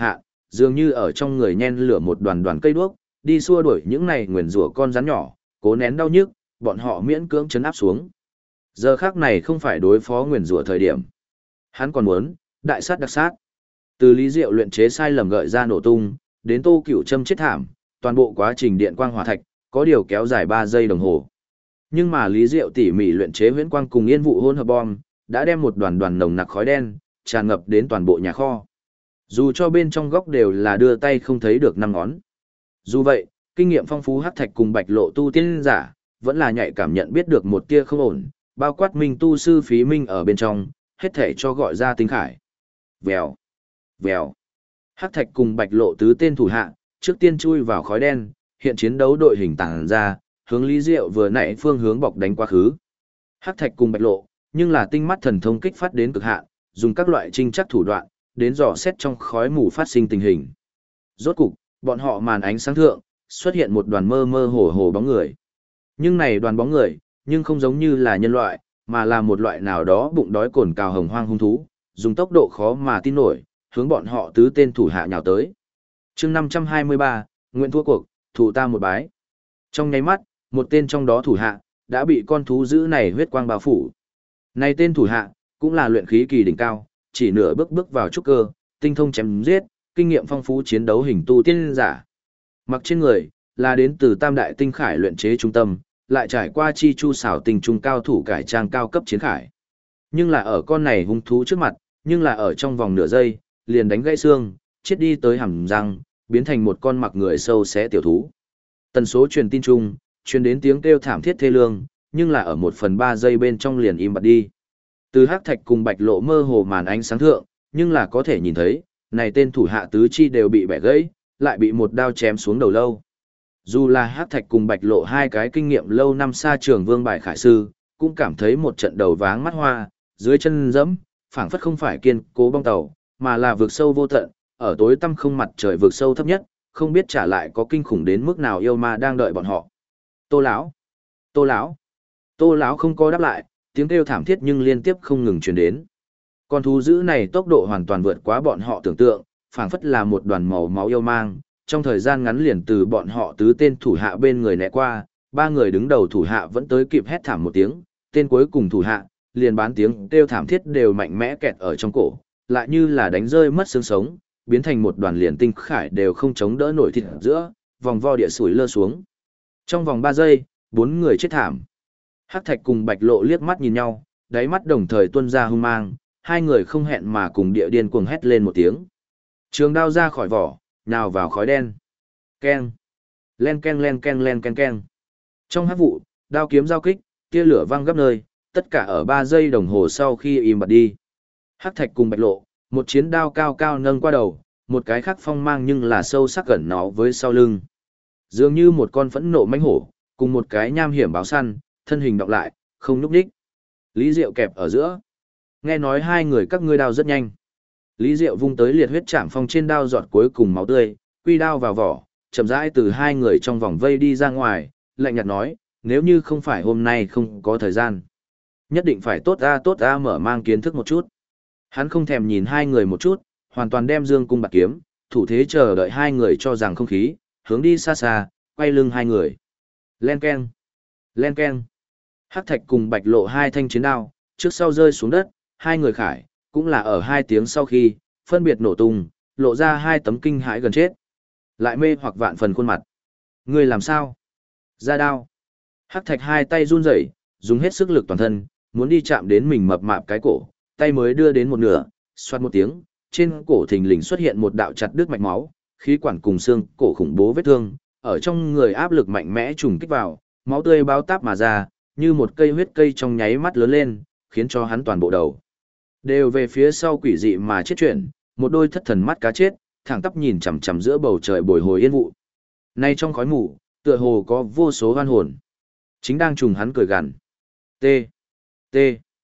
dường như ở trong người nhen lửa một đoàn đoàn cây đuốc, đi xua đuổi những này nguyền rủa con rắn nhỏ, cố nén đau nhức, bọn họ miễn cưỡng chấn áp xuống. Giờ khác này không phải đối phó nguyền rủa thời điểm. Hắn còn muốn, đại sát đặc sát. Từ Lý Diệu luyện chế sai lầm gợi ra nổ tung, đến Tô Cửu Trâm chết thảm, toàn bộ quá trình điện quang hỏa thạch, có điều kéo dài 3 giây đồng hồ. Nhưng mà Lý Diệu tỉ mỉ luyện chế huyễn quang cùng yên vụ hỗn hợp bom, đã đem một đoàn đoàn nồng nặc khói đen tràn ngập đến toàn bộ nhà kho. Dù cho bên trong góc đều là đưa tay không thấy được 5 ngón. Dù vậy, kinh nghiệm phong phú Hắc Thạch cùng Bạch Lộ tu tiên giả, vẫn là nhạy cảm nhận biết được một tia không ổn, bao quát Minh tu sư Phí Minh ở bên trong, hết thể cho gọi ra tinh khải. Vèo, vèo. Hắc Thạch cùng Bạch Lộ tứ tên thủ hạ, trước tiên chui vào khói đen, hiện chiến đấu đội hình tàng ra, hướng Lý Diệu vừa nãy phương hướng bọc đánh quá khứ. Hắc Thạch cùng Bạch Lộ, nhưng là tinh mắt thần thông kích phát đến cực hạn, dùng các loại trinh chắc thủ đoạn, đến dò xét trong khói mù phát sinh tình hình. Rốt cục, bọn họ màn ánh sáng thượng, xuất hiện một đoàn mơ mơ hồ hồ bóng người. Nhưng này đoàn bóng người, nhưng không giống như là nhân loại, mà là một loại nào đó bụng đói cồn cào hồng hoang hung thú, dùng tốc độ khó mà tin nổi, hướng bọn họ tứ tên thủ hạ nhào tới. Chương 523, nguyện thua cuộc, thủ ta một bái. Trong nháy mắt, một tên trong đó thủ hạ đã bị con thú dữ này huyết quang bao phủ. Này tên thủ hạ cũng là luyện khí kỳ đỉnh cao, chỉ nửa bước bước vào trúc cơ, tinh thông chém giết, kinh nghiệm phong phú chiến đấu hình tu tiên giả. Mặc trên người là đến từ Tam Đại Tinh Khải luyện chế trung tâm, lại trải qua chi chu xảo tình trung cao thủ cải trang cao cấp chiến khải. Nhưng là ở con này hung thú trước mặt, nhưng là ở trong vòng nửa giây, liền đánh gãy xương, chết đi tới hàm răng, biến thành một con mặc người sâu xé tiểu thú. Tần số truyền tin chung, truyền đến tiếng kêu thảm thiết thê lương, nhưng là ở 1/3 giây bên trong liền im bặt đi. Từ Hắc Thạch cùng Bạch Lộ mơ hồ màn ánh sáng thượng, nhưng là có thể nhìn thấy, này tên thủ hạ tứ chi đều bị bẻ gãy, lại bị một đao chém xuống đầu lâu. Dù là Hắc Thạch cùng Bạch Lộ hai cái kinh nghiệm lâu năm xa trường vương bài khải sư, cũng cảm thấy một trận đầu váng mắt hoa, dưới chân dẫm, phảng phất không phải kiên cố bong tàu, mà là vực sâu vô tận, ở tối tăm không mặt trời vực sâu thấp nhất, không biết trả lại có kinh khủng đến mức nào yêu ma đang đợi bọn họ. Tô lão, Tô lão, Tô lão không có đáp lại, tiếng kêu thảm thiết nhưng liên tiếp không ngừng truyền đến. Con thú dữ này tốc độ hoàn toàn vượt quá bọn họ tưởng tượng, phảng phất là một đoàn màu máu yêu mang, trong thời gian ngắn liền từ bọn họ tứ tên thủ hạ bên người né qua, 3 người đứng đầu thủ hạ vẫn tới kịp hét thảm một tiếng, tên cuối cùng thủ hạ, liền bán tiếng kêu thảm thiết đều mạnh mẽ kẹt ở trong cổ, lại như là đánh rơi mất xương sống, biến thành một đoàn liền tinh khải đều không chống đỡ nổi thịt giữa, vòng vo địa sủi lơ xuống. Trong vòng 3 giây, 4 người chết thảm. Hắc Thạch cùng Bạch Lộ liếc mắt nhìn nhau, đáy mắt đồng thời tuôn ra hung mang, hai người không hẹn mà cùng địa điên cuồng hét lên một tiếng. Trường đao ra khỏi vỏ, nhào vào khói đen. Keng. Len keng len keng len keng keng. Trong hắc vụ, đao kiếm giao kích, tia lửa văng gấp nơi, tất cả ở 3 giây đồng hồ sau khi im bặt đi. Hắc Thạch cùng Bạch Lộ, một chiến đao cao cao nâng qua đầu, một cái khác phong mang nhưng là sâu sắc gần nó với sau lưng. Dường như một con phẫn nộ mãnh hổ, cùng một cái nham hiểm báo săn, thân hình đọc lại, không nhúc nhích. Lý Diệu kẹp ở giữa. Nghe nói hai người các ngươi đao rất nhanh. Lý Diệu vung tới liệt huyết chạm phong trên đao giọt cuối cùng máu tươi, quy đao vào vỏ, chậm rãi từ hai người trong vòng vây đi ra ngoài, lạnh nhạt nói, nếu như không phải hôm nay không có thời gian. Nhất định phải tốt ra mở mang kiến thức một chút. Hắn không thèm nhìn hai người một chút, hoàn toàn đem dương cung bạc kiếm, thủ thế chờ đợi hai người cho rằng không khí, hướng đi xa xa, quay lưng hai người. Len keng, len keng. Hắc Thạch cùng Bạch Lộ hai thanh chiến đao, trước sau rơi xuống đất, hai người khải, cũng là ở 2 tiếng sau khi, phân biệt nổ tung, lộ ra 2 tấm kinh hãi gần chết. Lại mê hoặc vạn phần khuôn mặt. Người làm sao? Ra đao. Hắc Thạch hai tay run rẩy, dùng hết sức lực toàn thân, muốn đi chạm đến mình mập mạp cái cổ, tay mới đưa đến một nửa, xoát một tiếng, trên cổ thình lình xuất hiện một đạo chặt đứt mạch máu, khí quản cùng xương cổ khủng bố vết thương, ở trong người áp lực mạnh mẽ trùng kích vào, máu tươi bao táp mà ra, như một cây huyết cây trong nháy mắt lớn lên, khiến cho hắn toàn bộ đầu đều về phía sau quỷ dị mà chết chuyển, một đôi thất thần mắt cá chết, thẳng tắp nhìn chằm chằm giữa bầu trời bồi hồi yên vụ. Nay trong khói mù, tựa hồ có vô số oan hồn, chính đang trùng hắn cười gằn. T. T.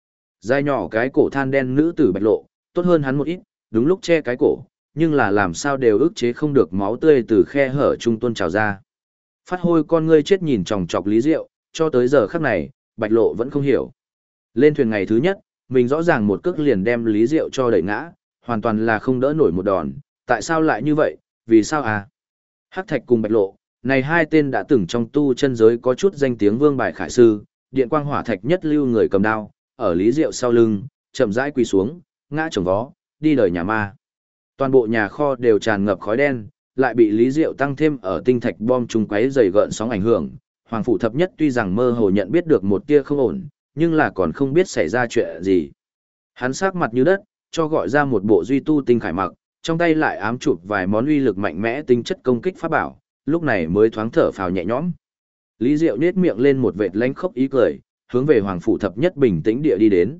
Dài nhỏ cái cổ than đen nữ tử Bạch Lộ, tốt hơn hắn một ít, đúng lúc che cái cổ, nhưng là làm sao đều ức chế không được máu tươi từ khe hở trung tuôn trào ra. Phát hôi con ngươi chết nhìn chòng chọc Lý Diệu, cho tới giờ khắc này, Bạch Lộ vẫn không hiểu. Lên thuyền ngày thứ nhất, mình rõ ràng một cước liền đem Lý Diệu cho đẩy ngã, hoàn toàn là không đỡ nổi một đòn, tại sao lại như vậy, vì sao à? Hắc Thạch cùng Bạch Lộ, này hai tên đã từng trong tu chân giới có chút danh tiếng vương bài khải sư, điện quang hỏa thạch nhất lưu người cầm đao, ở Lý Diệu sau lưng, chậm rãi quỳ xuống, ngã chồng vó, đi đời nhà ma. Toàn bộ nhà kho đều tràn ngập khói đen, lại bị Lý Diệu tăng thêm ở tinh thạch bom trùng quấy dày gợn sóng ảnh hưởng. Hoàng phủ thập nhất tuy rằng mơ hồ nhận biết được một tia không ổn, nhưng là còn không biết xảy ra chuyện gì. Hắn sắc mặt như đất, cho gọi ra một bộ duy tu tinh khải mặc, trong tay lại ám chụp vài món uy lực mạnh mẽ tinh chất công kích pháp bảo, lúc này mới thoáng thở phào nhẹ nhõm. Lý Diệu nhếch miệng lên một vệt lánh khốc ý cười, hướng về Hoàng phủ thập nhất bình tĩnh địa đi đến.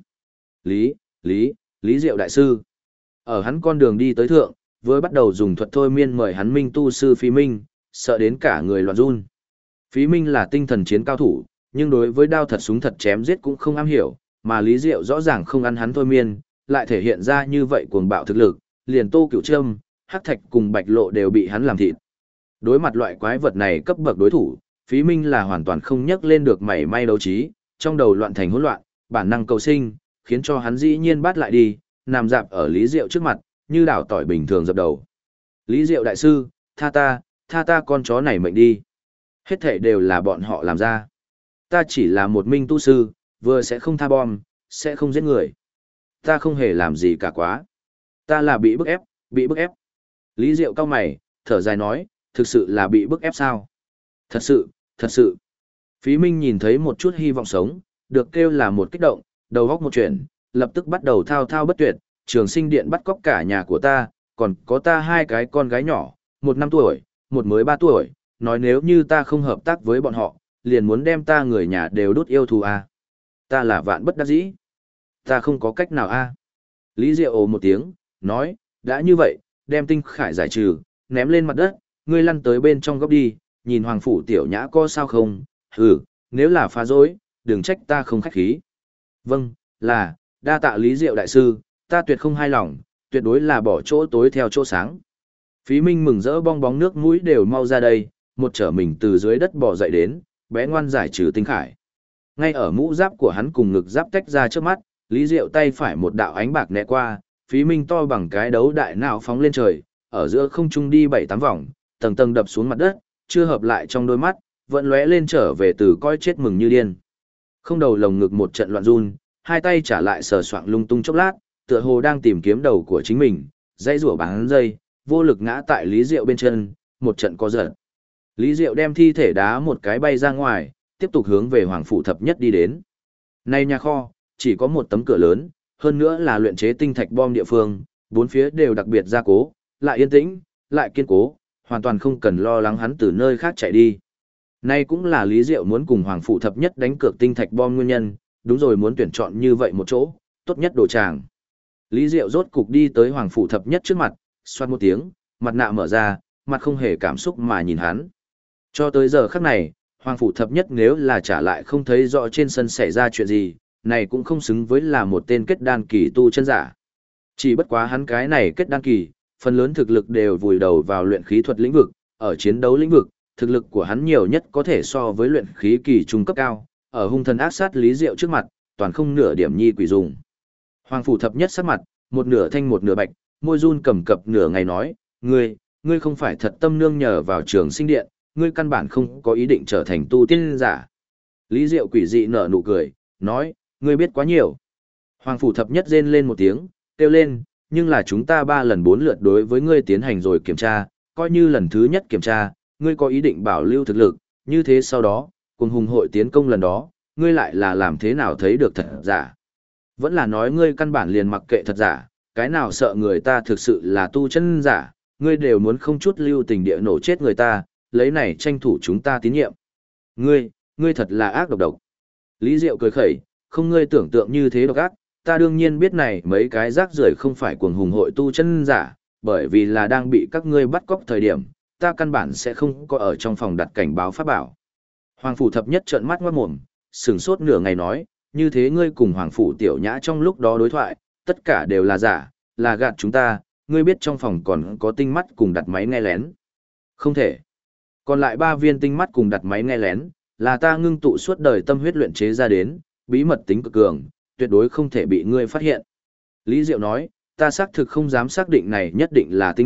Lý Diệu đại sư. Ở hắn con đường đi tới thượng, vừa bắt đầu dùng thuật thôi miên mời hắn minh tu sư Phí Minh, sợ đến cả người loạn run. Phí Minh là tinh thần chiến cao thủ, nhưng đối với đao thật súng thật chém giết cũng không am hiểu, mà Lý Diệu rõ ràng không ăn hắn thôi miên, lại thể hiện ra như vậy cuồng bạo thực lực, liền Tô Cửu Trâm, Hắc Thạch cùng Bạch Lộ đều bị hắn làm thịt. Đối mặt loại quái vật này cấp bậc đối thủ, Phí Minh là hoàn toàn không nhấc lên được mảy may đấu trí, trong đầu loạn thành hỗn loạn, bản năng cầu sinh, khiến cho hắn dĩ nhiên bắt lại đi, nằm dạp ở Lý Diệu trước mặt, như đảo tỏi bình thường dập đầu. Lý Diệu đại sư, tha ta con chó này mệnh đi. Hết thảy đều là bọn họ làm ra. Ta chỉ là một minh tu sư, vừa sẽ không tha bom, sẽ không giết người. Ta không hề làm gì cả quá. Ta là bị bức ép. Lý Diệu cau mày, thở dài nói, thực sự là bị bức ép sao? Thật sự. Phí Minh nhìn thấy một chút hy vọng sống, được kêu là một kích động, đầu góc một chuyện, lập tức bắt đầu thao thao bất tuyệt, Trường Sinh Điện bắt cóc cả nhà của ta, còn có ta hai cái con gái nhỏ, một 5 tuổi, một mới 3 tuổi, nói nếu như ta không hợp tác với bọn họ, liền muốn đem ta người nhà đều đốt yêu thù à. Ta là vạn bất đắc dĩ. Ta không có cách nào a. Lý Diệu ồ một tiếng, nói, đã như vậy, đem tinh khải giải trừ, ném lên mặt đất, ngươi lăn tới bên trong góc đi, nhìn Hoàng phủ tiểu nhã có sao không, nếu là phá dối, đừng trách ta không khách khí. Vâng, là, đa tạ Lý Diệu đại sư, ta tuyệt không hài lòng, tuyệt đối là bỏ chỗ tối theo chỗ sáng. Phí Minh mừng rỡ bong bóng nước mũi đều mau ra đây, một trở mình từ dưới đất bò dậy đến, bé ngoan giải trừ tinh khải. Ngay ở mũ giáp của hắn cùng ngực giáp tách ra trước mắt, Lý Diệu tay phải một đạo ánh bạc né qua, Phí Minh to bằng cái đấu đại não phóng lên trời, ở giữa không trung đi 7-8 vòng, tầng tầng đập xuống mặt đất, chưa hợp lại trong đôi mắt, vẫn lóe lên trở về từ coi chết mừng như điên. Không đầu lồng ngực một trận loạn run, hai tay trả lại sờ soạng lung tung chốc lát, tựa hồ đang tìm kiếm đầu của chính mình, dây rủa bắn dây, vô lực ngã tại Lý Diệu bên chân, một trận co giật. Lý Diệu đem thi thể đá một cái bay ra ngoài, tiếp tục hướng về Hoàng phủ thập nhất đi đến. Nay nhà kho, chỉ có một tấm cửa lớn, hơn nữa là luyện chế tinh thạch bom địa phương, bốn phía đều đặc biệt gia cố, lại yên tĩnh, lại kiên cố, hoàn toàn không cần lo lắng hắn từ nơi khác chạy đi. Nay cũng là Lý Diệu muốn cùng Hoàng phủ thập nhất đánh cược tinh thạch bom nguyên nhân, đúng rồi muốn tuyển chọn như vậy một chỗ, tốt nhất đồ tràng. Lý Diệu rốt cục đi tới Hoàng phủ thập nhất trước mặt, xoát một tiếng, mặt nạ mở ra, mặt không hề cảm xúc mà nhìn hắn. Cho tới giờ khắc này, Hoàng phủ thập nhất nếu là trả lại không thấy rõ trên sân xảy ra chuyện gì, này cũng không xứng với là một tên kết đan kỳ tu chân giả. Chỉ bất quá hắn cái này kết đan kỳ, phần lớn thực lực đều vùi đầu vào luyện khí thuật lĩnh vực, ở chiến đấu lĩnh vực, thực lực của hắn nhiều nhất có thể so với luyện khí kỳ trung cấp cao, ở hung thần ác sát Lý Diệu trước mặt, toàn không nửa điểm nhi quỷ dùng. Hoàng phủ thập nhất sắc mặt, một nửa thanh một nửa bạch, môi run cầm cập nửa ngày nói, ngươi không phải thật tâm nương nhờ vào Trường Sinh Điện, ngươi căn bản không có ý định trở thành tu tiên giả. Lý Diệu quỷ dị nở nụ cười, nói, ngươi biết quá nhiều. Hoàng phủ thập nhất rên lên một tiếng, kêu lên, nhưng là chúng ta 3 lần 4 lượt đối với ngươi tiến hành rồi kiểm tra, coi như lần thứ nhất kiểm tra, ngươi có ý định bảo lưu thực lực, như thế sau đó, cùng hùng hội tiến công lần đó, ngươi lại là làm thế nào thấy được thật giả. Vẫn là nói ngươi căn bản liền mặc kệ thật giả, cái nào sợ người ta thực sự là tu chân giả, ngươi đều muốn không chút lưu tình địa nổ chết người ta, lấy này tranh thủ chúng ta tín nhiệm. Ngươi thật là ác độc. Lý Diệu cười khẩy, không ngươi tưởng tượng như thế độc ác, ta đương nhiên biết này mấy cái rác rưởi không phải cuồng hùng hội tu chân giả, bởi vì là đang bị các ngươi bắt cóc thời điểm, ta căn bản sẽ không có ở trong phòng đặt cảnh báo pháp bảo. Hoàng phủ thập nhất trợn mắt ngoát mồm, sửng sốt nửa ngày nói, như thế ngươi cùng Hoàng phủ tiểu nhã trong lúc đó đối thoại, tất cả đều là giả, là gạt chúng ta, ngươi biết trong phòng còn có tinh mắt cùng đặt máy nghe lén. Không thể. Còn lại 3 viên tinh mắt cùng đặt máy nghe lén, là ta ngưng tụ suốt đời tâm huyết luyện chế ra đến, bí mật tính cực cường, tuyệt đối không thể bị ngươi phát hiện. Lý Diệu nói, ta xác thực không dám xác định này nhất định là tinh mắt,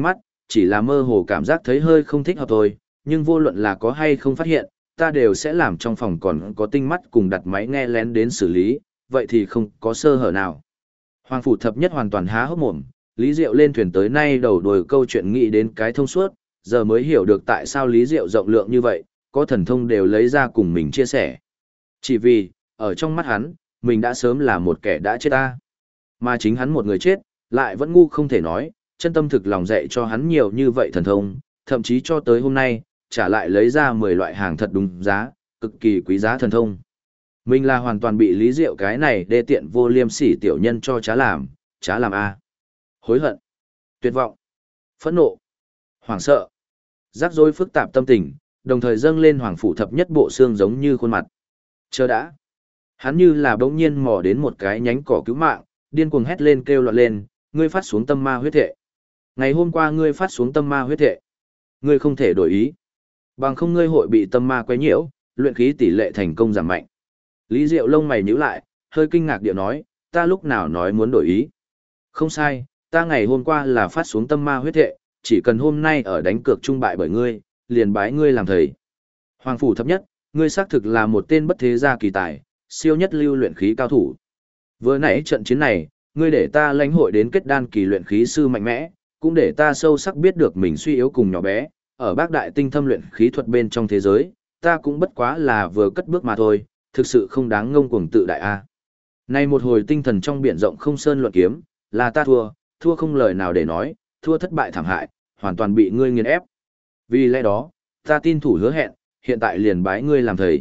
chỉ là mơ hồ cảm giác thấy hơi không thích hợp thôi, nhưng vô luận là có hay không phát hiện, ta đều sẽ làm trong phòng còn có tinh mắt cùng đặt máy nghe lén đến xử lý, vậy thì không có sơ hở nào. Hoàng phủ thập nhất hoàn toàn há hốc mồm, Lý Diệu lên thuyền tới nay đầu đuôi câu chuyện nghĩ đến cái thông suốt, giờ mới hiểu được tại sao Lý Diệu rộng lượng như vậy, có thần thông đều lấy ra cùng mình chia sẻ. Chỉ vì, ở trong mắt hắn, mình đã sớm là một kẻ đã chết ta. Mà chính hắn một người chết, lại vẫn ngu không thể nói, chân tâm thực lòng dạy cho hắn nhiều như vậy thần thông, thậm chí cho tới hôm nay, trả lại lấy ra 10 loại hàng thật đúng giá, cực kỳ quý giá thần thông. Mình là hoàn toàn bị Lý Diệu cái này đê tiện vô liêm sỉ tiểu nhân cho trá làm A. Hối hận, tuyệt vọng, phẫn nộ, hoảng sợ, rắc rối phức tạp tâm tình, đồng thời dâng lên hoàng phủ thập nhất bộ xương giống như khuôn mặt. Chờ đã. Hắn như là bỗng nhiên mò đến một cái nhánh cỏ cứu mạng, điên cuồng hét lên kêu loạn lên, ngươi phát xuống tâm ma huyết thệ. Ngày hôm qua ngươi phát xuống tâm ma huyết thệ. Ngươi không thể đổi ý. Bằng không ngươi hội bị tâm ma quấy nhiễu, luyện khí tỷ lệ thành công giảm mạnh. Lý Diệu lông mày nhíu lại, hơi kinh ngạc điệu nói, ta lúc nào nói muốn đổi ý. Không sai, ta ngày hôm qua là phát xuống tâm ma huyết thệ, chỉ cần hôm nay ở đánh cược trung bại bởi ngươi, liền bái ngươi làm thầy. Hoàng phủ thập nhất, ngươi xác thực là một tên bất thế gia kỳ tài, siêu nhất lưu luyện khí cao thủ. Vừa nãy trận chiến này, ngươi để ta lãnh hội đến kết đan kỳ luyện khí sư mạnh mẽ, cũng để ta sâu sắc biết được mình suy yếu cùng nhỏ bé, ở bác đại tinh thâm luyện khí thuật bên trong thế giới, ta cũng bất quá là vừa cất bước mà thôi, thực sự không đáng ngông cuồng tự đại a. Nay một hồi tinh thần trong biển rộng không sơn luận kiếm, là ta thua không lời nào để nói, thua thất bại thảm hại, hoàn toàn bị ngươi nghiền ép. Vì lẽ đó, ta tin thủ hứa hẹn, hiện tại liền bái ngươi làm thầy.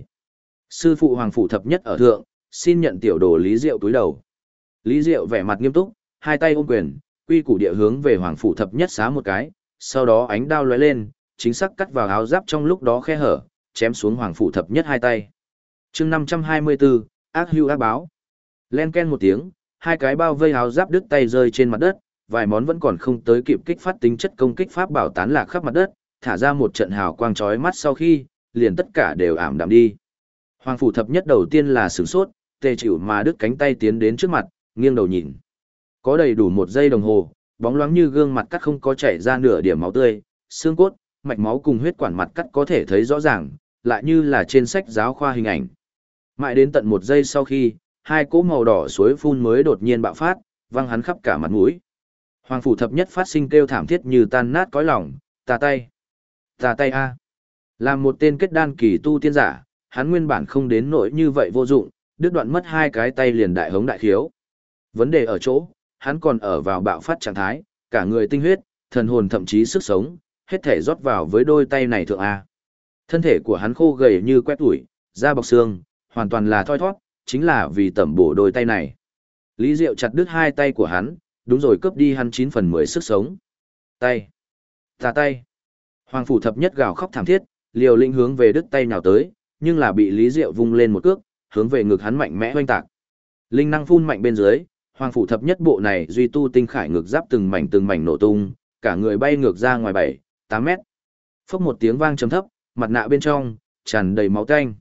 Sư phụ hoàng phủ thập nhất ở thượng, xin nhận tiểu đồ Lý Diệu túi đầu. Lý Diệu vẻ mặt nghiêm túc, hai tay ôm quyền, quy củ địa hướng về hoàng phủ thập nhất xá một cái, sau đó ánh đao lóe lên, chính xác cắt vào áo giáp trong lúc đó khe hở, chém xuống hoàng phủ thập nhất hai tay. Chương 524, ác hưu ác báo. Len ken một tiếng, hai cái bao vây áo giáp đứt tay rơi trên mặt đất, vài món vẫn còn không tới kịp kích phát tính chất công kích pháp bảo tán lạc khắp mặt đất, thả ra một trận hào quang chói mắt sau khi, liền tất cả đều ảm đạm đi. Hoàng phủ thập nhất đầu tiên là sửng sốt, tê chịu mà đứt cánh tay tiến đến trước mặt, nghiêng đầu nhìn. Có đầy đủ một giây đồng hồ, bóng loáng như gương mặt cắt không có chảy ra nửa điểm máu tươi, xương cốt, mạch máu cùng huyết quản mặt cắt có thể thấy rõ ràng, lại như là trên sách giáo khoa hình ảnh. Mãi đến tận một giây sau khi, hai cỗ màu đỏ suối phun mới đột nhiên bạo phát, văng hắn khắp cả mặt mũi. Hoàng phủ thập nhất phát sinh kêu thảm thiết như tan nát cõi lòng, ta tay a. Làm một tên kết đan kỳ tu tiên giả, hắn nguyên bản không đến nỗi như vậy vô dụng, đứt đoạn mất hai cái tay liền đại hống đại khiếu. Vấn đề ở chỗ, hắn còn ở vào bạo phát trạng thái, cả người tinh huyết, thần hồn thậm chí sức sống, hết thể rót vào với đôi tay này thượng A. Thân thể của hắn khô gầy như quét tủi, da bọc xương, hoàn toàn là thoi thoát, chính là vì tẩm bổ đôi tay này. Lý Diệu chặt đứt hai tay của hắn, đúng rồi cướp đi hắn 9/10 sức sống. Tay. Hoàng phủ thập nhất gào khóc thảm thiết, liều lĩnh hướng về đứt tay nhào tới, nhưng là bị Lý Diệu vung lên một cước, hướng về ngực hắn mạnh mẽ hoành tạc. Linh năng phun mạnh bên dưới, hoàng phủ thập nhất bộ này duy tu tinh khải ngực giáp từng mảnh nổ tung, cả người bay ngược ra ngoài 7-8 mét. Phốc một tiếng vang trầm thấp, mặt nạ bên trong tràn đầy máu tanh.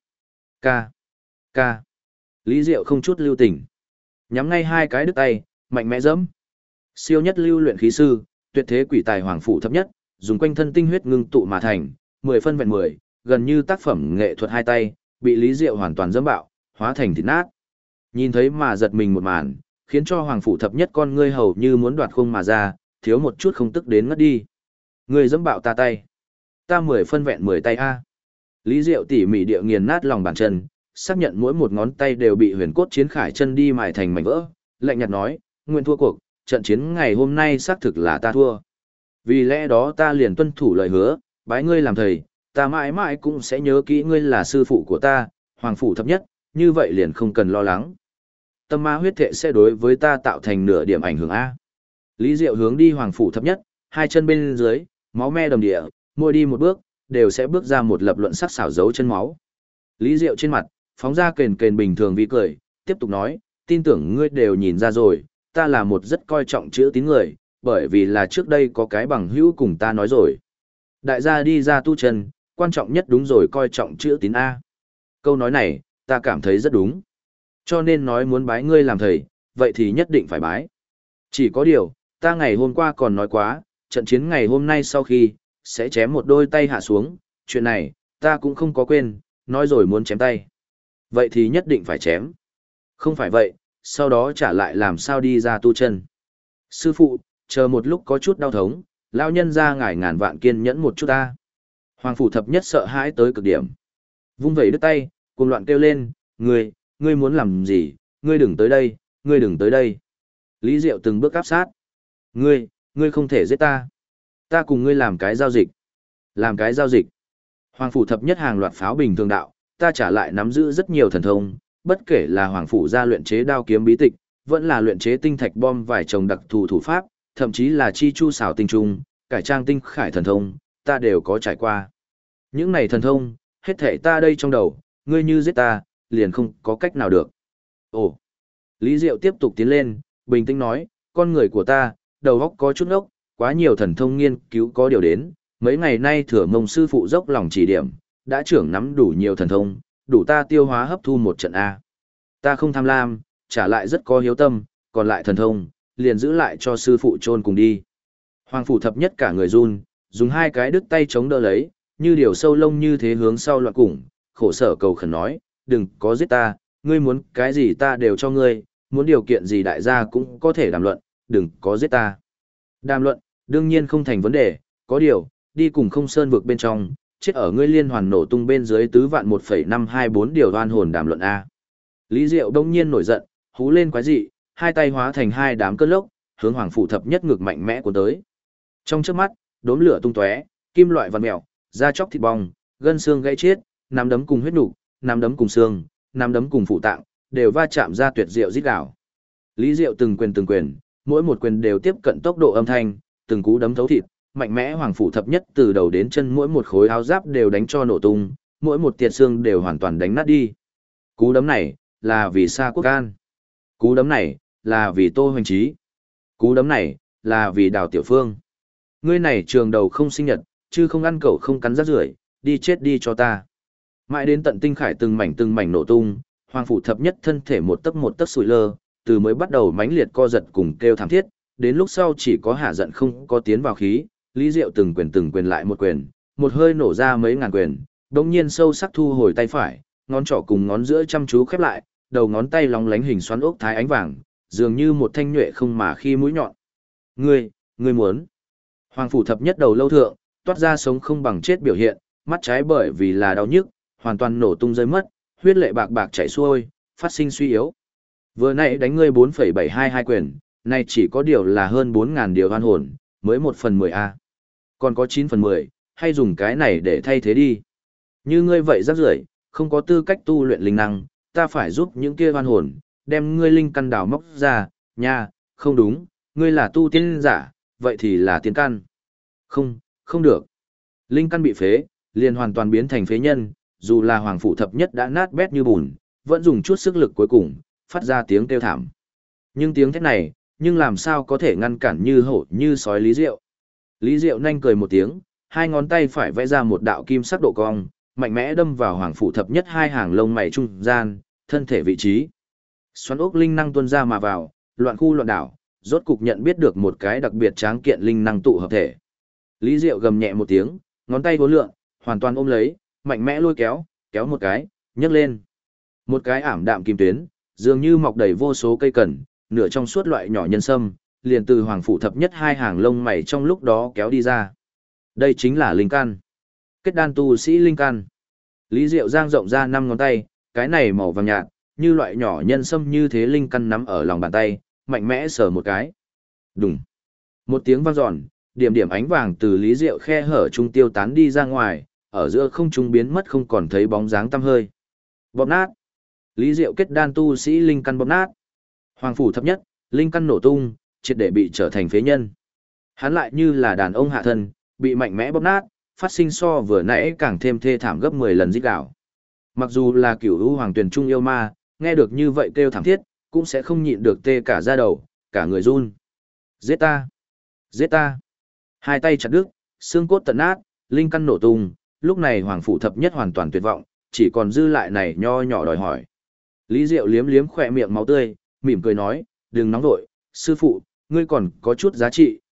Ca. Lý Diệu không chút lưu tình, nhắm ngay hai cái đứt tay, mạnh mẽ giẫm. Siêu nhất lưu luyện khí sư, tuyệt thế quỷ tài hoàng phủ thập nhất, dùng quanh thân tinh huyết ngưng tụ mà thành, 10 phân vẹn 10, gần như tác phẩm nghệ thuật hai tay, bị Lý Diệu hoàn toàn dẫm bạo, hóa thành thịt nát. Nhìn thấy mà giật mình một màn, khiến cho hoàng phủ thập nhất con ngươi hầu như muốn đoạt khung mà ra, thiếu một chút không tức đến ngất đi. Ngươi dẫm bạo ta tay. Ta 10 phân vẹn 10 tay a. Lý Diệu tỉ mỉ địa nghiền nát lòng bàn chân, xác nhận mỗi một ngón tay đều bị huyền cốt chiến khải chân đi mài thành mảnh vỡ, lạnh nhạt nói, nguyên thua cuộc, trận chiến ngày hôm nay xác thực là ta thua. Vì lẽ đó ta liền tuân thủ lời hứa, bái ngươi làm thầy, ta mãi mãi cũng sẽ nhớ kỹ ngươi là sư phụ của ta, hoàng phủ thập nhất, như vậy liền không cần lo lắng. Tâm ma huyết thệ sẽ đối với ta tạo thành nửa điểm ảnh hưởng A. Lý Diệu hướng đi hoàng phủ thập nhất, hai chân bên dưới, máu me đầm địa, mỗi đi một bước, đều sẽ bước ra một lập luận sắc xảo dấu chân máu. Lý Diệu trên mặt, phóng ra kền bình thường vì cười, tiếp tục nói, tin tưởng ngươi đều nhìn ra rồi, ta là một rất coi trọng chữ tín người, bởi vì là trước đây có cái bằng hữu cùng ta nói rồi. Đại gia đi ra tu chân, quan trọng nhất đúng rồi coi trọng chữ tín A. Câu nói này, ta cảm thấy rất đúng. Cho nên nói muốn bái ngươi làm thầy, vậy thì nhất định phải bái. Chỉ có điều, ta ngày hôm qua còn nói quá, trận chiến ngày hôm nay sau khi, sẽ chém một đôi tay hạ xuống, chuyện này, ta cũng không có quên, nói rồi muốn chém tay. Vậy thì nhất định phải chém. Không phải vậy, sau đó trả lại làm sao đi ra tu chân. Sư phụ, chờ một lúc có chút đau thống, lão nhân ra ngài ngàn vạn kiên nhẫn một chút ta. Hoàng phủ thập nhất sợ hãi tới cực điểm. Vung vẩy đứt tay, cuồng loạn kêu lên, ngươi muốn làm gì, ngươi đừng tới đây, ngươi đừng tới đây. Lý Diệu từng bước áp sát. Ngươi không thể giết ta. Ta cùng ngươi làm cái giao dịch. Làm cái giao dịch. Hoàng phủ thập nhất hàng loạt pháo bình thường đạo, ta trả lại nắm giữ rất nhiều thần thông, bất kể là hoàng phủ gia luyện chế đao kiếm bí tịch, vẫn là luyện chế tinh thạch bom vài chồng đặc thù thủ pháp, thậm chí là chi chu xảo tinh trung, cải trang tinh khải thần thông, ta đều có trải qua. Những này thần thông, hết thể ta đây trong đầu, ngươi như giết ta, liền không có cách nào được. Ồ! Lý Diệu tiếp tục tiến lên, bình tĩnh nói, con người của ta, đầu óc có chút ốc, quá nhiều thần thông nghiên cứu có điều đến, mấy ngày nay thừa mông sư phụ dốc lòng chỉ điểm, đã trưởng nắm đủ nhiều thần thông, đủ ta tiêu hóa hấp thu một trận A. Ta không tham lam, trả lại rất có hiếu tâm, còn lại thần thông, liền giữ lại cho sư phụ chôn cùng đi. Hoàng phủ thập nhất cả người run, dùng hai cái đứt tay chống đỡ lấy, như điều sâu lông như thế hướng sau loạn cùng, khổ sở cầu khẩn nói, đừng có giết ta, ngươi muốn cái gì ta đều cho ngươi, muốn điều kiện gì đại gia cũng có thể đàm luận, đừng có giết ta. Đàm luận, đương nhiên không thành vấn đề, có điều, đi cùng không sơn vực bên trong, chết ở ngươi liên hoàn nổ tung bên dưới tứ vạn 1,524 điều đoan hồn đàm luận A. Lý Diệu đông nhiên nổi giận, hú lên quái dị, hai tay hóa thành hai đám cơn lốc, hướng hoàng phủ thập nhất ngược mạnh mẽ của tới. Trong chớp mắt, đốm lửa tung tóe, kim loại vằn mèo, da chóc thịt bong, gân xương gãy chết, nắm đấm cùng huyết nục, nắm đấm cùng xương, nắm đấm cùng phụ tạng, đều va chạm ra tuyệt diệu rít gào. Lý Diệu từng quyền, mỗi một quyền đều tiếp cận tốc độ âm thanh, từng cú đấm thấu thịt, mạnh mẽ hoàng phủ thập nhất từ đầu đến chân mỗi một khối áo giáp đều đánh cho nổ tung, mỗi một tiệt xương đều hoàn toàn đánh nát đi. Cú đấm này là vì Sa Quốc Can. Cú đấm này là vì Tô Hoành Trí. Cú đấm này là vì Đào Tiểu Phương. Ngươi này trường đầu không sinh nhật, chứ không ăn cẩu không cắn rác rưởi, đi chết đi cho ta. Mãi đến tận tinh khải từng mảnh nổ tung, hoàng phủ thập nhất thân thể một tấc sủi lơ, từ mới bắt đầu mãnh liệt co giật cùng kêu thảm thiết, đến lúc sau chỉ có hạ giận không có tiến vào khí, Lý Diệu từng quyền lại một quyền, một hơi nổ ra mấy ngàn quyền, đống nhiên sâu sắc thu hồi tay phải, ngón trỏ cùng ngón giữa chăm chú khép lại, đầu ngón tay lóng lánh hình xoắn ốc thái ánh vàng, dường như một thanh nhuệ không mà khi mũi nhọn. Ngươi muốn. Hoàng phủ thập nhất đầu lâu thượng, toát ra sống không bằng chết biểu hiện, mắt trái bởi vì là đau nhức, hoàn toàn nổ tung rơi mất, huyết lệ bạc chảy xuôi, phát sinh suy yếu. Vừa nãy đánh ngươi 4,722 quyền, nay chỉ có điều là hơn 4.000 điều hoan hồn, mới 1/10 a. Còn có 9/10, hay dùng cái này để thay thế đi. Như ngươi vậy rắc rưởi, không có tư cách tu luyện linh năng, ta phải giúp những kia hoan hồn, đem ngươi linh căn đào móc ra, nha, không đúng, ngươi là tu tiên giả, vậy thì là tiên căn. Không được. Linh căn bị phế, liền hoàn toàn biến thành phế nhân, dù là hoàng phủ thập nhất đã nát bét như bùn, vẫn dùng chút sức lực cuối cùng, phát ra tiếng kêu thảm. Nhưng tiếng thét này, nhưng làm sao có thể ngăn cản như hổ như sói Lý Diệu. Lý Diệu nhanh cười một tiếng, hai ngón tay phải vẽ ra một đạo kim sắc độ cong, mạnh mẽ đâm vào hoàng phủ thập nhất hai hàng lông mày trung gian, thân thể vị trí. Xoắn ốc linh năng tuôn ra mà vào, loạn khu loạn đảo, rốt cục nhận biết được một cái đặc biệt tráng kiện linh năng tụ hợp thể. Lý Diệu gầm nhẹ một tiếng, ngón tay vốn lượn, hoàn toàn ôm lấy, mạnh mẽ lôi kéo một cái, nhấc lên. Một cái ảm đạm kim tuyến, dường như mọc đầy vô số cây cẩn, nửa trong suốt loại nhỏ nhân sâm, liền từ hoàng phủ thập nhất hai hàng lông mày trong lúc đó kéo đi ra. Đây chính là linh căn. Kết đan tu sĩ linh căn. Lý Diệu giang rộng ra 5 ngón tay, cái này màu vàng nhạt, như loại nhỏ nhân sâm như thế linh căn nắm ở lòng bàn tay, mạnh mẽ sờ một cái. Đùng. Một tiếng vang dọn, điểm ánh vàng từ Lý Diệu khe hở trung tiêu tán đi ra ngoài, ở giữa không trung biến mất không còn thấy bóng dáng tăm hơi. Bóp nát. Lý Diệu kết đan tu sĩ linh căn bóp nát. Hoàng phủ thập nhất, linh căn nổ tung, triệt để bị trở thành phế nhân. Hắn lại như là đàn ông hạ thân, bị mạnh mẽ bóp nát, phát sinh so vừa nãy càng thêm thê thảm gấp 10 lần rít gào. Mặc dù là cửu u hoàng tuyển trung yêu ma, nghe được như vậy kêu thảm thiết, cũng sẽ không nhịn được tê cả da đầu, cả người run. Giết ta! Giết ta! Hai tay chặt đứt, xương cốt tận nát, linh căn nổ tung, lúc này hoàng phủ thập nhất hoàn toàn tuyệt vọng, chỉ còn dư lại này nho nhỏ đòi hỏi. Lý Diệu liếm liếm khỏe miệng máu tươi, mỉm cười nói, đừng nóng vội, sư phụ, ngươi còn có chút giá trị,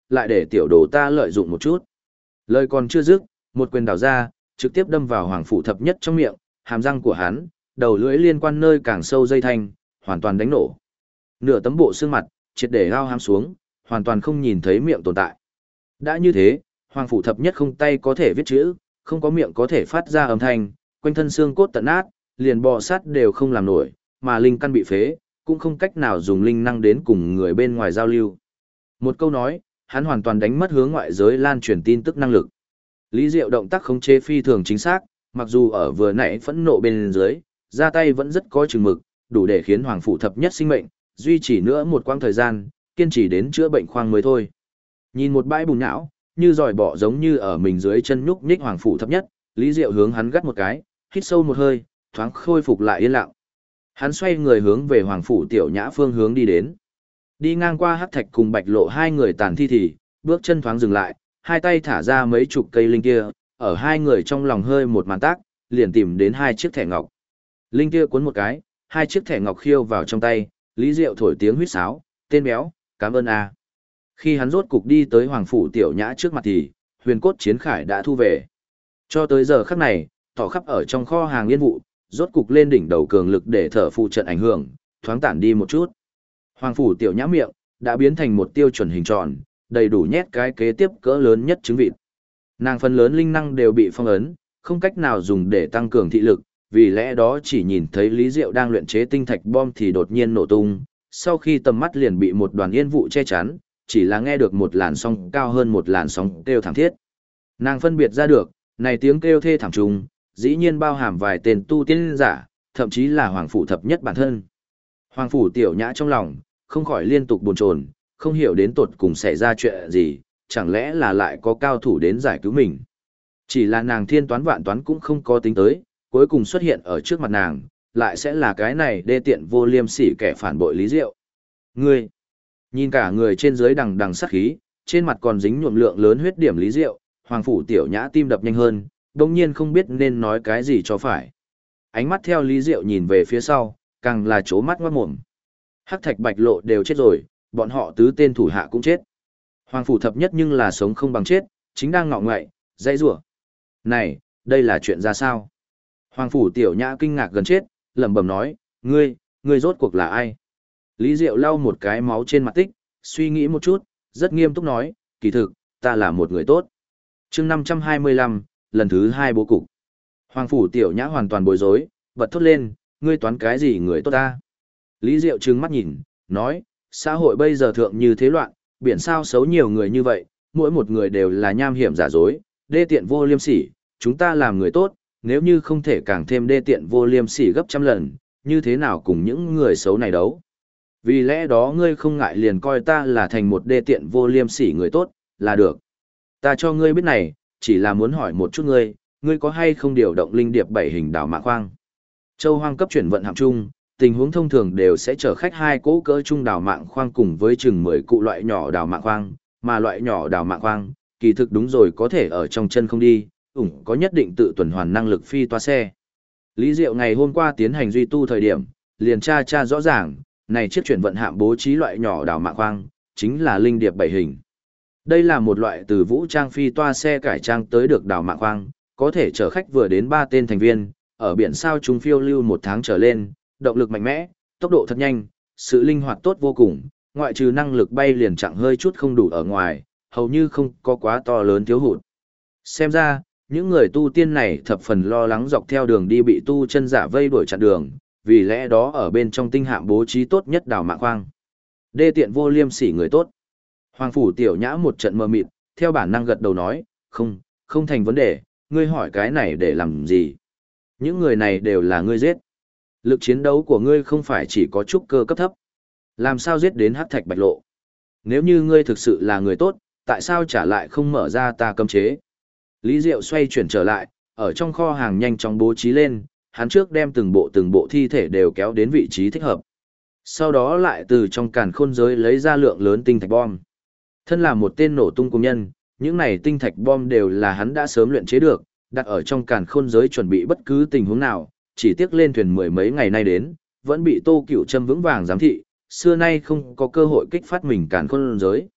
lại để tiểu đồ ta lợi dụng một chút. Lời còn chưa dứt, một quyền đảo ra, trực tiếp đâm vào Hoàng Phủ Thập Nhất trong miệng, hàm răng của hắn, đầu lưỡi liên quan nơi càng sâu dây thanh, hoàn toàn đánh nổ. Nửa tấm bộ xương mặt, triệt để ao hám xuống, hoàn toàn không nhìn thấy miệng tồn tại. Đã như thế, Hoàng Phủ Thập Nhất không tay có thể viết chữ, không có miệng có thể phát ra âm thanh, quanh thân xương cốt tận nát, liền bò sát đều không làm nổi, mà linh căn bị phế, cũng không cách nào dùng linh năng đến cùng người bên ngoài giao lưu. Một câu nói, hắn hoàn toàn đánh mất hướng ngoại giới lan truyền tin tức năng lực. Lý Diệu động tác khống chế phi thường chính xác, mặc dù ở vừa nãy phẫn nộ bên dưới, ra tay vẫn rất có chừng mực, đủ để khiến Hoàng Phủ Thập Nhất sinh mệnh, duy trì nữa một quãng thời gian, kiên trì đến chữa bệnh khoang mới thôi. Nhìn một bãi bùn nhão, như giỏi bọ giống như ở mình dưới chân nhúc nhích Hoàng Phủ Thập Nhất, Lý Diệu hướng hắn gắt một cái, hít sâu một hơi, thoáng khôi phục lại yên lặng. Hắn xoay người hướng về Hoàng Phủ Tiểu Nhã phương hướng đi đến. Đi ngang qua Hắc Thạch cùng Bạch Lộ hai người tàn thi thì, bước chân thoáng dừng lại, hai tay thả ra mấy chục cây linh kia, ở hai người trong lòng hơi một màn tác, liền tìm đến hai chiếc thẻ ngọc. Linh kia cuốn một cái, hai chiếc thẻ ngọc khiêu vào trong tay, Lý Diệu thổi tiếng huýt sáo, tên béo, cảm ơn a. Khi hắn rốt cục đi tới Hoàng Phủ Tiểu Nhã trước mặt thì, huyền cốt chiến khải đã thu về. Cho tới giờ khắc này, tỏ khắp ở trong kho hàng yên vụ, rốt cục lên đỉnh đầu cường lực để thở phụ trận ảnh hưởng, thoáng tản đi một chút. Hoàng Phủ Tiểu Nhã miệng, đã biến thành một tiêu chuẩn hình tròn, đầy đủ nhét cái kế tiếp cỡ lớn nhất trứng vịt. Nàng phần lớn linh năng đều bị phong ấn, không cách nào dùng để tăng cường thị lực, vì lẽ đó chỉ nhìn thấy Lý Diệu đang luyện chế tinh thạch bom thì đột nhiên nổ tung, sau khi tầm mắt liền bị một đoàn yên vụ che chắn, chỉ là nghe được một làn sóng cao hơn một làn sóng kêu thảm thiết. Nàng phân biệt ra được, này tiếng kêu thê thảm trùng, dĩ nhiên bao hàm vài tên tu tiên giả, thậm chí là Hoàng Phủ Thập Nhất bản thân. Hoàng Phủ Tiểu Nhã trong lòng, không khỏi liên tục bồn chồn, không hiểu đến tột cùng xảy ra chuyện gì, chẳng lẽ là lại có cao thủ đến giải cứu mình. Chỉ là nàng thiên toán vạn toán cũng không có tính tới, cuối cùng xuất hiện ở trước mặt nàng, lại sẽ là cái này đê tiện vô liêm sỉ kẻ phản bội Lý Diệu. Ngươi, nhìn cả người trên dưới đằng đằng sát khí, trên mặt còn dính nhuộm lượng lớn huyết điểm Lý Diệu, Hoàng Phủ Tiểu Nhã tim đập nhanh hơn, đồng nhiên không biết nên nói cái gì cho phải. Ánh mắt theo Lý Diệu nhìn về phía sau, càng là chố mắt ngoát mồm. Hắc Thạch Bạch Lộ đều chết rồi, bọn họ tứ tên thủ hạ cũng chết. Hoàng Phủ Thập Nhất nhưng là sống không bằng chết, chính đang ngọ ngoại, dãy rủa. Này, đây là chuyện ra sao? Hoàng Phủ Tiểu Nhã kinh ngạc gần chết, lẩm bẩm nói, ngươi rốt cuộc là ai? Lý Diệu lau một cái máu trên mặt tích, suy nghĩ một chút, rất nghiêm túc nói, kỳ thực, ta là một người tốt. Chương 525, lần thứ 2 bố cục. Hoàng Phủ Tiểu Nhã hoàn toàn bối rối, bật thốt lên, ngươi toán cái gì người tốt ta? Lý Diệu trừng mắt nhìn, nói, xã hội bây giờ thượng như thế loạn, biển sao xấu nhiều người như vậy, mỗi một người đều là nham hiểm giả dối, đê tiện vô liêm sỉ, chúng ta làm người tốt, nếu như không thể càng thêm đê tiện vô liêm sỉ gấp trăm lần, như thế nào cùng những người xấu này đấu? Vì lẽ đó ngươi không ngại liền coi ta là thành một đê tiện vô liêm sỉ người tốt, là được. Ta cho ngươi biết này, chỉ là muốn hỏi một chút ngươi có hay không điều động linh điệp 7 hình đảo mạ khoang? Châu Hoang cấp chuyển vận hạm chung, tình huống thông thường đều sẽ chở khách 2 cỗ cỡ trung đảo mạng khoang cùng với chừng 10 cụ loại nhỏ đảo mạng khoang, mà loại nhỏ đảo mạng khoang, kỳ thực đúng rồi có thể ở trong chân không đi, có nhất định tự tuần hoàn năng lực phi toa xe. Lý Diệu ngày hôm qua tiến hành duy tu thời điểm, liền tra rõ ràng, này chiếc chuyển vận hạm bố trí loại nhỏ đảo mạng khoang, chính là linh điệp 7 hình. Đây là một loại từ vũ trang phi toa xe cải trang tới được đảo mạng khoang, có thể chở khách vừa đến 3 tên thành viên, ở biển sao chúng phiêu lưu 1 tháng trở lên, động lực mạnh mẽ, tốc độ thật nhanh, sự linh hoạt tốt vô cùng, ngoại trừ năng lực bay liền chặng hơi chút không đủ ở ngoài, hầu như không có quá to lớn thiếu hụt. Xem ra, những người tu tiên này thập phần lo lắng dọc theo đường đi bị tu chân giả vây đuổi chặn đường, vì lẽ đó ở bên trong tinh hạm bố trí tốt nhất đảo mạng khoang. Đê tiện vô liêm sỉ người tốt. Hoàng Phủ Tiểu Nhã một trận mơ mịt, theo bản năng gật đầu nói, không thành vấn đề, ngươi hỏi cái này để làm gì? Những người này đều là ngươi giết. Lực chiến đấu của ngươi không phải chỉ có trúc cơ cấp thấp. Làm sao giết đến Hắc Thạch Bạch Lộ? Nếu như ngươi thực sự là người tốt, tại sao trả lại không mở ra ta cấm chế? Lý Diệu xoay chuyển trở lại, ở trong kho hàng nhanh chóng bố trí lên, hắn trước đem từng bộ thi thể đều kéo đến vị trí thích hợp. Sau đó lại từ trong càn khôn giới lấy ra lượng lớn tinh thạch bom. Thân là một tên nổ tung công nhân, những này tinh thạch bom đều là hắn đã sớm luyện chế được, đặt ở trong càn khôn giới chuẩn bị bất cứ tình huống nào, chỉ tiếc lên thuyền 10 mấy ngày nay đến, vẫn bị Tô Cửu Trâm vững vàng giám thị, xưa nay không có cơ hội kích phát mình càn khôn giới.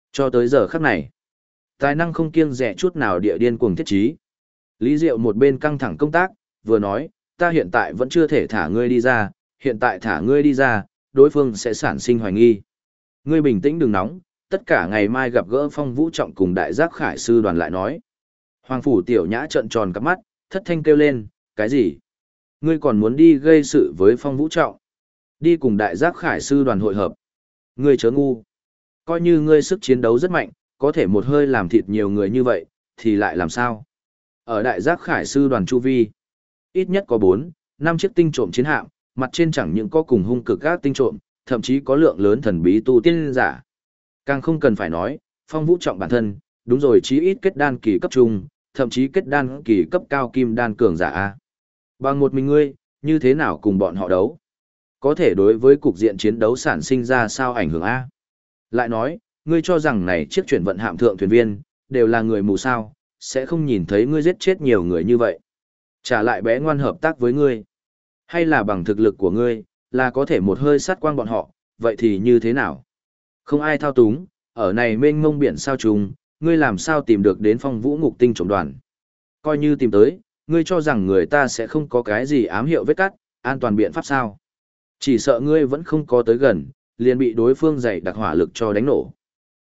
Cho tới giờ khắc này, tài năng không kiêng dè chút nào địa điên cuồng thiết trí. Lý Diệu một bên căng thẳng công tác, vừa nói, ta hiện tại vẫn chưa thể thả ngươi đi ra, hiện tại thả ngươi đi ra, đối phương sẽ sản sinh hoài nghi. Ngươi bình tĩnh đừng nóng, tất cả ngày mai gặp gỡ Phong Vũ Trọng cùng Đại Giác Khải Sư đoàn lại nói. Hoàng Phủ Tiểu Nhã trợn tròn cặp mắt, thất thanh kêu lên, cái gì? Ngươi còn muốn đi gây sự với Phong Vũ Trọng? Đi cùng Đại Giác Khải Sư đoàn hội hợp? Ngươi chớ ngu. Coi như ngươi sức chiến đấu rất mạnh, có thể một hơi làm thịt nhiều người như vậy, thì lại làm sao? Ở Đại Giác Khải Sư đoàn chu vi, ít nhất có 4, 5 chiếc tinh trộm chiến hạm, mặt trên chẳng những có cùng hung cực các tinh trộm, thậm chí có lượng lớn thần bí tu tiên giả. Càng không cần phải nói, Phong Vũ Trọng bản thân, đúng rồi chí ít kết đan kỳ cấp trung, thậm chí kết đan kỳ cấp cao kim đan cường giả a. Bằng một mình ngươi, như thế nào cùng bọn họ đấu? Có thể đối với cục diện chiến đấu sản sinh ra sao ảnh hưởng a? Lại nói, ngươi cho rằng này chiếc chuyển vận hạm thượng thuyền viên đều là người mù sao, sẽ không nhìn thấy ngươi giết chết nhiều người như vậy. Trả lại bé ngoan hợp tác với ngươi, hay là bằng thực lực của ngươi, là có thể một hơi sát quang bọn họ, vậy thì như thế nào? Không ai thao túng, ở này mênh mông biển sao trùng, ngươi làm sao tìm được đến Phong Vũ Ngục tinh trộm đoàn? Coi như tìm tới, ngươi cho rằng người ta sẽ không có cái gì ám hiệu vết cắt, an toàn biện pháp sao? Chỉ sợ ngươi vẫn không có tới gần, liền bị đối phương dày đặc hỏa lực cho đánh nổ.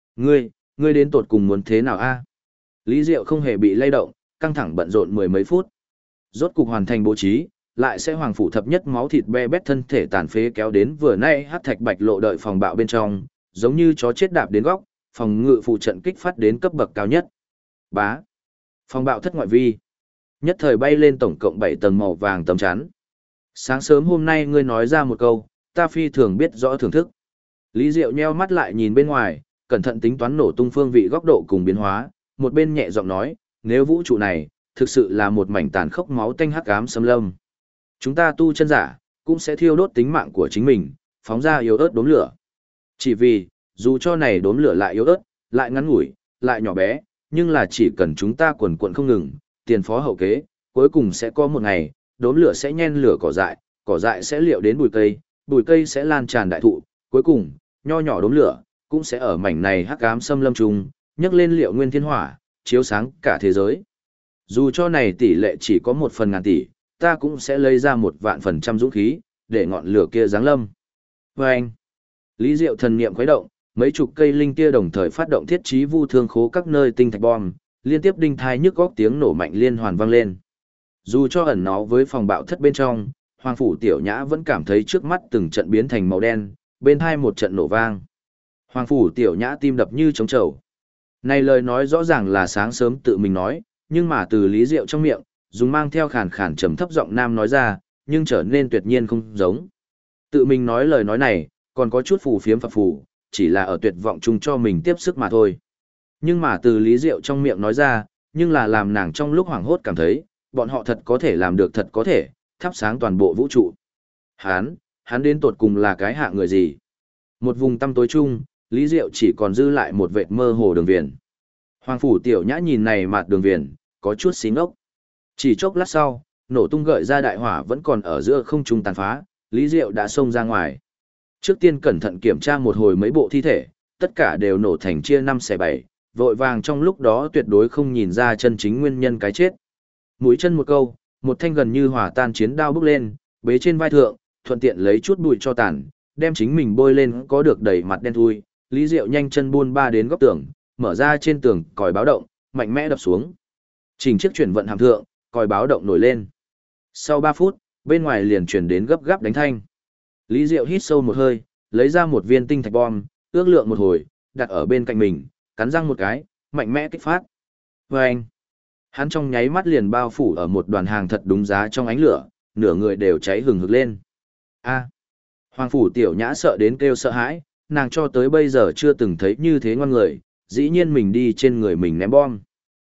Ngươi đến tột cùng muốn thế nào a? Lý Diệu không hề bị lay động, căng thẳng bận rộn mười mấy phút. Rốt cục hoàn thành bố trí, lại sẽ hoàng phủ thập nhất máu thịt be bét thân thể tàn phế kéo đến vừa nay hắc thạch bạch lộ đợi phòng bạo bên trong, giống như chó chết đạp đến góc, phòng ngự phụ trận kích phát đến cấp bậc cao nhất. Bá. Phòng bạo thất ngoại vi. Nhất thời bay lên tổng cộng 7 tầng màu vàng tấm chắn. Sáng sớm hôm nay ngươi nói ra một câu, ta phi thường biết rõ thưởng thức. Lý Diệu nheo mắt lại nhìn bên ngoài, cẩn thận tính toán nổ tung phương vị góc độ cùng biến hóa, một bên nhẹ giọng nói, nếu vũ trụ này thực sự là một mảnh tàn khốc máu tanh hắc ám xâm lâm, chúng ta tu chân giả cũng sẽ thiêu đốt tính mạng của chính mình, phóng ra yếu ớt đốm lửa. Chỉ vì, dù cho này đốm lửa lại yếu ớt, lại ngắn ngủi, lại nhỏ bé, nhưng là chỉ cần chúng ta quần quần không ngừng, tiền phó hậu kế, cuối cùng sẽ có một ngày, đốm lửa sẽ nhen lửa cỏ dại sẽ liệu đến bụi cây sẽ lan tràn đại thụ, cuối cùng, nho nhỏ đốm lửa cũng sẽ ở mảnh này hắc ám xâm lâm trùng, nhấc lên liệu nguyên thiên hỏa, chiếu sáng cả thế giới. Dù cho này tỷ lệ chỉ có 1/1000 tỷ, ta cũng sẽ lấy ra 1.000.000% dũng khí, để ngọn lửa kia giáng lâm. Và anh, Lý Diệu thần niệm khuấy động, mấy chục cây linh tia đồng thời phát động thiết trí vu thương khố các nơi tinh thạch bom, liên tiếp đinh thai nhức góc tiếng nổ mạnh liên hoàn vang lên. Dù cho ẩn nó với phòng bạo thất bên trong, Hoàng phủ Tiểu Nhã vẫn cảm thấy trước mắt từng trận biến thành màu đen, bên hai một trận nổ vang. Hoàng phủ Tiểu Nhã tim đập như trống trầu. Này lời nói rõ ràng là sáng sớm tự mình nói, nhưng mà từ Lý Diệu trong miệng, dùng mang theo khàn khàn trầm thấp giọng nam nói ra, nhưng trở nên tuyệt nhiên không giống. Tự mình nói lời nói này, còn có chút phù phiếm phập phù, chỉ là ở tuyệt vọng chung cho mình tiếp sức mà thôi. Nhưng mà từ Lý Diệu trong miệng nói ra, nhưng là làm nàng trong lúc hoảng hốt cảm thấy, bọn họ thật có thể làm được, thật có thể, thắp sáng toàn bộ vũ trụ. Hắn đến tột cùng là cái hạ người gì? Một vùng tăm tối chung, Lý Diệu chỉ còn dư lại một vệt mơ hồ đường viền. Hoàng phủ Tiểu Nhã nhìn này mặt đường viền, có chút xí ngốc. Chỉ chốc lát sau, nổ tung gợi ra đại hỏa vẫn còn ở giữa không trung tàn phá, Lý Diệu đã xông ra ngoài. Trước tiên cẩn thận kiểm tra một hồi mấy bộ thi thể, tất cả đều nổ thành chia 5 xẻ 7, vội vàng trong lúc đó tuyệt đối không nhìn ra chân chính nguyên nhân cái chết. Mũi chân một câu, một thanh gần như hòa tan chiến đao bước lên, bế trên vai thượng, thuận tiện lấy chút bụi cho tàn, đem chính mình bôi lên có được đầy mặt đen thui. Lý Diệu nhanh chân buôn ba đến góc tường, mở ra trên tường còi báo động, mạnh mẽ đập xuống. Chỉnh chiếc chuyển vận hàm thượng, còi báo động nổi lên. Sau 3 phút, bên ngoài liền truyền đến gấp gáp đánh thanh. Lý Diệu hít sâu một hơi, lấy ra một viên tinh thạch bom, ước lượng một hồi, đặt ở bên cạnh mình, cắn răng một cái, mạnh mẽ kích phát. Vâng! Hắn trong nháy mắt liền bao phủ ở một đoàn hàng thật đúng giá trong ánh lửa, nửa người đều cháy hừng hực lên. A! Hoàng phủ Tiểu Nhã sợ đến kêu sợ hãi, nàng cho tới bây giờ chưa từng thấy như thế ngoan người, dĩ nhiên mình đi trên người mình ném bom.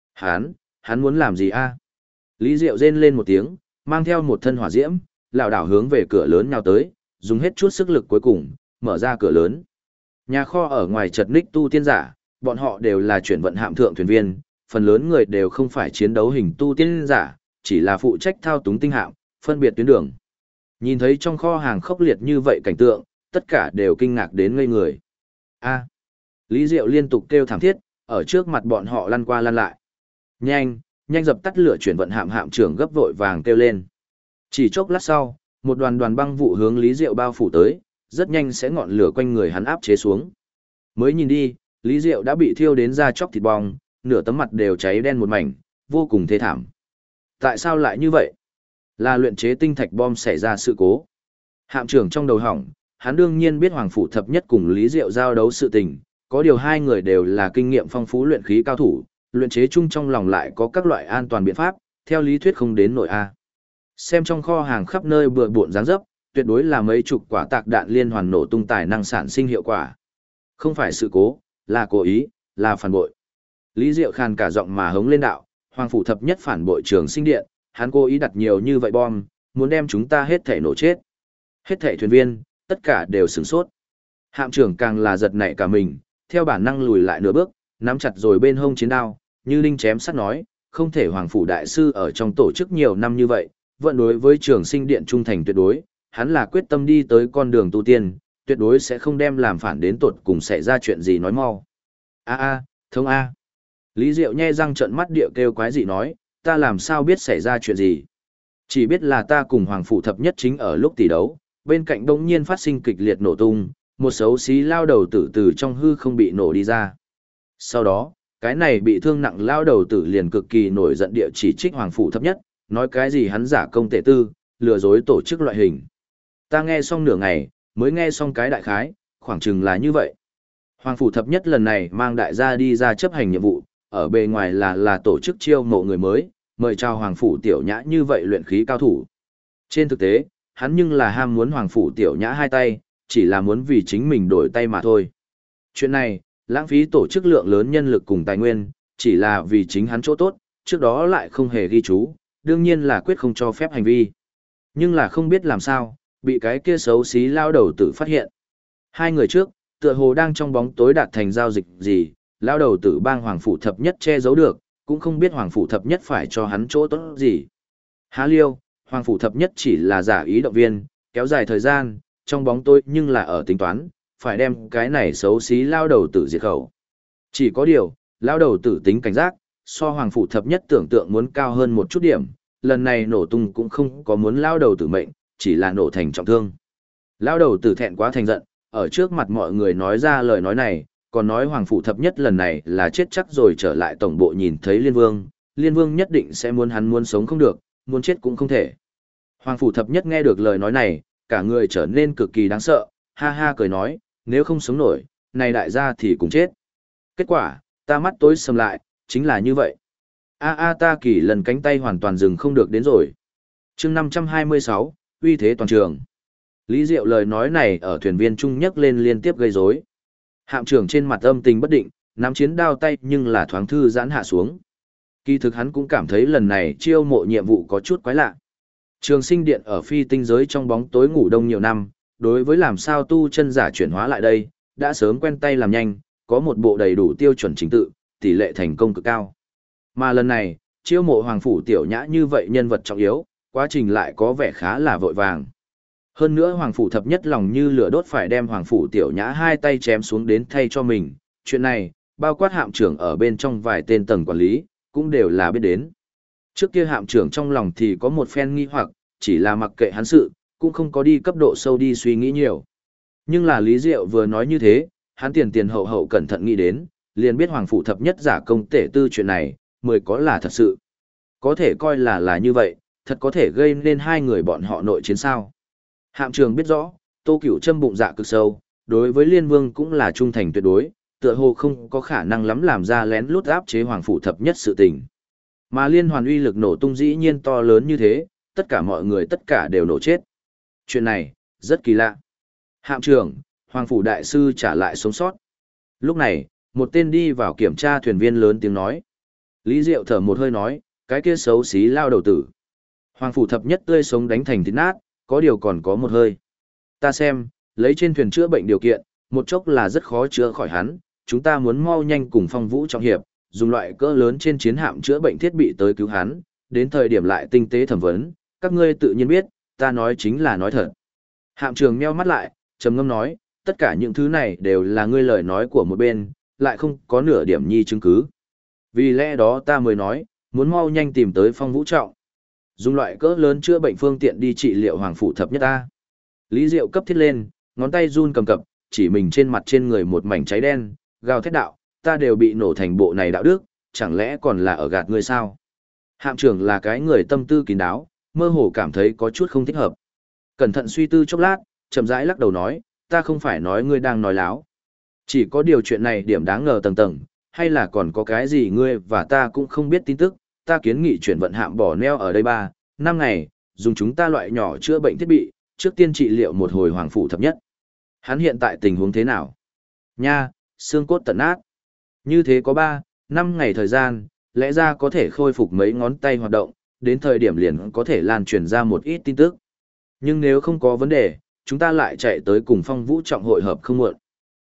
Hắn muốn làm gì a? Lý Diệu rên lên một tiếng, mang theo một thân hỏa diễm, lảo đảo hướng về cửa lớn nhào tới, dùng hết chút sức lực cuối cùng, mở ra cửa lớn. Nhà kho ở ngoài chật ních tu tiên giả, bọn họ đều là chuyển vận hạm thượng thuyền viên, phần lớn người đều không phải chiến đấu hình tu tiên giả, chỉ là phụ trách thao túng tinh hạm, phân biệt tuyến đường. Nhìn thấy trong kho hàng khốc liệt như vậy cảnh tượng, tất cả đều kinh ngạc đến ngây người. A, Lý Diệu liên tục kêu thảm thiết, ở trước mặt bọn họ lăn qua lăn lại. Nhanh, nhanh dập tắt lửa chuyển vận hạm trưởng gấp vội vàng kêu lên. Chỉ chốc lát sau, một đoàn đoàn băng vụ hướng Lý Diệu bao phủ tới, rất nhanh sẽ ngọn lửa quanh người hắn áp chế xuống. Mới nhìn đi, Lý Diệu đã bị thiêu đến da chóc thịt bong, nửa tấm mặt đều cháy đen một mảnh, vô cùng thê thảm. Tại sao lại như vậy? Là luyện chế tinh thạch bom xảy ra sự cố. Hạm trưởng trong đầu hỏng, hắn đương nhiên biết Hoàng Phủ Thập Nhất cùng Lý Diệu giao đấu sự tình, có điều hai người đều là kinh nghiệm phong phú luyện khí cao thủ, luyện chế chung trong lòng lại có các loại an toàn biện pháp, theo lý thuyết không đến nỗi A. Xem trong kho hàng khắp nơi bừa bộn dáng dấp, tuyệt đối là mấy chục quả tạc đạn liên hoàn nổ tung tài năng sản sinh hiệu quả. Không phải sự cố, là cố ý, là phản bội. Lý Diệu khàn cả giọng mà hống lên đạo, Hoàng Phủ Thập Nhất phản bội Trường Sinh Điện, hắn cố ý đặt nhiều như vậy bom, muốn đem chúng ta hết thảy nổ chết. Hết thảy thuyền viên, tất cả đều sửng sốt. Hạm trưởng càng là giật nảy cả mình, theo bản năng lùi lại nửa bước, nắm chặt rồi bên hông chiến đao, như linh chém sắt nói, không thể Hoàng Phủ Đại Sư ở trong tổ chức nhiều năm như vậy, vẫn đối với Trường Sinh Điện trung thành tuyệt đối, hắn là quyết tâm đi tới con đường tu tiên, tuyệt đối sẽ không đem làm phản đến tột cùng xảy ra chuyện gì nói mau. Thông A. Lý Diệu nhe răng trợn mắt điệu kêu quái dị nói, ta làm sao biết xảy ra chuyện gì. Chỉ biết là ta cùng Hoàng Phủ Thập Nhất chính ở lúc tỷ đấu, bên cạnh đống nhiên phát sinh kịch liệt nổ tung, một xấu xí lao đầu tử từ trong hư không bị nổ đi ra. Sau đó, cái này bị thương nặng lao đầu tử liền cực kỳ nổi giận địa chỉ trích Hoàng Phủ Thập Nhất, nói cái gì hắn giả công tể tư, lừa dối tổ chức loại hình. Ta nghe xong nửa ngày, mới nghe xong cái đại khái, khoảng chừng là như vậy. Hoàng Phủ Thập Nhất lần này mang đại gia đi ra chấp hành nhiệm vụ, ở bề ngoài là tổ chức chiêu mộ người mới, mời chào Hoàng Phủ Tiểu Nhã như vậy luyện khí cao thủ. Trên thực tế, hắn nhưng là ham muốn Hoàng Phủ Tiểu Nhã hai tay, chỉ là muốn vì chính mình đổi tay mà thôi. Chuyện này, lãng phí tổ chức lượng lớn nhân lực cùng tài nguyên, chỉ là vì chính hắn chỗ tốt, trước đó lại không hề ghi chú, đương nhiên là quyết không cho phép hành vi. Nhưng là không biết làm sao, bị cái kia xấu xí lao đầu tử phát hiện. Hai người trước, tựa hồ đang trong bóng tối đạt thành giao dịch gì, lao đầu tử bang Hoàng Phủ Thập Nhất che giấu được, cũng không biết Hoàng Phủ Thập Nhất phải cho hắn chỗ tốt gì. Há liêu, Hoàng Phủ Thập Nhất chỉ là giả ý động viên, kéo dài thời gian, trong bóng tối nhưng là ở tính toán, phải đem cái này xấu xí lao đầu tử diệt khẩu. Chỉ có điều, lao đầu tử tính cảnh giác, so Hoàng Phủ Thập Nhất tưởng tượng muốn cao hơn một chút điểm, lần này nổ tung cũng không có muốn lao đầu tử mệnh, chỉ là nổ thành trọng thương. Lao đầu tử thẹn quá thành giận, ở trước mặt mọi người nói ra lời nói này, còn nói Hoàng Phủ Thập Nhất lần này là chết chắc rồi trở lại tổng bộ nhìn thấy Liên Vương nhất định sẽ muốn hắn muốn sống không được, muốn chết cũng không thể. Hoàng Phủ Thập Nhất nghe được lời nói này, cả người trở nên cực kỳ đáng sợ, ha ha cười nói, nếu không sống nổi, này đại gia thì cũng chết. Kết quả, ta mắt tối sầm lại, chính là như vậy. Ta kỳ lần cánh tay hoàn toàn dừng không được đến rồi. chương 526, uy thế toàn trường. Lý Diệu lời nói này ở thuyền viên trung nhắc lên liên tiếp gây rối. Hạm trưởng trên mặt âm tình bất định, nắm chiến đao tay nhưng là thoáng thư giãn hạ xuống. Kỳ thực hắn cũng cảm thấy lần này chiêu mộ nhiệm vụ có chút quái lạ. Trường Sinh Điện ở phi tinh giới trong bóng tối ngủ đông nhiều năm, đối với làm sao tu chân giả chuyển hóa lại đây, đã sớm quen tay làm nhanh, có một bộ đầy đủ tiêu chuẩn chính tự, tỷ lệ thành công cực cao. Mà lần này, chiêu mộ Hoàng Phủ Tiểu Nhã như vậy nhân vật trọng yếu, quá trình lại có vẻ khá là vội vàng. Hơn nữa Hoàng Phủ Thập Nhất lòng như lửa đốt phải đem Hoàng Phủ Tiểu Nhã hai tay chém xuống đến thay cho mình, chuyện này, bao quát hạm trưởng ở bên trong vài tên tầng quản lý, cũng đều là biết đến. Trước kia hạm trưởng trong lòng thì có một phen nghi hoặc, chỉ là mặc kệ hắn sự, cũng không có đi cấp độ sâu đi suy nghĩ nhiều. Nhưng là Lý Diệu vừa nói như thế, hắn tiền hậu hậu cẩn thận nghĩ đến, liền biết Hoàng Phủ Thập Nhất giả công tể tư chuyện này, mới có là thật sự. Có thể coi là như vậy, thật có thể gây nên hai người bọn họ nội chiến sao. Hạm trưởng biết rõ, Tô Cửu Trâm bụng dạ cực sâu, đối với Liên Vương cũng là trung thành tuyệt đối, tựa hồ không có khả năng lắm làm ra lén lút áp chế Hoàng Phủ Thập Nhất sự tình. Mà liên hoàn uy lực nổ tung dĩ nhiên to lớn như thế, tất cả mọi người tất cả đều nổ chết. Chuyện này, rất kỳ lạ. Hạm trưởng, Hoàng Phủ Đại Sư trả lại sống sót. Lúc này, một tên đi vào kiểm tra thuyền viên lớn tiếng nói. Lý Diệu thở một hơi nói, cái kia xấu xí lao đầu tử. Hoàng Phủ Thập Nhất tươi sống đánh thành thịt nát, có điều còn có một hơi. Ta xem, lấy trên thuyền chữa bệnh điều kiện, một chốc là rất khó chữa khỏi hắn, chúng ta muốn mau nhanh cùng Phong Vũ Trọng Hiệp, dùng loại cỡ lớn trên chiến hạm chữa bệnh thiết bị tới cứu hắn, đến thời điểm lại tinh tế thẩm vấn, các ngươi tự nhiên biết, ta nói chính là nói thật. Hạm trưởng meo mắt lại, trầm ngâm nói, tất cả những thứ này đều là ngươi lời nói của một bên, lại không có nửa điểm nhi chứng cứ. Vì lẽ đó ta mới nói, muốn mau nhanh tìm tới Phong Vũ Trọng. Dùng loại cỡ lớn chữa bệnh phương tiện đi trị liệu hoàng phủ thập nhất ta. Lý Diệu cấp thiết lên, ngón tay run cầm cập, chỉ mình trên mặt trên người một mảnh cháy đen, gào thét đạo, ta đều bị nổ thành bộ này đạo đức, chẳng lẽ còn là ở gạt ngươi sao? Hạm trưởng là cái người tâm tư kín đáo, mơ hồ cảm thấy có chút không thích hợp. Cẩn thận suy tư chốc lát, chậm rãi lắc đầu nói, ta không phải nói ngươi đang nói láo. Chỉ có điều chuyện này điểm đáng ngờ tầng tầng, hay là còn có cái gì ngươi và ta cũng không biết tin tức, ta kiến nghị chuyển vận hạm bỏ neo ở đây 3-5 ngày, dùng chúng ta loại nhỏ chữa bệnh thiết bị, trước tiên trị liệu một hồi hoàng phủ thập nhất. Hắn hiện tại tình huống thế nào? Nha, xương cốt tận nát. Như thế có 3-5 ngày thời gian, lẽ ra có thể khôi phục mấy ngón tay hoạt động, đến thời điểm liền có thể lan truyền ra một ít tin tức. Nhưng nếu không có vấn đề, chúng ta lại chạy tới cùng Phong Vũ Trọng hội hợp không muộn.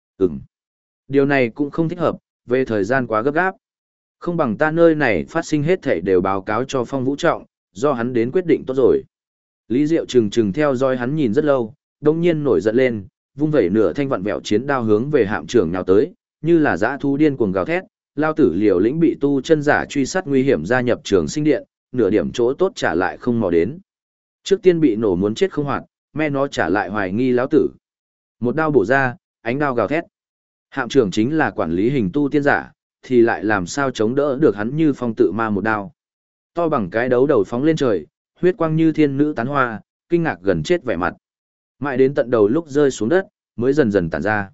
Điều này cũng không thích hợp, về thời gian quá gấp gáp. Không bằng ta nơi này phát sinh hết thảy đều báo cáo cho Phong Vũ Trọng, do hắn đến quyết định tốt rồi. Lý Diệu trừng trừng theo dõi hắn nhìn rất lâu, đông nhiên nổi giận lên, vung vẩy nửa thanh vặn vẹo chiến đao hướng về hạm trưởng nhào tới, như là dã thú điên cuồng gào thét, lao tử liều lĩnh bị tu chân giả truy sát nguy hiểm gia nhập trường sinh điện, nửa điểm chỗ tốt trả lại không mò đến. Trước tiên bị nổ muốn chết không hoạt, me nó trả lại hoài nghi lão tử. Một đao bổ ra, ánh đao gào thét. Hạm trưởng chính là quản lý hình tu tiên giả, thì lại làm sao chống đỡ được hắn như phong tự ma một đao. To bằng cái đấu đầu phóng lên trời, huyết quang như thiên nữ tán hoa, kinh ngạc gần chết vẻ mặt. Mãi đến tận đầu lúc rơi xuống đất, mới dần dần tản ra.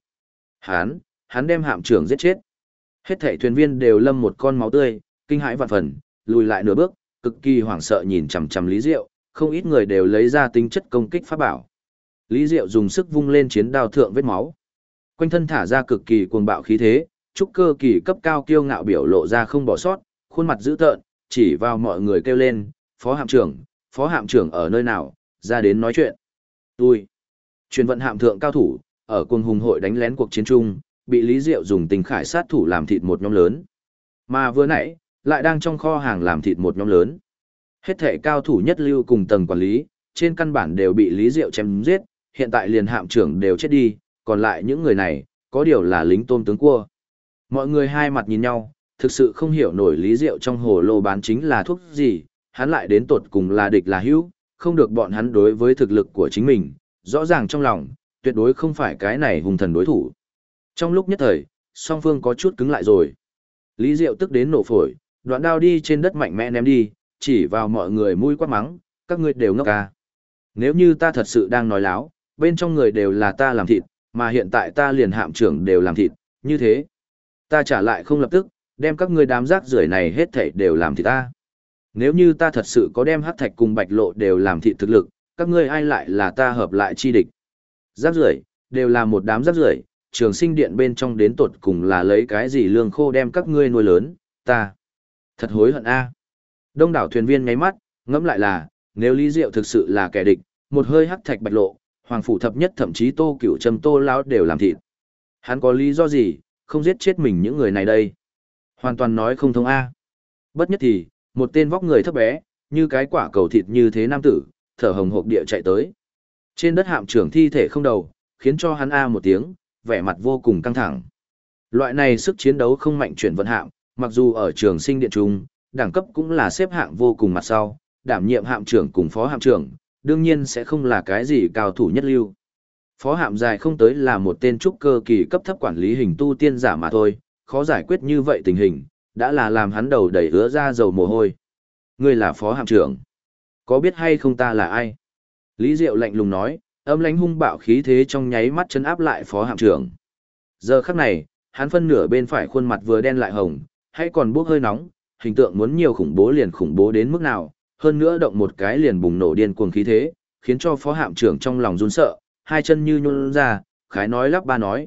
Hắn đem hạm trưởng giết chết. Hết thảy thuyền viên đều lâm một con máu tươi, kinh hãi vạn phần, lùi lại nửa bước, cực kỳ hoảng sợ nhìn chằm chằm Lý Diệu, không ít người đều lấy ra tính chất công kích pháp bảo. Lý Diệu dùng sức vung lên chiến đao thượng vết máu. Quanh thân thả ra cực kỳ cuồng bạo khí thế, trúc cơ kỳ cấp cao kiêu ngạo biểu lộ ra không bỏ sót, khuôn mặt dữ tợn, chỉ vào mọi người kêu lên, phó hạm trưởng ở nơi nào, ra đến nói chuyện. Truyền vận hạm thượng cao thủ, ở cuồng hùng hội đánh lén cuộc chiến chung, bị Lý Diệu dùng tình khải sát thủ làm thịt một nhóm lớn. Mà vừa nãy, lại đang trong kho hàng làm thịt một nhóm lớn. Hết thể cao thủ nhất lưu cùng tầng quản lý, trên căn bản đều bị Lý Diệu chém giết, hiện tại liền hạm trưởng đều chết đi, còn lại những người này, có điều là lính tôm tướng cua. Mọi người hai mặt nhìn nhau, thực sự không hiểu nổi Lý Diệu trong hồ lô bán chính là thuốc gì, hắn lại đến tột cùng là địch là hữu, không được bọn hắn đối với thực lực của chính mình, rõ ràng trong lòng, tuyệt đối không phải cái này hùng thần đối thủ. Trong lúc nhất thời, song phương có chút cứng lại rồi. Lý Diệu tức đến nổ phổi, đoạn đao đi trên đất mạnh mẽ ném đi, chỉ vào mọi người mũi quát mắng, các ngươi đều ngốc à. Nếu như ta thật sự đang nói láo, bên trong người đều là ta làm thịt, mà hiện tại ta liền hạm trưởng đều làm thịt, như thế. Ta trả lại không lập tức, đem các ngươi đám rác rưởi này hết thảy đều làm thịt ta. Nếu như ta thật sự có đem hắc thạch cùng bạch lộ đều làm thịt thực lực, các ngươi ai lại là ta hợp lại chi địch. Rác rưởi, đều là một đám rác rưởi, trường sinh điện bên trong đến tột cùng là lấy cái gì lương khô đem các ngươi nuôi lớn, ta. Thật hối hận a. Đông đảo thuyền viên nháy mắt, ngẫm lại là, nếu Lý Diệu thực sự là kẻ địch, một hơi hắc thạch bạch lộ, hoàng phủ thập nhất thậm chí Tô Cửu Trầm Tô lão đều làm thịt. Hắn có lý do gì, không giết chết mình những người này đây? Hoàn toàn nói không thông a. Bất nhất thì, một tên vóc người thấp bé, như cái quả cầu thịt như thế nam tử, thở hồng hộc địa chạy tới. Trên đất hạm trưởng thi thể không đầu, khiến cho hắn a một tiếng, vẻ mặt vô cùng căng thẳng. Loại này sức chiến đấu không mạnh chuyển vận hạm, mặc dù ở trường sinh điện trung, đẳng cấp cũng là xếp hạng vô cùng mặt sau, đảm nhiệm hạm trưởng cùng phó hạm trưởng, đương nhiên sẽ không là cái gì cao thủ nhất lưu. Phó hạm dài không tới là một tên trúc cơ kỳ cấp thấp quản lý hình tu tiên giả mà thôi, khó giải quyết như vậy tình hình, đã là làm hắn đầu đầy ứa ra dầu mồ hôi. Ngươi là phó hạm trưởng, có biết hay không ta là ai? Lý Diệu lạnh lùng nói, âm lãnh hung bạo khí thế trong nháy mắt chấn áp lại phó hạm trưởng. Giờ khắc này, hắn phân nửa bên phải khuôn mặt vừa đen lại hồng, hay còn bốc hơi nóng, hình tượng muốn nhiều khủng bố liền khủng bố đến mức nào, hơn nữa động một cái liền bùng nổ điên cuồng khí thế, khiến cho phó hạm trưởng trong lòng run sợ, hai chân như nhún ra, khái nói lắp ba nói,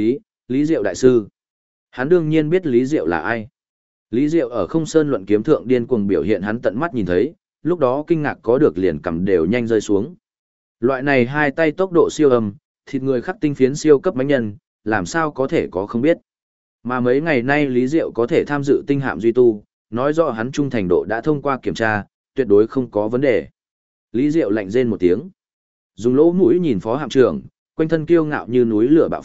Lý Diệu đại sư. Hắn đương nhiên biết Lý Diệu là ai. Lý Diệu ở không sơn luận kiếm thượng điên cuồng biểu hiện hắn tận mắt nhìn thấy, lúc đó kinh ngạc có được liền cầm đều nhanh rơi xuống. Loại này hai tay tốc độ siêu âm, thịt người khắc tinh phiến siêu cấp mãnh nhân, làm sao có thể có không biết. Mà mấy ngày nay Lý Diệu có thể tham dự tinh hạm duy tu, nói rõ hắn trung thành độ đã thông qua kiểm tra, tuyệt đối không có vấn đề. Lý Diệu lạnh rên một tiếng. Dùng lỗ mũi nhìn phó hạm trưởng, quanh thân kiêu ngạo như núi lửa bạo phát,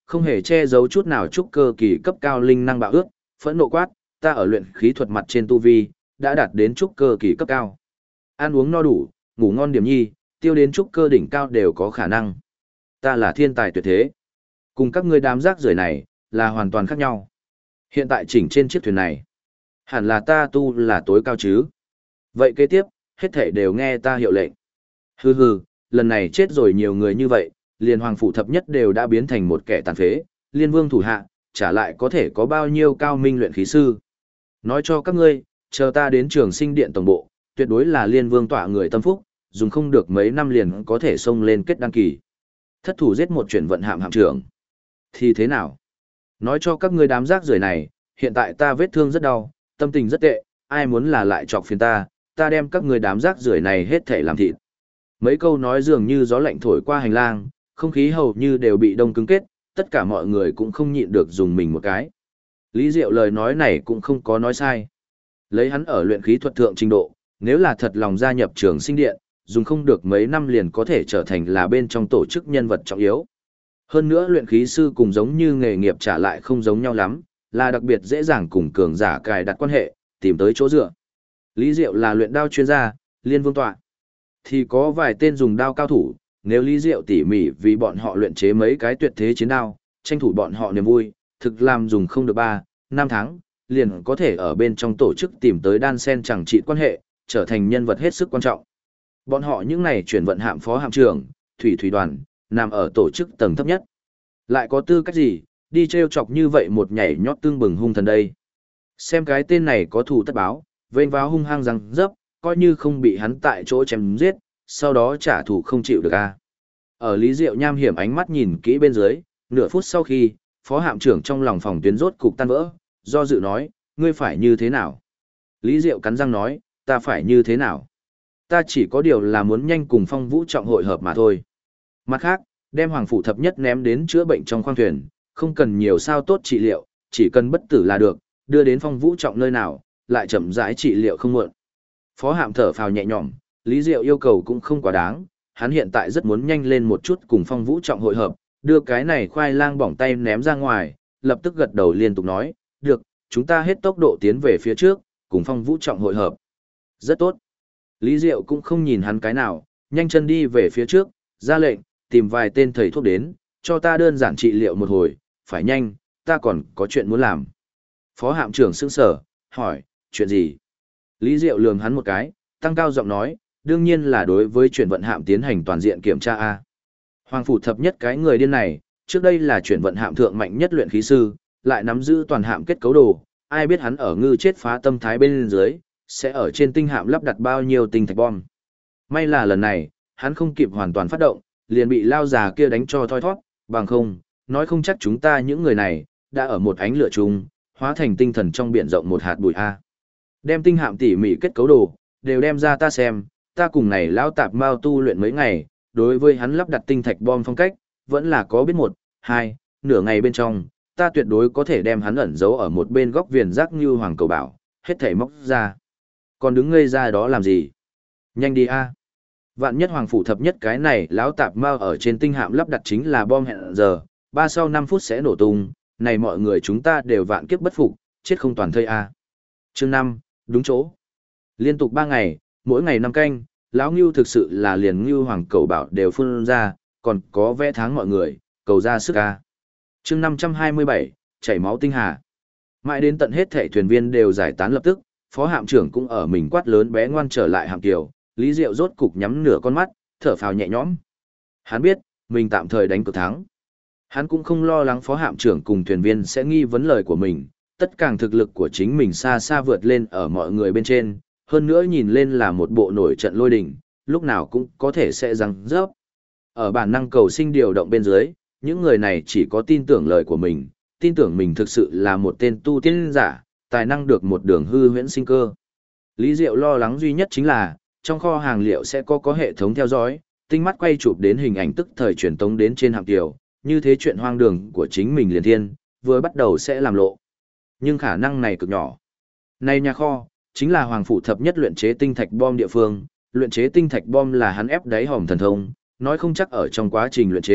không hề che giấu chút nào trúc cơ kỳ cấp cao linh năng bạo ước, phẫn nộ quát, ta ở luyện khí thuật mặt trên tu vi, đã đạt đến trúc cơ kỳ cấp cao. Ăn uống no đủ, ngủ ngon điểm nhi, tiêu đến trúc cơ đỉnh cao đều có khả năng. Ta là thiên tài tuyệt thế. Cùng các ngươi đám rác rưởi này, là hoàn toàn khác nhau. Hiện tại chỉnh trên chiếc thuyền này, hẳn là ta tu là tối cao chứ. Vậy kế tiếp, hết thảy đều nghe ta hiệu lệnh. Hừ hừ, lần này chết rồi nhiều người như vậy, liền hoàng phủ thập nhất đều đã biến thành một kẻ tàn phế, liên vương thủ hạ, trả lại có thể có bao nhiêu cao minh luyện khí sư. Nói cho các ngươi, chờ ta đến trường sinh điện tổng bộ, tuyệt đối là liên vương tọa người tâm phúc, dùng không được mấy năm liền có thể xông lên kết đăng kỳ. Thất thủ giết một chuyển vận hạm hạm trưởng. Thì thế nào? Nói cho các ngươi đám rác rưởi này, hiện tại ta vết thương rất đau, tâm tình rất tệ, ai muốn là lại chọc phiền ta đem các ngươi đám rác rưởi này hết thể làm thịt. Mấy câu nói dường như gió lạnh thổi qua hành lang, không khí hầu như đều bị đông cứng kết, tất cả mọi người cũng không nhịn được dùng mình một cái. Lý Diệu lời nói này cũng không có nói sai. Lấy hắn ở luyện khí thuật thượng trình độ, nếu là thật lòng gia nhập trường sinh điện, dùng không được mấy năm liền có thể trở thành là bên trong tổ chức nhân vật trọng yếu. Hơn nữa luyện khí sư cùng giống như nghề nghiệp trả lại không giống nhau lắm, là đặc biệt dễ dàng cùng cường giả cài đặt quan hệ, tìm tới chỗ dựa. Lý Diệu là luyện đao chuyên gia, liên vương tọa. Thì có vài tên dùng đao cao thủ, nếu Lý Diệu tỉ mỉ vì bọn họ luyện chế mấy cái tuyệt thế chiến đao, tranh thủ bọn họ niềm vui, thực làm dùng không được 3-5 tháng, liền có thể ở bên trong tổ chức tìm tới đan sen chẳng trị quan hệ, trở thành nhân vật hết sức quan trọng. Bọn họ những này chuyển vận hạm phó hạm trưởng, thủy đoàn, nằm ở tổ chức tầng thấp nhất. Lại có tư cách gì, đi trêu chọc như vậy một nhảy nhót tương bừng hung thần đây. Xem cái tên này có thù tất báo, vênh vào hung hăng răng dấp, coi như không bị hắn tại chỗ chém giết, sau đó trả thù không chịu được a. Ở Lý Diệu nham hiểm ánh mắt nhìn kỹ bên dưới, nửa phút sau khi, phó hạm trưởng trong lòng phòng tuyến rốt cục tan vỡ, do dự nói, ngươi phải như thế nào? Lý Diệu cắn răng nói, ta phải như thế nào? Ta chỉ có điều là muốn nhanh cùng Phong Vũ Trọng hội hợp mà thôi. Mặt khác, đem Hoàng Phủ Thập Nhất ném đến chữa bệnh trong khoang thuyền, không cần nhiều sao tốt trị liệu, chỉ cần bất tử là được, đưa đến Phong Vũ Trọng nơi nào, lại chậm rãi trị liệu không muộn. Phó hạm thở phào nhẹ nhõm, Lý Diệu yêu cầu cũng không quá đáng, hắn hiện tại rất muốn nhanh lên một chút cùng Phong Vũ Trọng hội hợp, đưa cái này khoai lang bỏng tay ném ra ngoài, lập tức gật đầu liên tục nói, được, chúng ta hết tốc độ tiến về phía trước, cùng Phong Vũ Trọng hội hợp. Rất tốt. Lý Diệu cũng không nhìn hắn cái nào, nhanh chân đi về phía trước, ra lệnh, tìm vài tên thầy thuốc đến, cho ta đơn giản trị liệu một hồi, phải nhanh, ta còn có chuyện muốn làm. Phó hạm trưởng sững sờ, hỏi, chuyện gì? Lý Diệu lườm hắn một cái, tăng cao giọng nói, đương nhiên là đối với chuyển vận hạm tiến hành toàn diện kiểm tra A. Hoàng Phủ Thập Nhất cái người điên này, trước đây là chuyển vận hạm thượng mạnh nhất luyện khí sư, lại nắm giữ toàn hạm kết cấu đồ, ai biết hắn ở ngư chết phá tâm thái bên dưới, sẽ ở trên tinh hạm lắp đặt bao nhiêu tinh thạch bom. May là lần này, hắn không kịp hoàn toàn phát động, liền bị lao già kia đánh cho thoi thoát, bằng không, nói không chắc chúng ta những người này, đã ở một ánh lửa chung, hóa thành tinh thần trong biển rộng một hạt bụi A. Đem tinh hạm tỉ mỉ kết cấu đồ, đều đem ra ta xem, ta cùng này lão tạp mao tu luyện mấy ngày, đối với hắn lắp đặt tinh thạch bom phong cách, vẫn là có biết 1-2, nửa ngày bên trong, ta tuyệt đối có thể đem hắn ẩn giấu ở một bên góc viền rác như hoàng cầu bảo, hết thảy móc ra. Còn đứng ngây ra đó làm gì? Nhanh đi a. Vạn nhất Hoàng Phủ Thập Nhất cái này lão tạp mao ở trên tinh hạm lắp đặt chính là bom hẹn giờ, 3 sau 5 phút sẽ nổ tung, này mọi người chúng ta đều vạn kiếp bất phục, chết không toàn thây a. Chương 5, đúng chỗ. Liên tục 3 ngày, mỗi ngày 5 canh, lão Ngưu thực sự là liền Ngưu Hoàng cầu bảo đều phun ra, còn có vẽ tháng mọi người, cầu ra sức a. Chương 527, chảy máu tinh hà. Mãi đến tận hết thảy thuyền viên đều giải tán lập tức, phó hạm trưởng cũng ở mình quát lớn bé ngoan trở lại hạm kiều, Lý Diệu rốt cục nhắm nửa con mắt, thở phào nhẹ nhõm. Hắn biết, mình tạm thời đánh cược thắng. Hắn cũng không lo lắng phó hạm trưởng cùng thuyền viên sẽ nghi vấn lời của mình, tất cả thực lực của chính mình xa xa vượt lên ở mọi người bên trên, hơn nữa nhìn lên là một bộ nổi trận lôi đình, lúc nào cũng có thể sẽ răng rớp. Ở bản năng cầu sinh điều động bên dưới, những người này chỉ có tin tưởng lời của mình, tin tưởng mình thực sự là một tên tu tiên giả, tài năng được một đường hư huyễn sinh cơ. Lý Diệu lo lắng duy nhất chính là, trong kho hàng liệu sẽ có hệ thống theo dõi, tinh mắt quay chụp đến hình ảnh tức thời truyền tống đến trên hạm kiều, như thế chuyện hoang đường của chính mình liền thiên, vừa bắt đầu sẽ làm lộ. Nhưng khả năng này cực nhỏ. Này nhà kho, chính là Hoàng Phủ Thập Nhất luyện chế tinh thạch bom địa phương, luyện chế tinh thạch bom là hắn ép đáy hòm thần thông, nói không chắc ở trong quá trình luyện chế,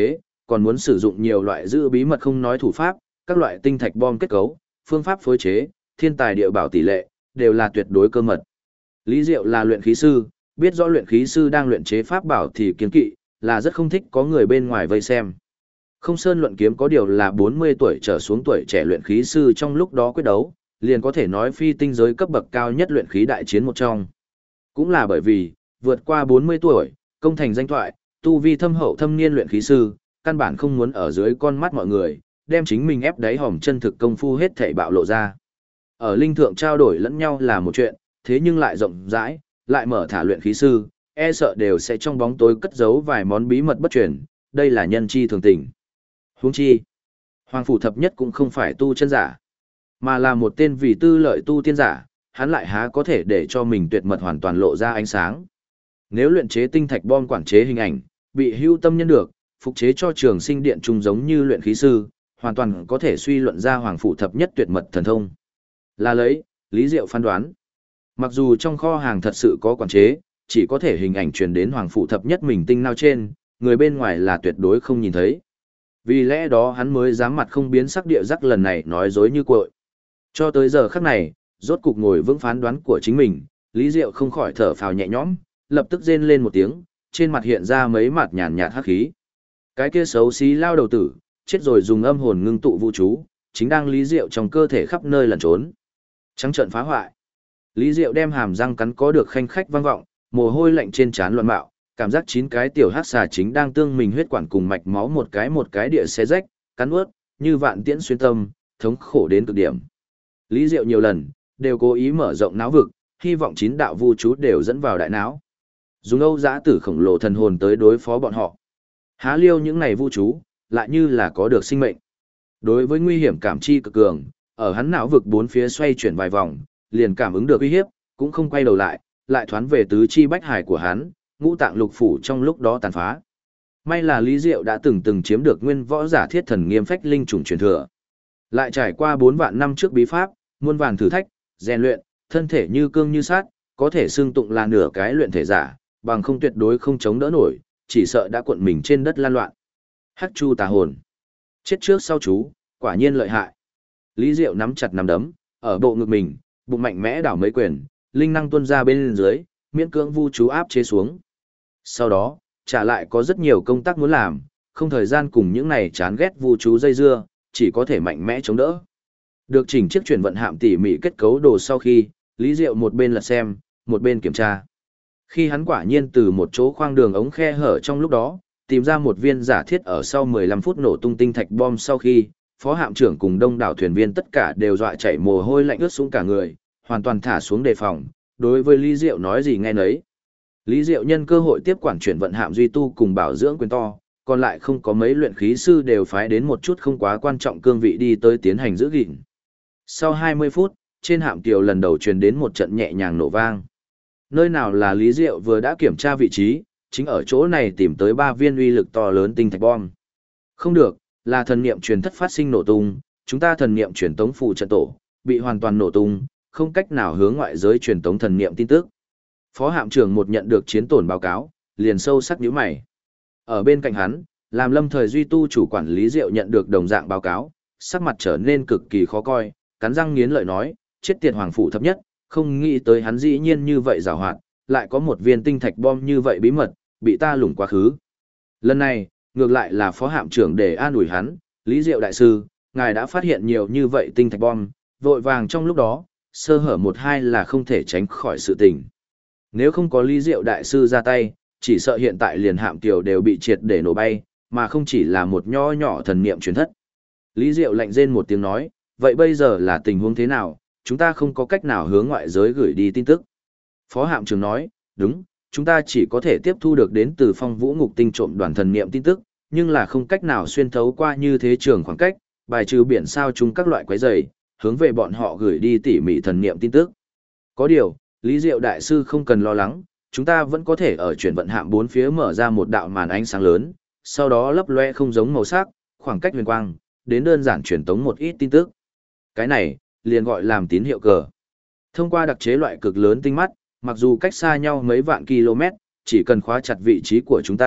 còn muốn sử dụng nhiều loại giữ bí mật không nói thủ pháp, các loại tinh thạch bom kết cấu, phương pháp phối chế, thiên tài địa bảo tỷ lệ, đều là tuyệt đối cơ mật. Lý Diệu là luyện khí sư, biết rõ luyện khí sư đang luyện chế pháp bảo thì kiêng kỵ, là rất không thích có người bên ngoài vây xem. Không Sơn luận kiếm có điều là 40 tuổi trở xuống tuổi trẻ luyện khí sư trong lúc đó quyết đấu, liền có thể nói phi tinh giới cấp bậc cao nhất luyện khí đại chiến một trong. Cũng là bởi vì, vượt qua 40 tuổi, công thành danh thoại, tu vi thâm hậu thâm niên luyện khí sư, căn bản không muốn ở dưới con mắt mọi người, đem chính mình ép đáy hòm chân thực công phu hết thảy bạo lộ ra. Ở linh thượng trao đổi lẫn nhau là một chuyện, thế nhưng lại rộng rãi, lại mở thả luyện khí sư, e sợ đều sẽ trong bóng tối cất giấu vài món bí mật bất truyền, đây là nhân chi thường tình. Huống chi, Hoàng phủ thập nhất cũng không phải tu chân giả, mà là một tên vì tư lợi tu tiên giả, hắn lại há có thể để cho mình tuyệt mật hoàn toàn lộ ra ánh sáng. Nếu luyện chế tinh thạch bom quản chế hình ảnh, bị hưu tâm nhân được, phục chế cho trường sinh điện trùng giống như luyện khí sư, hoàn toàn có thể suy luận ra Hoàng phủ thập nhất tuyệt mật thần thông. Là lấy, Lý Diệu phán đoán. Mặc dù trong kho hàng thật sự có quản chế, chỉ có thể hình ảnh truyền đến Hoàng phủ thập nhất mình tinh nao trên, người bên ngoài là tuyệt đối không nhìn thấy. Vì lẽ đó hắn mới dám mặt không biến sắc địa rắc lần này nói dối như cội. Cho tới giờ khắc này, rốt cục ngồi vững phán đoán của chính mình, Lý Diệu không khỏi thở phào nhẹ nhõm, lập tức rên lên một tiếng, trên mặt hiện ra mấy mặt nhàn nhạt hắc khí. Cái kia xấu xí lao đầu tử, chết rồi dùng âm hồn ngưng tụ vũ chú, chính đang Lý Diệu trong cơ thể khắp nơi lẩn trốn. Trắng trợn phá hoại. Lý Diệu đem hàm răng cắn có được khanh khách vang vọng, mồ hôi lạnh trên trán loạn bạo, cảm giác 9 cái tiểu hắc xà chính đang tương mình huyết quản cùng mạch máu một cái địa xé rách, cắn nuốt, như vạn tiễn xuyên tâm, thống khổ đến cực điểm. Lý Diệu nhiều lần đều cố ý mở rộng não vực, hy vọng 9 đạo vu chú đều dẫn vào đại não. Dùng Âu Dã Tử khổng lồ thần hồn tới đối phó bọn họ. Há liêu những này vu chú, lại như là có được sinh mệnh. Đối với nguy hiểm cảm chi cực cường, ở hắn não vực bốn phía xoay chuyển vài vòng, liền cảm ứng được uy hiếp, cũng không quay đầu lại, lại thoán về tứ chi bách hải của hắn, ngũ tạng lục phủ trong lúc đó tàn phá. May là Lý Diệu đã từng chiếm được nguyên võ giả thiết thần nghiêm phách linh trùng truyền thừa. Lại trải qua 4 vạn năm trước bí pháp, muôn vàn thử thách, rèn luyện, thân thể như cương như sát, có thể xương tụng là nửa cái luyện thể giả, bằng không tuyệt đối không chống đỡ nổi, chỉ sợ đã cuộn mình trên đất lan loạn. Hắc Chu tà hồn. Chết trước sau chú, quả nhiên lợi hại. Lý Diệu nắm chặt nắm đấm, ở bộ ngực mình, bụng mạnh mẽ đảo mấy quyền, linh năng tuôn ra bên dưới, miễn cưỡng vu chú áp chế xuống. Sau đó, trả lại có rất nhiều công tác muốn làm, không thời gian cùng những này chán ghét vu chú dây dưa, chỉ có thể mạnh mẽ chống đỡ. Được chỉnh chiếc chuyển vận hạm tỉ mỉ kết cấu đồ sau khi, Lý Diệu một bên lật xem, một bên kiểm tra. Khi hắn quả nhiên từ một chỗ khoang đường ống khe hở trong lúc đó, tìm ra một viên giả thiết ở sau 15 phút nổ tung tinh thạch bom sau khi, phó hạm trưởng cùng đông đảo thuyền viên tất cả đều dọa chảy mồ hôi lạnh ướt xuống cả người, hoàn toàn thả xuống đề phòng, đối với Lý Diệu nói gì nghe nấy. Lý Diệu nhân cơ hội tiếp quản chuyển vận hạm duy tu cùng bảo dưỡng quyền to, còn lại không có mấy luyện khí sư đều phái đến một chút không quá quan trọng cương vị đi tới tiến hành giữ gìn. Sau 20 phút, trên hạm tiểu lần đầu truyền đến một trận nhẹ nhàng nổ vang. Nơi nào là Lý Diệu vừa đã kiểm tra vị trí, chính ở chỗ này tìm tới 3 viên uy lực to lớn tinh thạch bom. Không được, là thần niệm truyền thất phát sinh nổ tung, chúng ta thần niệm truyền tống phụ trận tổ, bị hoàn toàn nổ tung, không cách nào hướng ngoại giới truyền tống thần niệm tin tức. Phó hạm trưởng một nhận được chiến tổn báo cáo, liền sâu sắc nhíu mày. Ở bên cạnh hắn, làm lâm thời duy tu chủ quản Lý Diệu nhận được đồng dạng báo cáo, sắc mặt trở nên cực kỳ khó coi, cắn răng nghiến lợi nói, chết tiệt hoàng phủ thập nhất, không nghĩ tới hắn dĩ nhiên như vậy giàu hoạt, lại có một viên tinh thạch bom như vậy bí mật, bị ta lủng quá khứ. Lần này, ngược lại là phó hạm trưởng để an ủi hắn, Lý Diệu đại sư, ngài đã phát hiện nhiều như vậy tinh thạch bom, vội vàng trong lúc đó, sơ hở một hai là không thể tránh khỏi sự tình. Nếu không có Lý Diệu đại sư ra tay, chỉ sợ hiện tại liền hạm tiểu đều bị triệt để nổ bay, mà không chỉ là một nho nhỏ thần niệm truyền thất. Lý Diệu lạnh rên một tiếng nói, vậy bây giờ là tình huống thế nào, chúng ta không có cách nào hướng ngoại giới gửi đi tin tức. Phó hạm trưởng nói, đúng, chúng ta chỉ có thể tiếp thu được đến từ Phong Vũ Ngục Tinh trộm đoàn thần niệm tin tức, nhưng là không cách nào xuyên thấu qua như thế trường khoảng cách, bài trừ biển sao chúng các loại quái rầy, hướng về bọn họ gửi đi tỉ mỉ thần niệm tin tức. Có điều, Lý Diệu đại sư không cần lo lắng, chúng ta vẫn có thể ở chuyển vận hạm bốn phía mở ra một đạo màn ánh sáng lớn, sau đó lấp loe không giống màu sắc, khoảng cách huyền quang, đến đơn giản truyền tống một ít tin tức. Cái này, liền gọi làm tín hiệu cờ. Thông qua đặc chế loại cực lớn tinh mắt, mặc dù cách xa nhau mấy vạn km, chỉ cần khóa chặt vị trí của chúng ta,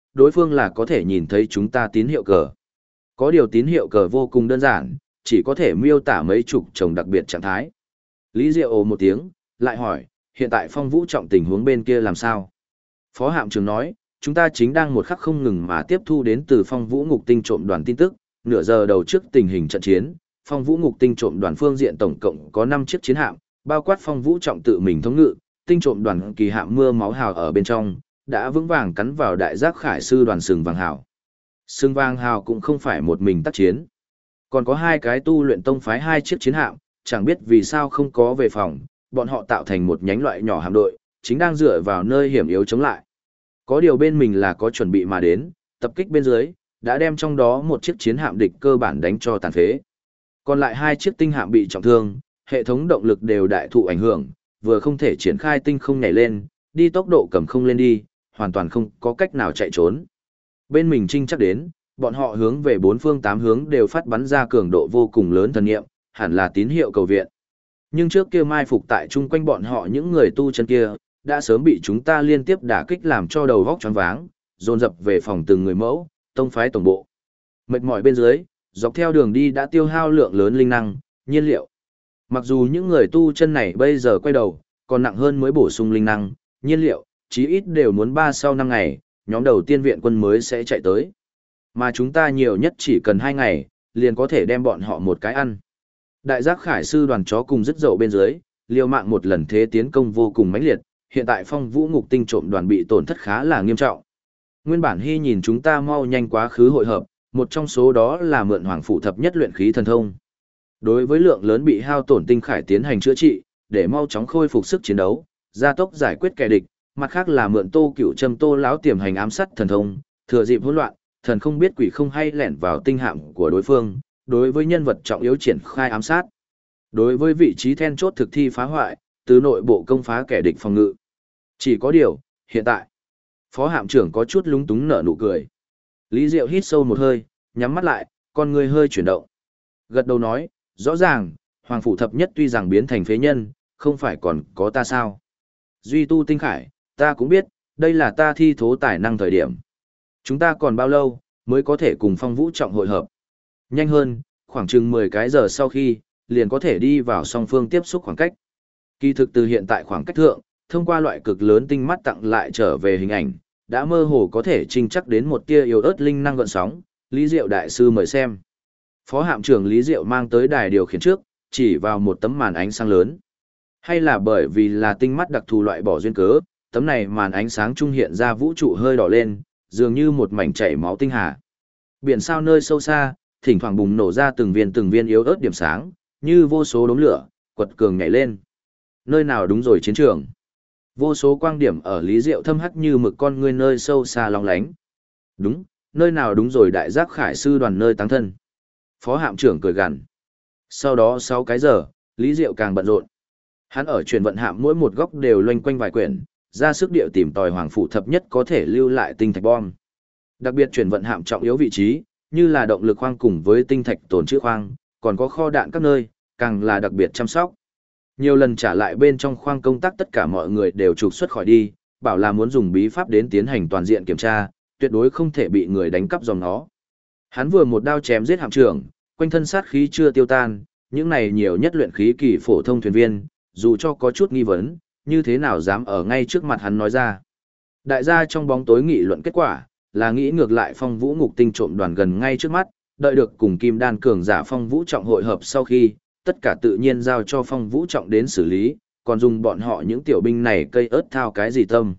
đối phương là có thể nhìn thấy chúng ta tín hiệu cờ. Có điều tín hiệu cờ vô cùng đơn giản, chỉ có thể miêu tả mấy chục chồng đặc biệt trạng thái. Lý Diệu ồ một tiếng, lại hỏi, hiện tại Phong Vũ Trọng tình huống bên kia làm sao? Phó Hạm trưởng nói, chúng ta chính đang một khắc không ngừng mà tiếp thu đến từ Phong Vũ Ngục Tinh trộm đoàn tin tức, nửa giờ đầu trước tình hình trận chiến, Phong Vũ Ngục Tinh trộm đoàn phương diện tổng cộng có 5 chiếc chiến hạm, bao quát Phong Vũ Trọng tự mình thống ngự, tinh trộm đoàn kỳ hạm mưa máu hào ở bên trong, đã vững vàng cắn vào đại giác khải sư đoàn sừng vàng hào. Sừng vàng hào cũng không phải một mình tác chiến, còn có 2 cái tu luyện tông phái 2 chiếc chiến hạm, chẳng biết vì sao không có về phòng, bọn họ tạo thành một nhánh loại nhỏ hạm đội, chính đang dựa vào nơi hiểm yếu chống lại. Có điều bên mình là có chuẩn bị mà đến, tập kích bên dưới, đã đem trong đó một chiếc chiến hạm địch cơ bản đánh cho tàn phế. Còn lại 2 chiếc tinh hạm bị trọng thương, hệ thống động lực đều đại thụ ảnh hưởng, vừa không thể triển khai tinh không nhảy lên, đi tốc độ cầm không lên đi, hoàn toàn không có cách nào chạy trốn. Bên mình trinh chắc đến, bọn họ hướng về 4 phương 8 hướng đều phát bắn ra cường độ vô cùng lớn thần nghiệm, hẳn là tín hiệu cầu viện. Nhưng trước kia mai phục tại chung quanh bọn họ những người tu chân kia, đã sớm bị chúng ta liên tiếp đả kích làm cho đầu vóc choáng váng, dồn dập về phòng từng người mẫu, tông phái tổng bộ. Mệt mỏi bên dưới, dọc theo đường đi đã tiêu hao lượng lớn linh năng, nhiên liệu. Mặc dù những người tu chân này bây giờ quay đầu, còn nặng hơn mới bổ sung linh năng, nhiên liệu, chí ít đều muốn 3 sau 5 ngày, nhóm đầu tiên viện quân mới sẽ chạy tới. Mà chúng ta nhiều nhất chỉ cần 2 ngày, liền có thể đem bọn họ một cái ăn. Đại giác khải sư đoàn chó cùng dứt dậu bên dưới, liều mạng một lần thế tiến công vô cùng mãnh liệt, hiện tại Phong Vũ Ngục Tinh trộm đoàn bị tổn thất khá là nghiêm trọng. Nguyên bản Hy nhìn chúng ta mau nhanh quá khứ hội hợp, một trong số đó là mượn Hoàng Phủ Thập Nhất luyện khí thần thông. Đối với lượng lớn bị hao tổn tinh khải tiến hành chữa trị, để mau chóng khôi phục sức chiến đấu, gia tốc giải quyết kẻ địch, mặt khác là mượn Tô Cửu Trâm Tô lão tiềm hành ám sát thần thông, thừa dịp hỗn loạn, thần không biết quỷ không hay lẻn vào tinh hạm của đối phương, đối với nhân vật trọng yếu triển khai ám sát. Đối với vị trí then chốt thực thi phá hoại, từ nội bộ công phá kẻ địch phòng ngự. Chỉ có điều, hiện tại, Phó Hạm trưởng có chút lúng túng nở nụ cười. Lý Diệu hít sâu một hơi, nhắm mắt lại, con người hơi chuyển động. Gật đầu nói, rõ ràng, Hoàng Phủ Thập Nhất tuy rằng biến thành phế nhân, không phải còn có ta sao. Duy tu tinh khải, ta cũng biết, đây là ta thi thố tài năng thời điểm. Chúng ta còn bao lâu, mới có thể cùng Phong Vũ Trọng hội hợp. Nhanh hơn, khoảng chừng 10 cái giờ sau khi, liền có thể đi vào song phương tiếp xúc khoảng cách. Kỳ thực từ hiện tại khoảng cách thượng, thông qua loại cực lớn tinh mắt tặng lại trở về hình ảnh, đã mơ hồ có thể trinh chắc đến một tia yếu ớt linh năng gợn sóng, Lý Diệu đại sư mời xem. Phó Hạm trưởng Lý Diệu mang tới đài điều khiển trước, chỉ vào một tấm màn ánh sáng lớn. Hay là bởi vì là tinh mắt đặc thù loại bỏ duyên cớ, tấm này màn ánh sáng trung hiện ra vũ trụ hơi đỏ lên, dường như một mảnh chảy máu tinh hà. Biển sao nơi sâu xa, thỉnh thoảng bùng nổ ra từng viên yếu ớt điểm sáng, như vô số đốm lửa, quật cường nhảy lên. Nơi nào đúng rồi chiến trường. Vô số quang điểm ở Lý Diệu thâm hắc như mực con ngươi nơi sâu xa long lánh. Đúng, nơi nào đúng rồi đại giác khải sư đoàn nơi táng thân. Phó Hạm trưởng cười gằn. Sau đó 6 cái giờ, Lý Diệu càng bận rộn. Hắn ở chuyển vận hạm mỗi một góc đều loanh quanh vài quyển, ra sức điệu tìm tòi Hoàng Phủ Thập Nhất có thể lưu lại tinh thạch bom. Đặc biệt chuyển vận hạm trọng yếu vị trí, như là động lực khoang cùng với tinh thạch tồn trữ khoang, còn có kho đạn các nơi, càng là đặc biệt chăm sóc. Nhiều lần trả lại bên trong khoang công tác tất cả mọi người đều trục xuất khỏi đi, bảo là muốn dùng bí pháp đến tiến hành toàn diện kiểm tra, tuyệt đối không thể bị người đánh cắp dòng nó. Hắn vừa một đao chém giết hạm trưởng, quanh thân sát khí chưa tiêu tan, những này nhiều nhất luyện khí kỳ phổ thông thuyền viên, dù cho có chút nghi vấn, như thế nào dám ở ngay trước mặt hắn nói ra. Đại gia trong bóng tối nghị luận kết quả, là nghĩ ngược lại Phong Vũ Ngục Tinh trộm đoàn gần ngay trước mắt, đợi được cùng Kim Đan cường giả Phong Vũ Trọng hội hợp sau khi, tất cả tự nhiên giao cho Phong Vũ Trọng đến xử lý, còn dùng bọn họ những tiểu binh này cây ớt thao cái gì tâm.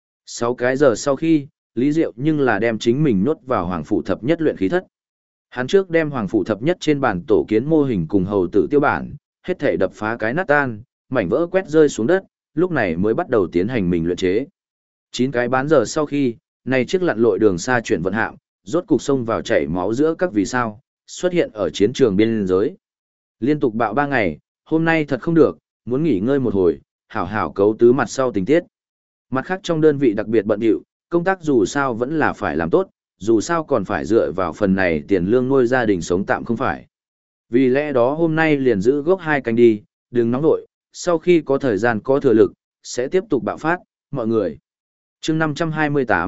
6 cái giờ sau khi, Lý Diệu nhưng là đem chính mình nhốt vào Hoàng Phủ Thập Nhất luyện khí thất. Hắn trước đem Hoàng Phủ Thập Nhất trên bản tổ kiến mô hình cùng hầu tử tiêu bản, hết thể đập phá cái nát tan, mảnh vỡ quét rơi xuống đất, lúc này mới bắt đầu tiến hành mình luyện chế. 9 cái bán giờ sau khi, này chiếc lặn lội đường xa chuyển vận hạm, rốt cục xông vào chảy máu giữa các vì sao, xuất hiện ở chiến trường biên giới. Liên tục bạo 3 ngày, hôm nay thật không được, muốn nghỉ ngơi một hồi, hảo hảo cấu tứ mặt sau tình tiết. Mặt khác trong đơn vị đặc biệt bận rộn, công tác dù sao vẫn là phải làm tốt, dù sao còn phải dựa vào phần này tiền lương nuôi gia đình sống tạm không phải. Vì lẽ đó hôm nay liền giữ gốc 2 canh đi, đừng nóng nội, sau khi có thời gian có thừa lực, sẽ tiếp tục bạo phát, mọi người. Chương 528,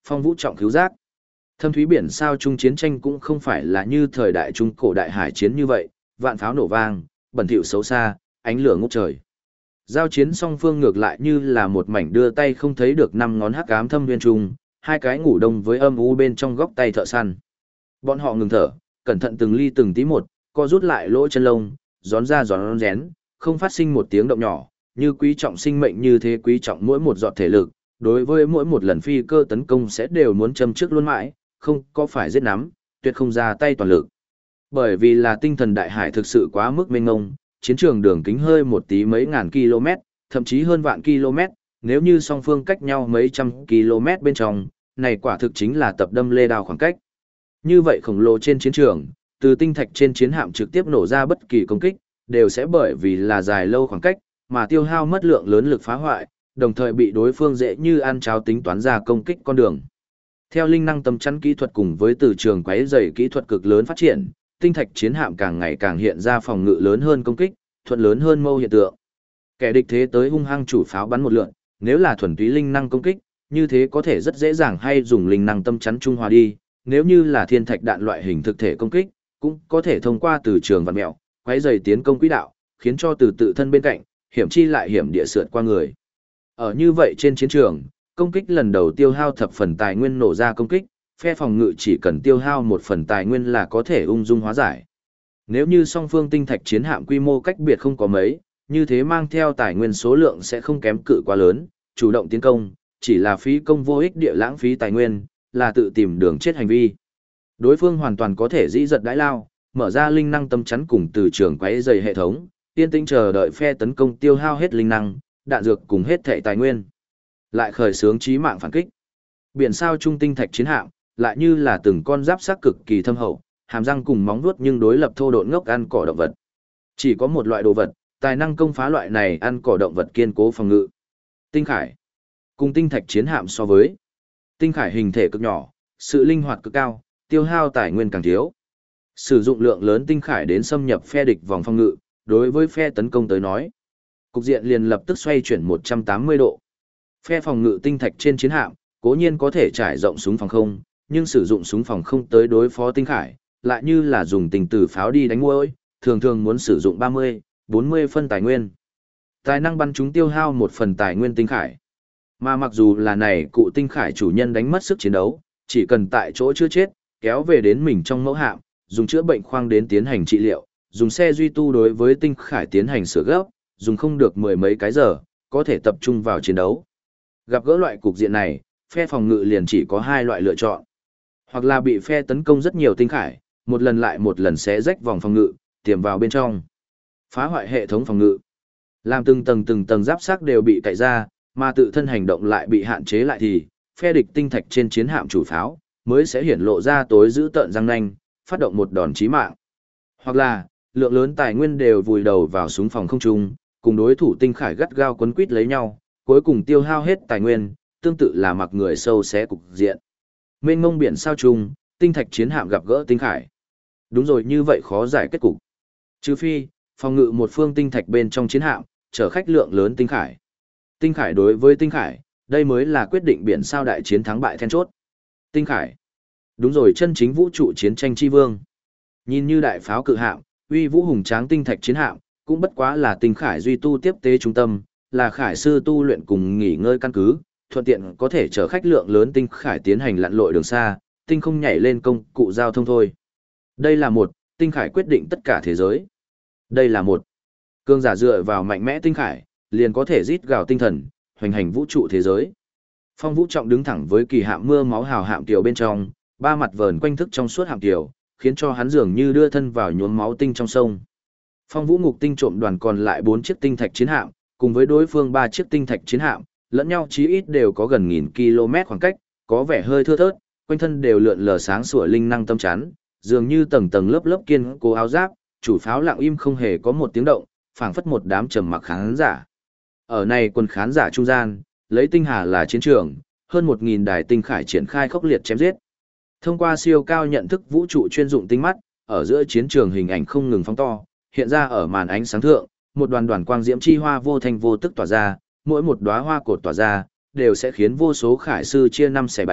Phong Vũ trọng cứu giác. Thâm thúy biển sao trung chiến tranh cũng không phải là như thời đại trung cổ đại hải chiến như vậy, vạn pháo nổ vang, bẩn thỉu xấu xa, ánh lửa ngút trời. Giao chiến song phương ngược lại như là một mảnh đưa tay không thấy được năm ngón hắc ám thâm viên trung, hai cái ngủ đông với âm u bên trong góc tay thợ săn. Bọn họ ngừng thở, cẩn thận từng ly từng tí một, co rút lại lỗ chân lông, gión ra gión rén, không phát sinh một tiếng động nhỏ, như quý trọng sinh mệnh như thế quý trọng mỗi một giọt thể lực, đối với mỗi một lần phi cơ tấn công sẽ đều muốn châm trước luôn mãi, không có phải giết nắm, tuyệt không ra tay toàn lực. Bởi vì là tinh thần đại hải thực sự quá mức mênh mông, chiến trường đường kính hơi một tí mấy ngàn km, thậm chí hơn vạn km, nếu như song phương cách nhau mấy trăm km bên trong, này quả thực chính là tập đâm lê đao khoảng cách. Như vậy khổng lồ trên chiến trường, từ tinh thạch trên chiến hạm trực tiếp nổ ra bất kỳ công kích, đều sẽ bởi vì là dài lâu khoảng cách, mà tiêu hao mất lượng lớn lực phá hoại, đồng thời bị đối phương dễ như ăn cháo tính toán ra công kích con đường. Theo linh năng tầm chắn kỹ thuật cùng với từ trường quấy dày kỹ thuật cực lớn phát triển, tinh thạch chiến hạm càng ngày càng hiện ra phòng ngự lớn hơn công kích, thuận lớn hơn mâu hiện tượng. Kẻ địch thế tới hung hăng chủ pháo bắn một lượn, nếu là thuần túy linh năng công kích, như thế có thể rất dễ dàng hay dùng linh năng tâm chắn trung hòa đi, nếu như là thiên thạch đạn loại hình thực thể công kích, cũng có thể thông qua từ trường vặn mèo, quấy dày tiến công quỹ đạo, khiến cho từ tự thân bên cạnh, hiểm chi lại hiểm địa sượt qua người. Ở như vậy trên chiến trường, công kích lần đầu tiêu hao thập phần tài nguyên nổ ra công kích, phe phòng ngự chỉ cần tiêu hao một phần tài nguyên là có thể ung dung hóa giải. Nếu như song phương tinh thạch chiến hạm quy mô cách biệt không có mấy, như thế mang theo tài nguyên số lượng sẽ không kém cự quá lớn, chủ động tiến công, chỉ là phí công vô ích địa lãng phí tài nguyên, là tự tìm đường chết hành vi. Đối phương hoàn toàn có thể dĩ giật đãi lao, mở ra linh năng tâm chắn cùng từ trường quấy dày hệ thống, yên tĩnh chờ đợi phe tấn công tiêu hao hết linh năng, đạn dược cùng hết thảy tài nguyên. Lại khởi xướng chí mạng phản kích. Biển sao trung tinh thạch chiến hạm, lại như là từng con giáp xác cực kỳ thâm hậu, hàm răng cùng móng vuốt nhưng đối lập thô độn ngốc ăn cỏ động vật. Chỉ có một loại đồ vật, tài năng công phá loại này ăn cỏ động vật kiên cố phòng ngự. Tinh khải. Cùng tinh thạch chiến hạm so với, tinh khải hình thể cực nhỏ, sự linh hoạt cực cao, tiêu hao tài nguyên càng thiếu. Sử dụng lượng lớn tinh khải đến xâm nhập phe địch vòng phòng ngự, đối với phe tấn công tới nói, cục diện liền lập tức xoay chuyển 180 độ. Phe phòng ngự tinh thạch trên chiến hạm, cố nhiên có thể trải rộng súng phòng không, nhưng sử dụng súng phòng không tới đối phó tinh khải, lại như là dùng tình tử pháo đi đánh muỗi, thường thường muốn sử dụng 30, 40 phân tài nguyên. Tài năng bắn chúng tiêu hao một phần tài nguyên tinh khải. Mà mặc dù là này cụ tinh khải chủ nhân đánh mất sức chiến đấu, chỉ cần tại chỗ chưa chết, kéo về đến mình trong mẫu hạm, dùng chữa bệnh khoang đến tiến hành trị liệu, dùng xe duy tu đối với tinh khải tiến hành sửa gấp, dùng không được mười mấy cái giờ, có thể tập trung vào chiến đấu. Gặp gỡ loại cục diện này, phe phòng ngự liền chỉ có hai loại lựa chọn. Hoặc là bị phe tấn công rất nhiều tinh khải, một lần lại một lần xé rách vòng phòng ngự, tiềm vào bên trong. Phá hoại hệ thống phòng ngự. Làm từng tầng giáp xác đều bị cạy ra, mà tự thân hành động lại bị hạn chế lại thì, phe địch tinh thạch trên chiến hạm chủ pháo, mới sẽ hiển lộ ra tối giữ tợn răng nanh, phát động một đòn chí mạng. Hoặc là, lượng lớn tài nguyên đều vùi đầu vào súng phòng không trung, cùng đối thủ tinh khải gắt gao quấn quýt lấy nhau, cuối cùng tiêu hao hết tài nguyên, tương tự là mặc người sâu xé cục diện. Mênh mông biển sao trung, tinh thạch chiến hạm gặp gỡ tinh khải. Đúng rồi, như vậy khó giải kết cục. Trừ phi, phòng ngự một phương tinh thạch bên trong chiến hạm, chở khách lượng lớn tinh khải. Tinh khải đối với tinh khải, đây mới là quyết định biển sao đại chiến thắng bại then chốt. Tinh khải. Đúng rồi, chân chính vũ trụ chiến tranh chi vương. Nhìn như đại pháo cự hạm, uy vũ hùng tráng tinh thạch chiến hạm, cũng bất quá là tinh khải duy tu tiếp tế trung tâm, là khải sư tu luyện cùng nghỉ ngơi căn cứ, thuận tiện có thể chở khách lượng lớn tinh khải tiến hành lặn lội đường xa, tinh không nhảy lên công cụ giao thông thôi. Đây là một, tinh khải quyết định tất cả thế giới. Đây là một, cường giả dựa vào mạnh mẽ tinh khải, liền có thể rít gào tinh thần, hoành hành vũ trụ thế giới. Phong Vũ Trọng đứng thẳng với kỳ hạm mưa máu hào hạm tiểu bên trong, ba mặt vờn quanh thức trong suốt hạm tiểu, khiến cho hắn dường như đưa thân vào nhuốm máu tinh trong sông. Phong Vũ Ngục tinh trộm đoàn còn lại 4 chiếc tinh thạch chiến hạm, cùng với đối phương 3 chiếc tinh thạch chiến hạm, lẫn nhau chí ít đều có gần 1000 km khoảng cách, có vẻ hơi thưa thớt, quanh thân đều lượn lờ sáng sủa linh năng tâm chắn, dường như tầng tầng lớp lớp kiên cố áo giáp, chủ pháo lặng im không hề có một tiếng động, phảng phất một đám trầm mặc khán giả. Ở này quân khán giả trung gian, lấy tinh hà là chiến trường, hơn 1000 đài tinh khải triển khai khốc liệt chém giết. Thông qua siêu cao nhận thức vũ trụ chuyên dụng tinh mắt, ở giữa chiến trường hình ảnh không ngừng phóng to, hiện ra ở màn ánh sáng thượng, một đoàn đoàn quang diễm chi hoa vô thanh vô tức tỏa ra, mỗi một đóa hoa cột tỏa ra, đều sẽ khiến vô số khải sư chia năm xẻ bảy,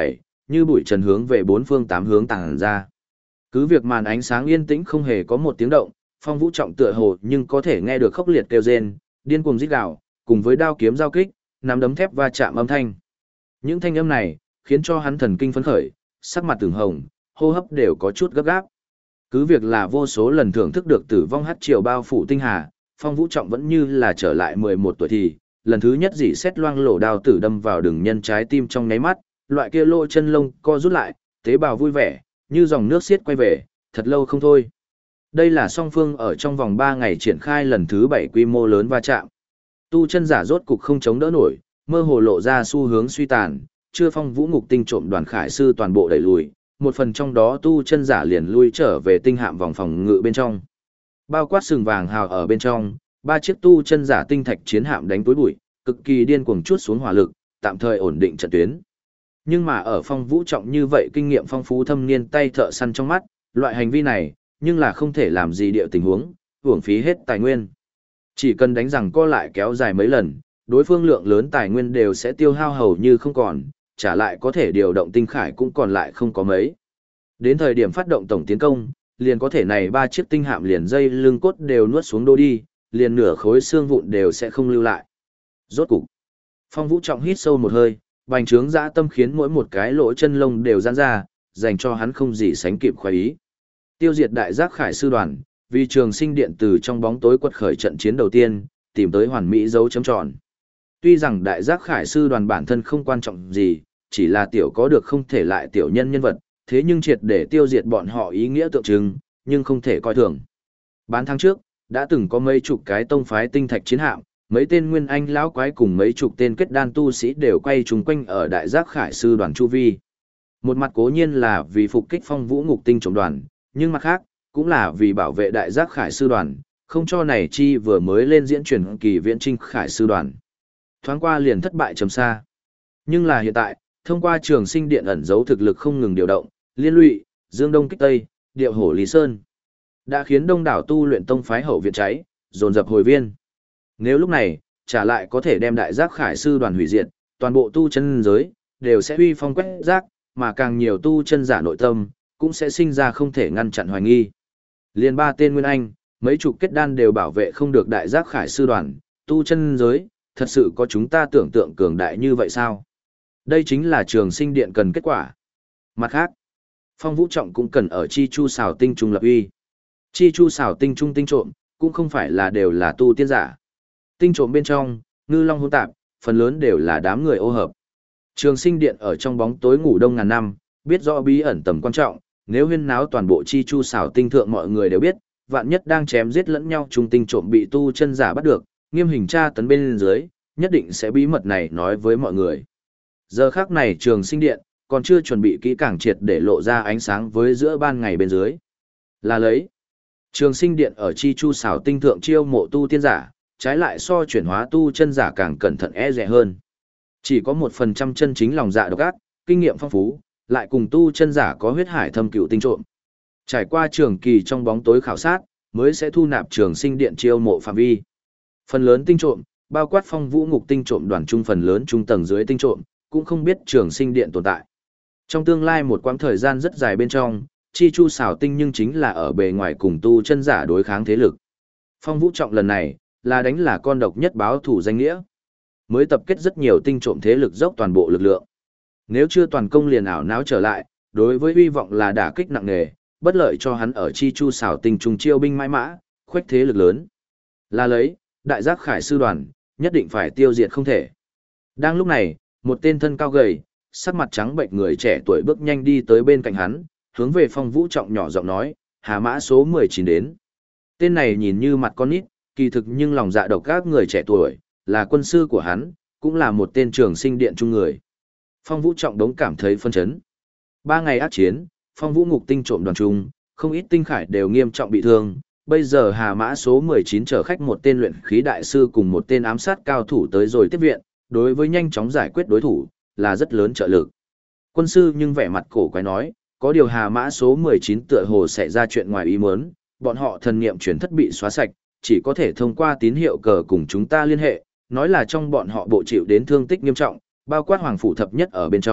như bụi trần hướng về bốn phương tám hướng tàng ra. Cứ việc màn ánh sáng yên tĩnh không hề có một tiếng động, Phong Vũ Trọng tựa hồ nhưng có thể nghe được khốc liệt kêu rên, điên cuồng rít gào, cùng với đao kiếm giao kích, nắm đấm thép va chạm âm thanh. Những thanh âm này khiến cho hắn thần kinh phấn khởi, sắc mặt từng hồng, hô hấp đều có chút gấp gáp. Cứ việc là vô số lần thưởng thức được tử vong hắc triều bao phủ tinh hà, Phong Vũ Trọng vẫn như là trở lại 11 tuổi thì, lần thứ nhất dỉ xét loang lổ đao tử đâm vào đường nhân trái tim trong nháy mắt, loại kia lỗ chân lông co rút lại, tế bào vui vẻ, như dòng nước xiết quay về, thật lâu không thôi. Đây là song phương ở trong vòng 3 ngày triển khai lần thứ 7 quy mô lớn va chạm. Tu chân giả rốt cục không chống đỡ nổi, mơ hồ lộ ra xu hướng suy tàn, chưa Phong Vũ Ngục Tinh trộm đoàn khải sư toàn bộ đẩy lùi, một phần trong đó tu chân giả liền lui trở về tinh hạm vòng phòng ngự bên trong. Bao quát sừng vàng hào ở bên trong, 3 chiếc tu chân giả tinh thạch chiến hạm đánh túi bụi, cực kỳ điên cuồng chuốt xuống hỏa lực, tạm thời ổn định trận tuyến. Nhưng mà ở Phong Vũ Trọng như vậy kinh nghiệm phong phú thâm niên tay thợ săn trong mắt, loại hành vi này, nhưng là không thể làm gì địa tình huống, uổng phí hết tài nguyên. Chỉ cần đánh rằng co lại kéo dài mấy lần, đối phương lượng lớn tài nguyên đều sẽ tiêu hao hầu như không còn, trả lại có thể điều động tinh khải cũng còn lại không có mấy. Đến thời điểm phát động tổng tiến công, liền có thể này 3 chiếc tinh hạm liền dây lưng cốt đều nuốt xuống đô đi, liền nửa khối xương vụn đều sẽ không lưu lại. Rốt cục, Phong Vũ Trọng hít sâu một hơi, bành trướng dã tâm khiến mỗi một cái lỗ chân lông đều giãn ra, dành cho hắn không gì sánh kịp khoái ý. Tiêu diệt đại giác khải sư đoàn, vì Trường Sinh Điện từ trong bóng tối quật khởi trận chiến đầu tiên, tìm tới hoàn mỹ dấu chấm tròn. Tuy rằng đại giác khải sư đoàn bản thân không quan trọng gì, chỉ là tiểu có được không thể lại tiểu nhân nhân vật, thế nhưng triệt để tiêu diệt bọn họ ý nghĩa tượng trưng, nhưng không thể coi thường. Bán tháng trước, đã từng có mấy chục cái tông phái tinh thạch chiến hạm, mấy tên nguyên anh lão quái cùng mấy chục tên kết đan tu sĩ đều quay chung quanh ở đại giác khải sư đoàn chu vi. Một mặt cố nhiên là vì phục kích Phong Vũ Ngục Tinh trộm đoàn, nhưng mặt khác, cũng là vì bảo vệ đại giác khải sư đoàn, không cho này chi vừa mới lên diễn truyền kỳ viễn trinh khải sư đoàn. Thoáng qua liền thất bại trầm xa. Nhưng là hiện tại, thông qua Trường Sinh Điện ẩn giấu thực lực không ngừng điều động, liên lụy, dương đông kích tây, điệu hổ lý sơn, đã khiến đông đảo tu luyện tông phái hậu viện cháy, dồn dập hồi viên. Nếu lúc này, trả lại có thể đem đại giác khải sư đoàn hủy diệt, toàn bộ tu chân giới, đều sẽ huy phong quét rác, mà càng nhiều tu chân giả nội tâm, cũng sẽ sinh ra không thể ngăn chặn hoài nghi. Liên 3 tên nguyên anh, mấy chục kết đan đều bảo vệ không được đại giác khải sư đoàn, tu chân giới, thật sự có chúng ta tưởng tượng cường đại như vậy sao? Đây chính là Trường Sinh Điện cần kết quả. Mặt khác, Phong Vũ Trọng cũng cần ở Chi Chu Xảo Tinh Trung lập uy. Chi Chu Xảo Tinh Trung tinh trộm, cũng không phải là đều là tu tiên giả. Tinh trộm bên trong, ngư long hỗn tạp, phần lớn đều là đám người ô hợp. Trường Sinh Điện ở trong bóng tối ngủ đông ngàn năm, biết rõ bí ẩn tầm quan trọng, nếu huyên náo toàn bộ Chi Chu Xảo Tinh thượng mọi người đều biết, vạn nhất đang chém giết lẫn nhau trung tinh trộm bị tu chân giả bắt được, nghiêm hình tra tấn bên dưới, nhất định sẽ bí mật này nói với mọi người. Giờ khắc này Trường Sinh Điện còn chưa chuẩn bị kỹ càng triệt để lộ ra ánh sáng với giữa ban ngày bên dưới. Là lấy Trường Sinh Điện ở Chi Chu Xảo Tinh thượng chiêu mộ tu tiên giả, trái lại so chuyển hóa tu chân giả càng cẩn thận e dè hơn. Chỉ có 1% chân chính lòng dạ độc ác, kinh nghiệm phong phú, lại cùng tu chân giả có huyết hải thâm cựu tinh trộm. Trải qua trường kỳ trong bóng tối khảo sát, mới sẽ thu nạp Trường Sinh Điện chiêu mộ phạm vi. Phần lớn tinh trộm, bao quát Phong Vũ Ngục Tinh trộm đoàn trung phần lớn trung tầng dưới tinh trộm, cũng không biết Trường Sinh Điện tồn tại. Trong tương lai một quãng thời gian rất dài bên trong, Chi Chu Xảo Tinh nhưng chính là ở bề ngoài cùng tu chân giả đối kháng thế lực. Phong Vũ Trọng lần này, là đánh là con độc nhất báo thủ danh nghĩa. Mới tập kết rất nhiều tinh trộm thế lực dốc toàn bộ lực lượng. Nếu chưa toàn công liền ảo não trở lại, đối với hy vọng là đả kích nặng nề, bất lợi cho hắn ở Chi Chu Xảo Tinh trùng chiêu binh mãi mã, khuếch thế lực lớn. Là lấy, đại giác khải sư đoàn, nhất định phải tiêu diệt không thể. Đang lúc này, một tên thân cao gầy, sắc mặt trắng bệnh người trẻ tuổi bước nhanh đi tới bên cạnh hắn, hướng về Phong Vũ Trọng nhỏ giọng nói, Hà Mã số 19 đến. Tên này nhìn như mặt con nít, kỳ thực nhưng lòng dạ độc các người trẻ tuổi, là quân sư của hắn, cũng là một tên Trường Sinh Điện trung người. Phong Vũ Trọng đống cảm thấy phân chấn. 3 ngày ác chiến, Phong Vũ Ngục Tinh trộm đoàn trung, không ít tinh khải đều nghiêm trọng bị thương. Bây giờ Hà Mã số 19 chở khách một tên luyện khí đại sư cùng một tên ám sát cao thủ tới rồi tiếp viện, đối với nhanh chóng giải quyết đối thủ, là rất lớn trợ lực. Quân sư nhưng vẻ mặt cổ quái nói, có điều Hà Mã số 19 tựa hồ xảy ra chuyện ngoài ý muốn, bọn họ thần niệm truyền thất bị xóa sạch, chỉ có thể thông qua tín hiệu cờ cùng chúng ta liên hệ, nói là trong bọn họ bộ chịu đến thương tích nghiêm trọng, bao quát hoàng phủ thập nhất ở bên trong,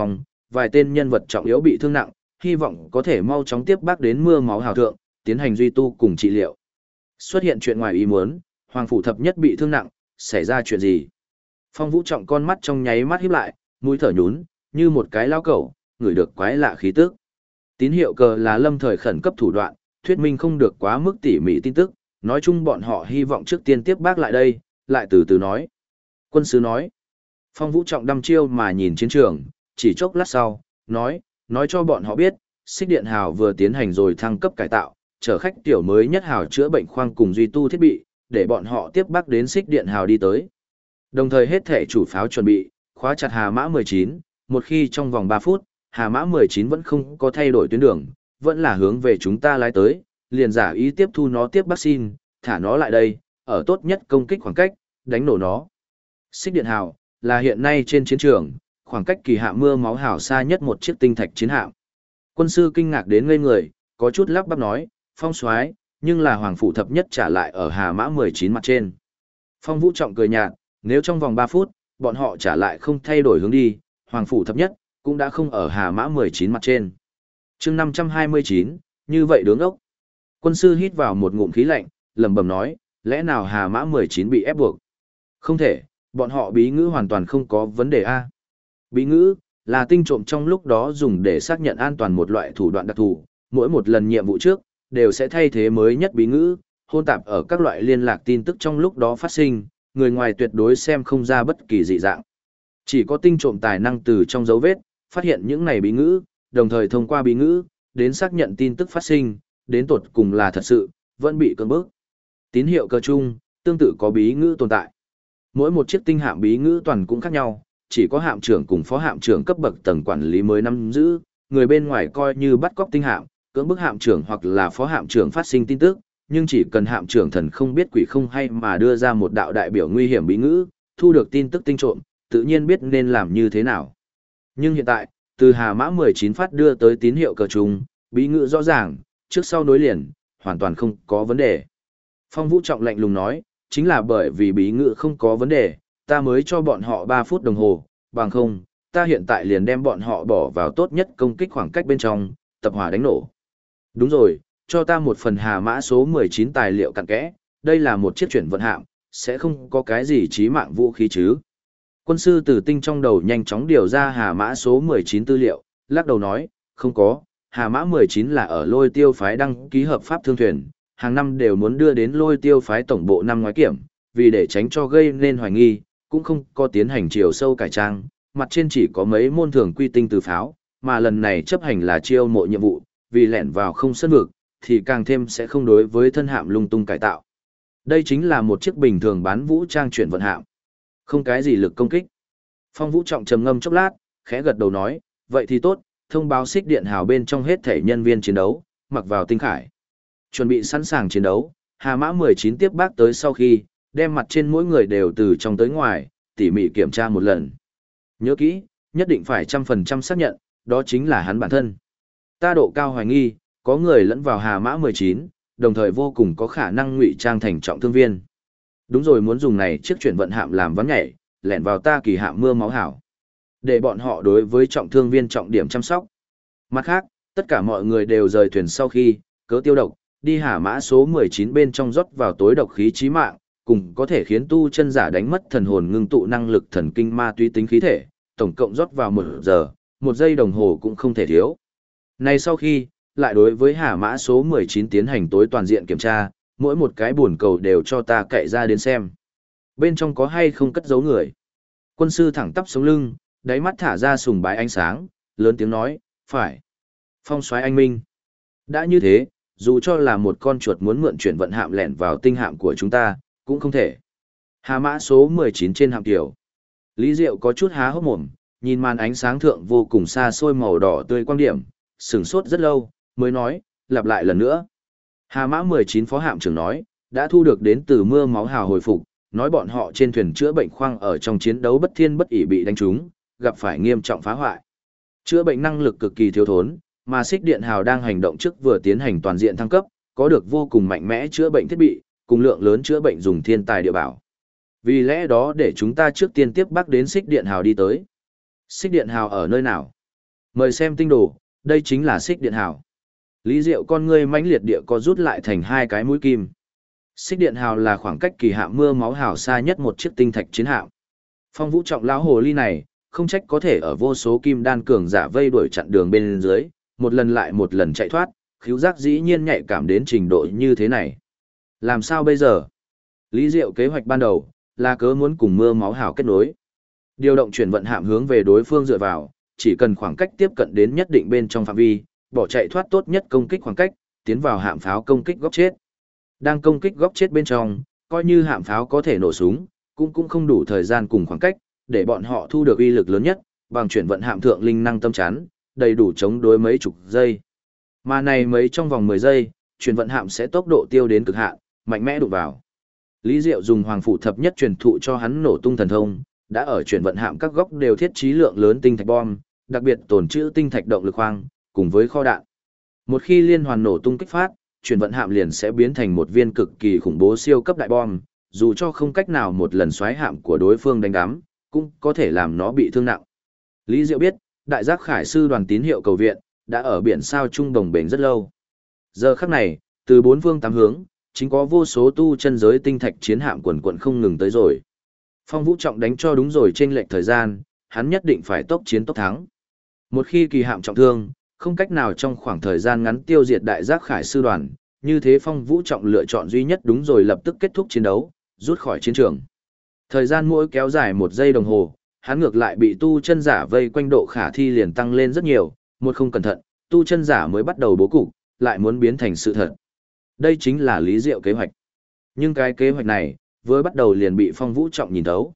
vài tên nhân vật trọng yếu bị thương nặng, hy vọng có thể mau chóng tiếp bác đến mưa máu hào thượng, tiến hành duy tu cùng trị liệu. Xuất hiện chuyện ngoài ý muốn, Hoàng phủ thập nhất bị thương nặng, xảy ra chuyện gì? Phong Vũ Trọng con mắt trong nháy mắt híp lại, mũi thở nhún, như một cái lao cẩu, ngửi được quái lạ khí tức. Tín hiệu cờ là lâm thời khẩn cấp thủ đoạn, thuyết minh không được quá mức tỉ mỉ tin tức, nói chung bọn họ hy vọng trước tiên tiếp bác lại đây, lại từ từ nói. Quân sứ nói. Phong Vũ Trọng đăm chiêu mà nhìn chiến trường, chỉ chốc lát sau, nói cho bọn họ biết, Xích Điện Hào vừa tiến hành rồi thăng cấp cải tạo, chở khách tiểu mới nhất hào chữa bệnh khoang cùng duy tu thiết bị, để bọn họ tiếp bác đến Xích Điện Hào đi tới. Đồng thời hết thể chủ pháo chuẩn bị, khóa chặt Hà Mã 19, một khi trong vòng 3 phút, Hà Mã 19 vẫn không có thay đổi tuyến đường, vẫn là hướng về chúng ta lái tới, liền giả ý tiếp thu nó tiếp vaccine, thả nó lại đây, ở tốt nhất công kích khoảng cách, đánh nổ nó. Xích Điện Hào là hiện nay trên chiến trường, khoảng cách kỳ hạ mưa máu hào xa nhất một chiếc tinh thạch chiến hạm. Quân sư kinh ngạc đến ngây người, có chút lắp bắp nói, Phong soái, nhưng là Hoàng phủ thập nhất trả lại ở Hà Mã 19 mặt trên. Phong Vũ Trọng cười nhạt, nếu trong vòng 3 phút, bọn họ trả lại không thay đổi hướng đi, Hoàng phủ thập nhất cũng đã không ở Hà Mã 19 mặt trên. Chương 529, như vậy đứng ốc. Quân sư hít vào một ngụm khí lạnh, lẩm bẩm nói, lẽ nào Hà Mã 19 bị ép buộc? Không thể, bọn họ bí ngữ hoàn toàn không có vấn đề a. Bí ngữ là tinh trộm trong lúc đó dùng để xác nhận an toàn một loại thủ đoạn đặc thù, mỗi một lần nhiệm vụ trước đều sẽ thay thế mới nhất bí ngữ, hôn tạp ở các loại liên lạc tin tức trong lúc đó phát sinh, người ngoài tuyệt đối xem không ra bất kỳ dị dạng. Chỉ có tinh trộm tài năng từ trong dấu vết phát hiện những này bí ngữ, đồng thời thông qua bí ngữ đến xác nhận tin tức phát sinh, đến tột cùng là thật sự, vẫn bị cưỡng bức. Tín hiệu cơ chung, tương tự có bí ngữ tồn tại. Mỗi một chiếc tinh hạm bí ngữ toàn cũng khác nhau, chỉ có hạm trưởng cùng phó hạm trưởng cấp bậc tầng quản lý mới nắm giữ, người bên ngoài coi như bắt cóc tinh hạm, cưỡng bức hạm trưởng hoặc là phó hạm trưởng phát sinh tin tức, nhưng chỉ cần hạm trưởng thần không biết quỷ không hay mà đưa ra một đạo đại biểu nguy hiểm bí ngữ, thu được tin tức tinh trộm, tự nhiên biết nên làm như thế nào. Nhưng hiện tại, từ Hà Mã 19 phát đưa tới tín hiệu cờ trùng, bí ngữ rõ ràng, trước sau nối liền, hoàn toàn không có vấn đề. Phong Vũ Trọng lạnh lùng nói, chính là bởi vì bí ngữ không có vấn đề, ta mới cho bọn họ 3 phút đồng hồ, bằng không, ta hiện tại liền đem bọn họ bỏ vào tốt nhất công kích khoảng cách bên trong, tập hỏa đánh nổ. Đúng rồi, cho ta một phần Hà Mã số 19 tài liệu cặn kẽ, đây là một chiếc chuyển vận hạm, sẽ không có cái gì chí mạng vũ khí chứ. Quân sư Tử Tinh trong đầu nhanh chóng điều ra Hà Mã số 19 tư liệu, lắc đầu nói, không có, Hà Mã 19 là ở Lôi Tiêu phái đăng ký hợp pháp thương thuyền, hàng năm đều muốn đưa đến Lôi Tiêu phái tổng bộ năm ngoái kiểm, vì để tránh cho gây nên hoài nghi, cũng không có tiến hành chiều sâu cải trang, mặt trên chỉ có mấy môn thường quy tinh từ pháo, mà lần này chấp hành là chiêu mộ nhiệm vụ, vì lẻn vào không sân vực, thì càng thêm sẽ không đối với thân hạm lung tung cải tạo. Đây chính là một chiếc bình thường bán vũ trang chuyển vận hạm. Không cái gì lực công kích. Phong Vũ Trọng trầm ngâm chốc lát, khẽ gật đầu nói, vậy thì tốt, thông báo Xích Điện Hào bên trong hết thể nhân viên chiến đấu, mặc vào tinh khải. Chuẩn bị sẵn sàng chiến đấu, Hà Mã 19 tiếp bác tới sau khi, đem mặt trên mỗi người đều từ trong tới ngoài, tỉ mỉ kiểm tra một lần. Nhớ kỹ, nhất định phải 100% xác nhận, đó chính là hắn bản thân. Ta độ cao hoài nghi, có người lẫn vào Hà Mã 19, đồng thời vô cùng có khả năng ngụy trang thành trọng thương viên. Đúng rồi, muốn dùng này chiếc chuyển vận hạm làm ván nhảy, lẻn vào ta kỳ hạm mưa máu hảo. Để bọn họ đối với trọng thương viên trọng điểm chăm sóc. Mặt khác, tất cả mọi người đều rời thuyền sau khi, cớ tiêu độc, đi Hà Mã số 19 bên trong rót vào tối độc khí chí mạng, cùng có thể khiến tu chân giả đánh mất thần hồn ngưng tụ năng lực thần kinh ma túy tính khí thể, tổng cộng rót vào 1 giờ, 1 giây đồng hồ cũng không thể thiếu. Này sau khi, lại đối với Hà Mã số 19 tiến hành tối toàn diện kiểm tra, mỗi một cái buồn cầu đều cho ta cậy ra đến xem. Bên trong có hay không cất giấu người. Quân sư thẳng tắp sống lưng, đáy mắt thả ra sùng bái ánh sáng, lớn tiếng nói, phải. Phong soái anh minh. Đã như thế, dù cho là một con chuột muốn mượn chuyển vận hạm lẻn vào tinh hạm của chúng ta, cũng không thể. Hà Mã số 19 trên hạm tiểu. Lý Diệu có chút há hốc mồm, nhìn màn ánh sáng thượng vô cùng xa xôi màu đỏ tươi quang điểm, sửng sốt rất lâu, mới nói, lặp lại lần nữa. Hà Mã 19 phó hạm trưởng nói, đã thu được đến từ mưa máu hào hồi phục, nói bọn họ trên thuyền chữa bệnh khoang ở trong chiến đấu bất thiên bất ỷ bị đánh trúng, gặp phải nghiêm trọng phá hoại. Chữa bệnh năng lực cực kỳ thiếu thốn, mà Xích Điện Hào đang hành động trước vừa tiến hành toàn diện thăng cấp, có được vô cùng mạnh mẽ chữa bệnh thiết bị, cùng lượng lớn chữa bệnh dùng thiên tài địa bảo. Vì lẽ đó để chúng ta trước tiên tiếp bác đến Xích Điện Hào đi tới. Xích Điện Hào ở nơi nào? Mời xem tinh đồ, đây chính là xích điện hào. Lý Diệu con ngươi mãnh liệt địa có rút lại thành hai cái mũi kim. Xích điện hào là khoảng cách kỳ hạm mưa máu hào xa nhất một chiếc tinh thạch chiến hạm. Phong Vũ Trọng lão hồ ly này, không trách có thể ở vô số kim đan cường giả vây đuổi chặn đường bên dưới, một lần lại một lần chạy thoát, khứu giác dĩ nhiên nhạy cảm đến trình độ như thế này. Làm sao bây giờ? Lý Diệu kế hoạch ban đầu là cớ muốn cùng mưa máu hào kết nối. Điều động chuyển vận hạm hướng về đối phương dựa vào, chỉ cần khoảng cách tiếp cận đến nhất định bên trong phạm vi, bỏ chạy thoát tốt nhất công kích khoảng cách, tiến vào hạm pháo công kích góc chết. Đang công kích góc chết bên trong, coi như hạm pháo có thể nổ súng, cũng không đủ thời gian cùng khoảng cách, để bọn họ thu được uy lực lớn nhất, bằng chuyển vận hạm thượng linh năng tâm chắn, đầy đủ chống đối mấy chục giây. Mà này mấy trong vòng 10 giây, chuyển vận hạm sẽ tốc độ tiêu đến cực hạn, mạnh mẽ đụng vào. Lý Diệu dùng hoàng phủ thập nhất truyền thụ cho hắn nổ tung thần thông, đã ở chuyển vận hạm các góc đều thiết trí lượng lớn tinh thạch bom, đặc biệt tồn trữ tinh thạch động lực khoang, cùng với kho đạn. Một khi liên hoàn nổ tung kích phát, chuyển vận hạm liền sẽ biến thành một viên cực kỳ khủng bố siêu cấp đại bom, dù cho không cách nào một lần xoáy hạm của đối phương đánh đắm, cũng có thể làm nó bị thương nặng. Lý Diệu biết, đại giác khải sư đoàn tín hiệu cầu viện, đã ở biển sao trung đồng bền rất lâu. Giờ khắc này, từ bốn phương tám hướng, chính có vô số tu chân giới tinh thạch chiến hạm quần quận không ngừng tới rồi. Phong Vũ Trọng đánh cho đúng rồi trên lệch thời gian, hắn nhất định phải tốc chiến tốc thắng. Một khi kỳ hạm trọng thương, không cách nào trong khoảng thời gian ngắn tiêu diệt đại giác khải sư đoàn, như thế Phong Vũ Trọng lựa chọn duy nhất đúng rồi lập tức kết thúc chiến đấu, rút khỏi chiến trường. Thời gian mỗi kéo dài 1 giây đồng hồ, hắn ngược lại bị tu chân giả vây quanh độ khả thi liền tăng lên rất nhiều, một không cẩn thận, tu chân giả mới bắt đầu bố cục, lại muốn biến thành sự thật. Đây chính là Lý Diệu kế hoạch. Nhưng cái kế hoạch này, vừa bắt đầu liền bị Phong Vũ Trọng nhìn thấu.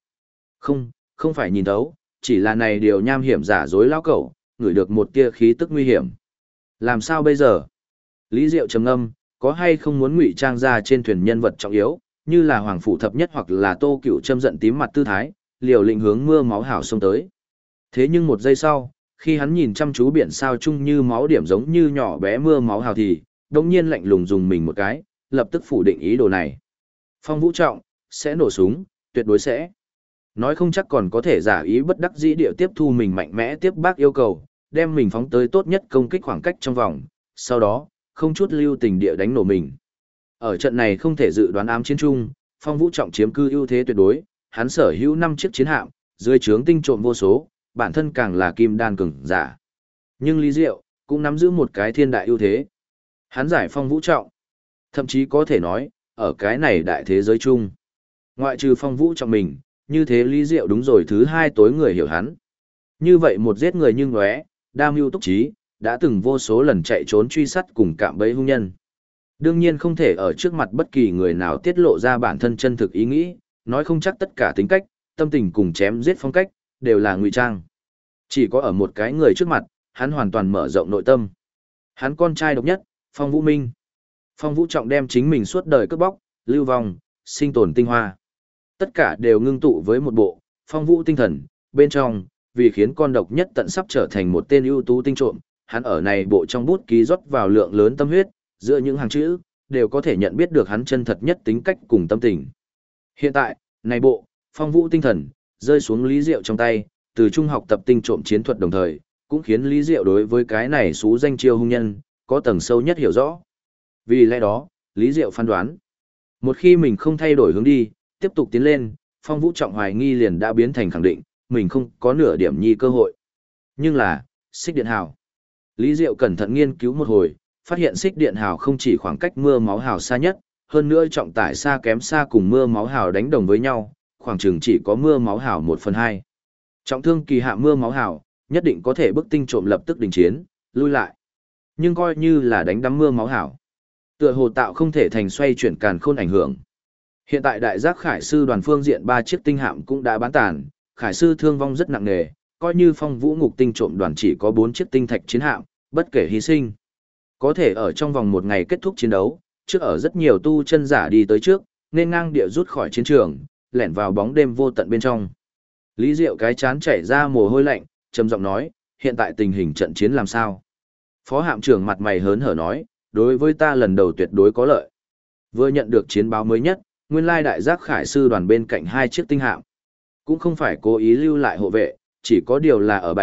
Không phải nhìn thấu, chỉ là này điều nham hiểm giả dối lão cẩu, ngửi được một tia khí tức nguy hiểm. Làm sao bây giờ? Lý Diệu trầm ngâm, có hay không muốn ngụy trang ra trên thuyền nhân vật trọng yếu, như là Hoàng Phủ Thập Nhất hoặc là Tô Cựu châm giận tím mặt tư thái, liều lĩnh hướng mưa máu hảo xông tới. Thế nhưng 1 giây sau, khi hắn nhìn chăm chú biển sao chung như máu điểm giống như nhỏ bé mưa máu hào thì, đột nhiên lạnh lùng dùng mình một cái, lập tức phủ định ý đồ này. Phong Vũ Trọng, sẽ nổ súng, tuyệt đối sẽ. Nói không chắc còn có thể giả ý bất đắc dĩ địa tiếp thu mình mạnh mẽ tiếp bác yêu cầu, đem mình phóng tới tốt nhất công kích khoảng cách trong vòng, sau đó, không chút lưu tình địa đánh nổ mình. Ở trận này không thể dự đoán ám chiến chung, Phong Vũ Trọng chiếm cư ưu thế tuyệt đối, hắn sở hữu 5 chiếc chiến hạm, dưới trướng tinh trộm vô số, bản thân càng là kim đan cường giả. Nhưng Lý Diệu cũng nắm giữ một cái thiên đại ưu thế. Hắn giải Phong Vũ Trọng, thậm chí có thể nói, ở cái này đại thế giới chung, ngoại trừ Phong Vũ Trọng mình, như thế Lý Diệu đúng rồi thứ 2 tối người hiểu hắn. Như vậy một giết người như ngóe, đa mưu túc trí, đã từng vô số lần chạy trốn truy sát cùng cạm bẫy hung nhân. Đương nhiên không thể ở trước mặt bất kỳ người nào tiết lộ ra bản thân chân thực ý nghĩ, nói không chắc tất cả tính cách, tâm tình cùng chém giết phong cách, đều là ngụy trang. Chỉ có ở một cái người trước mặt, hắn hoàn toàn mở rộng nội tâm. Hắn con trai độc nhất, Phong Vũ Minh. Phong Vũ Trọng đem chính mình suốt đời cướp bóc, lưu vong, sinh tồn tinh hoa. Tất cả đều ngưng tụ với một bộ, Phong Vũ tinh thần, bên trong, vì khiến con độc nhất tận sắp trở thành một tên ưu tú tinh trộm, hắn ở này bộ trong bút ký rót vào lượng lớn tâm huyết, giữa những hàng chữ, đều có thể nhận biết được hắn chân thật nhất tính cách cùng tâm tình. Hiện tại, này bộ, Phong Vũ tinh thần, rơi xuống Lý Diệu trong tay, từ trung học tập tinh trộm chiến thuật đồng thời, cũng khiến Lý Diệu đối với cái này xú danh chiêu hung nhân, có tầng sâu nhất hiểu rõ. Vì lẽ đó, Lý Diệu phán đoán, một khi mình không thay đổi hướng đi, tiếp tục tiến lên, Phong Vũ Trọng hoài nghi liền đã biến thành khẳng định, mình không có nửa điểm nhi cơ hội. Nhưng là, xích điện hào. Lý Diệu cẩn thận nghiên cứu một hồi, phát hiện xích điện hào không chỉ khoảng cách mưa máu hào xa nhất, hơn nữa trọng tải xa kém xa cùng mưa máu hào đánh đồng với nhau, khoảng chừng chỉ có mưa máu hào 1/2. Trọng thương kỳ hạ mưa máu hào, nhất định có thể bức tinh trộm lập tức đình chiến, lui lại. Nhưng coi như là đánh đắm mưa máu hào, tựa hồ tạo không thể thành xoay chuyển càn khôn ảnh hưởng. Hiện tại đại giác khải sư đoàn phương diện 3 chiếc tinh hạm cũng đã bán tàn, khải sư thương vong rất nặng nề, coi như Phong Vũ ngục tinh trộm đoàn chỉ có 4 chiếc tinh thạch chiến hạm, bất kể hy sinh. Có thể ở trong vòng 1 ngày kết thúc chiến đấu, trước ở rất nhiều tu chân giả đi tới trước, nên ngang địa rút khỏi chiến trường, lẻn vào bóng đêm vô tận bên trong. Lý Diệu cái chán chảy ra mồ hôi lạnh, trầm giọng nói, hiện tại tình hình trận chiến làm sao? Phó hạm trưởng mặt mày hớn hở nói, đối với ta lần đầu tuyệt đối có lợi. Vừa nhận được chiến báo mới nhất, nguyên lai đại giác khải sư đoàn bên cạnh 2 chiếc tinh hạm. Cũng không phải cố ý lưu lại hộ vệ, chỉ có điều là ở 7,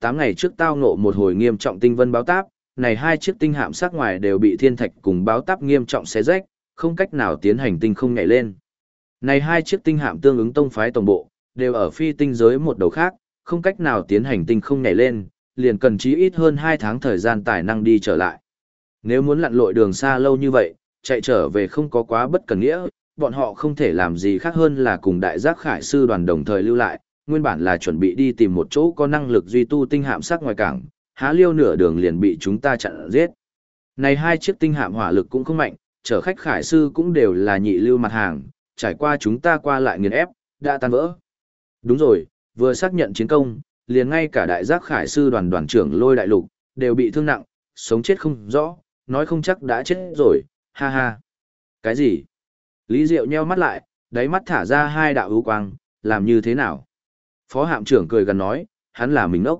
8 ngày trước tao ngộ một hồi nghiêm trọng tinh vân báo táp, này hai chiếc tinh hạm sát ngoài đều bị thiên thạch cùng báo táp nghiêm trọng xé rách, không cách nào tiến hành tinh không nhảy lên. Này hai chiếc tinh hạm tương ứng tông phái tổng bộ, đều ở phi tinh giới một đầu khác, không cách nào tiến hành tinh không nhảy lên, liền cần chí ít hơn 2 tháng thời gian tài năng đi trở lại. Nếu muốn lặn lội đường xa lâu như vậy, chạy trở về không có quá bất cần nghĩa, bọn họ không thể làm gì khác hơn là cùng đại giác khải sư đoàn đồng thời lưu lại, nguyên bản là chuẩn bị đi tìm một chỗ có năng lực duy tu tinh hạm sắc ngoài cảng, há liêu nửa đường liền bị chúng ta chặn giết. Này hai chiếc tinh hạm hỏa lực cũng không mạnh, chở khách khải sư cũng đều là nhị lưu mặt hàng, trải qua chúng ta qua lại nghiền ép, đã tan vỡ. Đúng rồi, vừa xác nhận chiến công, liền ngay cả đại giác khải sư đoàn đoàn trưởng Lôi Đại Lục, đều bị thương nặng, sống chết không rõ, nói không chắc đã chết rồi, ha ha. Cái gì? Lý Diệu nheo mắt lại, đáy mắt thả ra hai đạo ưu quang, làm như thế nào? Phó hạm trưởng cười gần nói, hắn là mình ốc.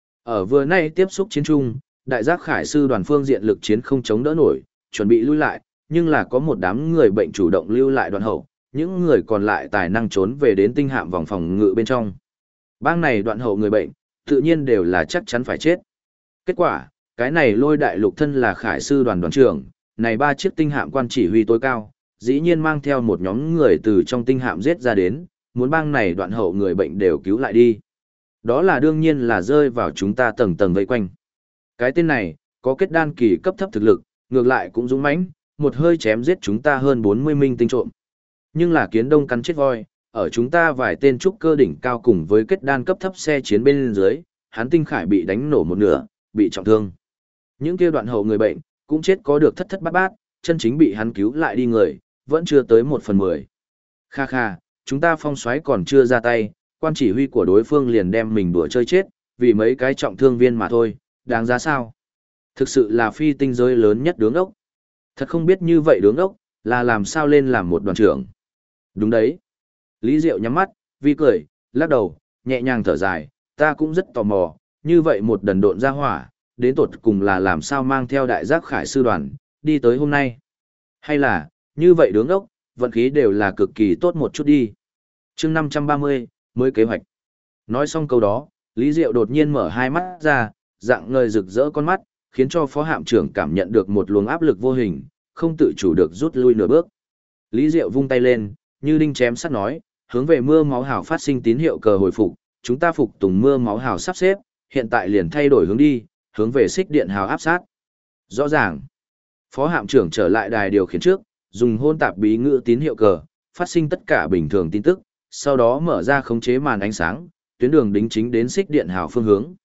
Ở vừa nay tiếp xúc chiến trung, đại giác khải sư đoàn phương diện lực chiến không chống đỡ nổi, chuẩn bị lui lại, nhưng là có một đám người bệnh chủ động lưu lại đoạn hậu, những người còn lại tài năng trốn về đến tinh hạm vòng phòng ngự bên trong. Bang này đoạn hậu người bệnh, tự nhiên đều là chắc chắn phải chết. Kết quả, cái này Lôi Đại Lục thân là khải sư đoàn đoàn trưởng, này ba chiếc tinh hạm quan chỉ huy tối cao, dĩ nhiên mang theo một nhóm người từ trong tinh hạm giết ra đến, muốn bang này đoạn hậu người bệnh đều cứu lại đi. Đó là đương nhiên là rơi vào chúng ta tầng tầng vây quanh. Cái tên này, có kết đan kỳ cấp thấp thực lực, ngược lại cũng dũng mãnh, một hơi chém giết chúng ta hơn 40 minh tinh trộm. Nhưng là kiến đông cắn chết voi, ở chúng ta vài tên trúc cơ đỉnh cao cùng với kết đan cấp thấp xe chiến bên dưới, hắn tinh khải bị đánh nổ một nửa, bị trọng thương. Những kia đoạn hậu người bệnh, cũng chết có được thất thất bát bát, chân chính bị hắn cứu lại đi người, vẫn chưa tới 1/10. Kha kha, chúng ta phong xoáy còn chưa ra tay, quan chỉ huy của đối phương liền đem mình đùa chơi chết, vì mấy cái trọng thương viên mà thôi, đáng giá sao? Thực sự là phi tinh giới lớn nhất đứng ốc. Thật không biết như vậy đứng ốc, là làm sao lên làm một đoàn trưởng. Đúng đấy. Lý Diệu nhắm mắt, vi cười, lắc đầu, nhẹ nhàng thở dài, ta cũng rất tò mò, như vậy một đần độn ra hỏa, đến tột cùng là làm sao mang theo đại giác khải sư đoàn, đi tới hôm nay. Hay là, như vậy đứng ốc, vận khí đều là cực kỳ tốt một chút đi. chương 530, mới kế hoạch. Nói xong câu đó, Lý Diệu đột nhiên mở hai mắt ra, dạng ngời rực rỡ con mắt, khiến cho phó hạm trưởng cảm nhận được một luồng áp lực vô hình, không tự chủ được rút lui nửa bước. Lý Diệu vung tay lên, như đinh chém sắt nói, hướng về mưa máu hào phát sinh tín hiệu cờ hồi phục, chúng ta phục tùng mưa máu hào sắp xếp, hiện tại liền thay đổi hướng đi, hướng về xích điện hào áp sát. Rõ ràng. Phó hạm trưởng trở lại đài điều khiển trước, dùng hôn tạp bí ngữ tín hiệu cờ, phát sinh tất cả bình thường tin tức, sau đó mở ra khống chế màn ánh sáng, tuyến đường đính chính đến xích điện hào phương hướng.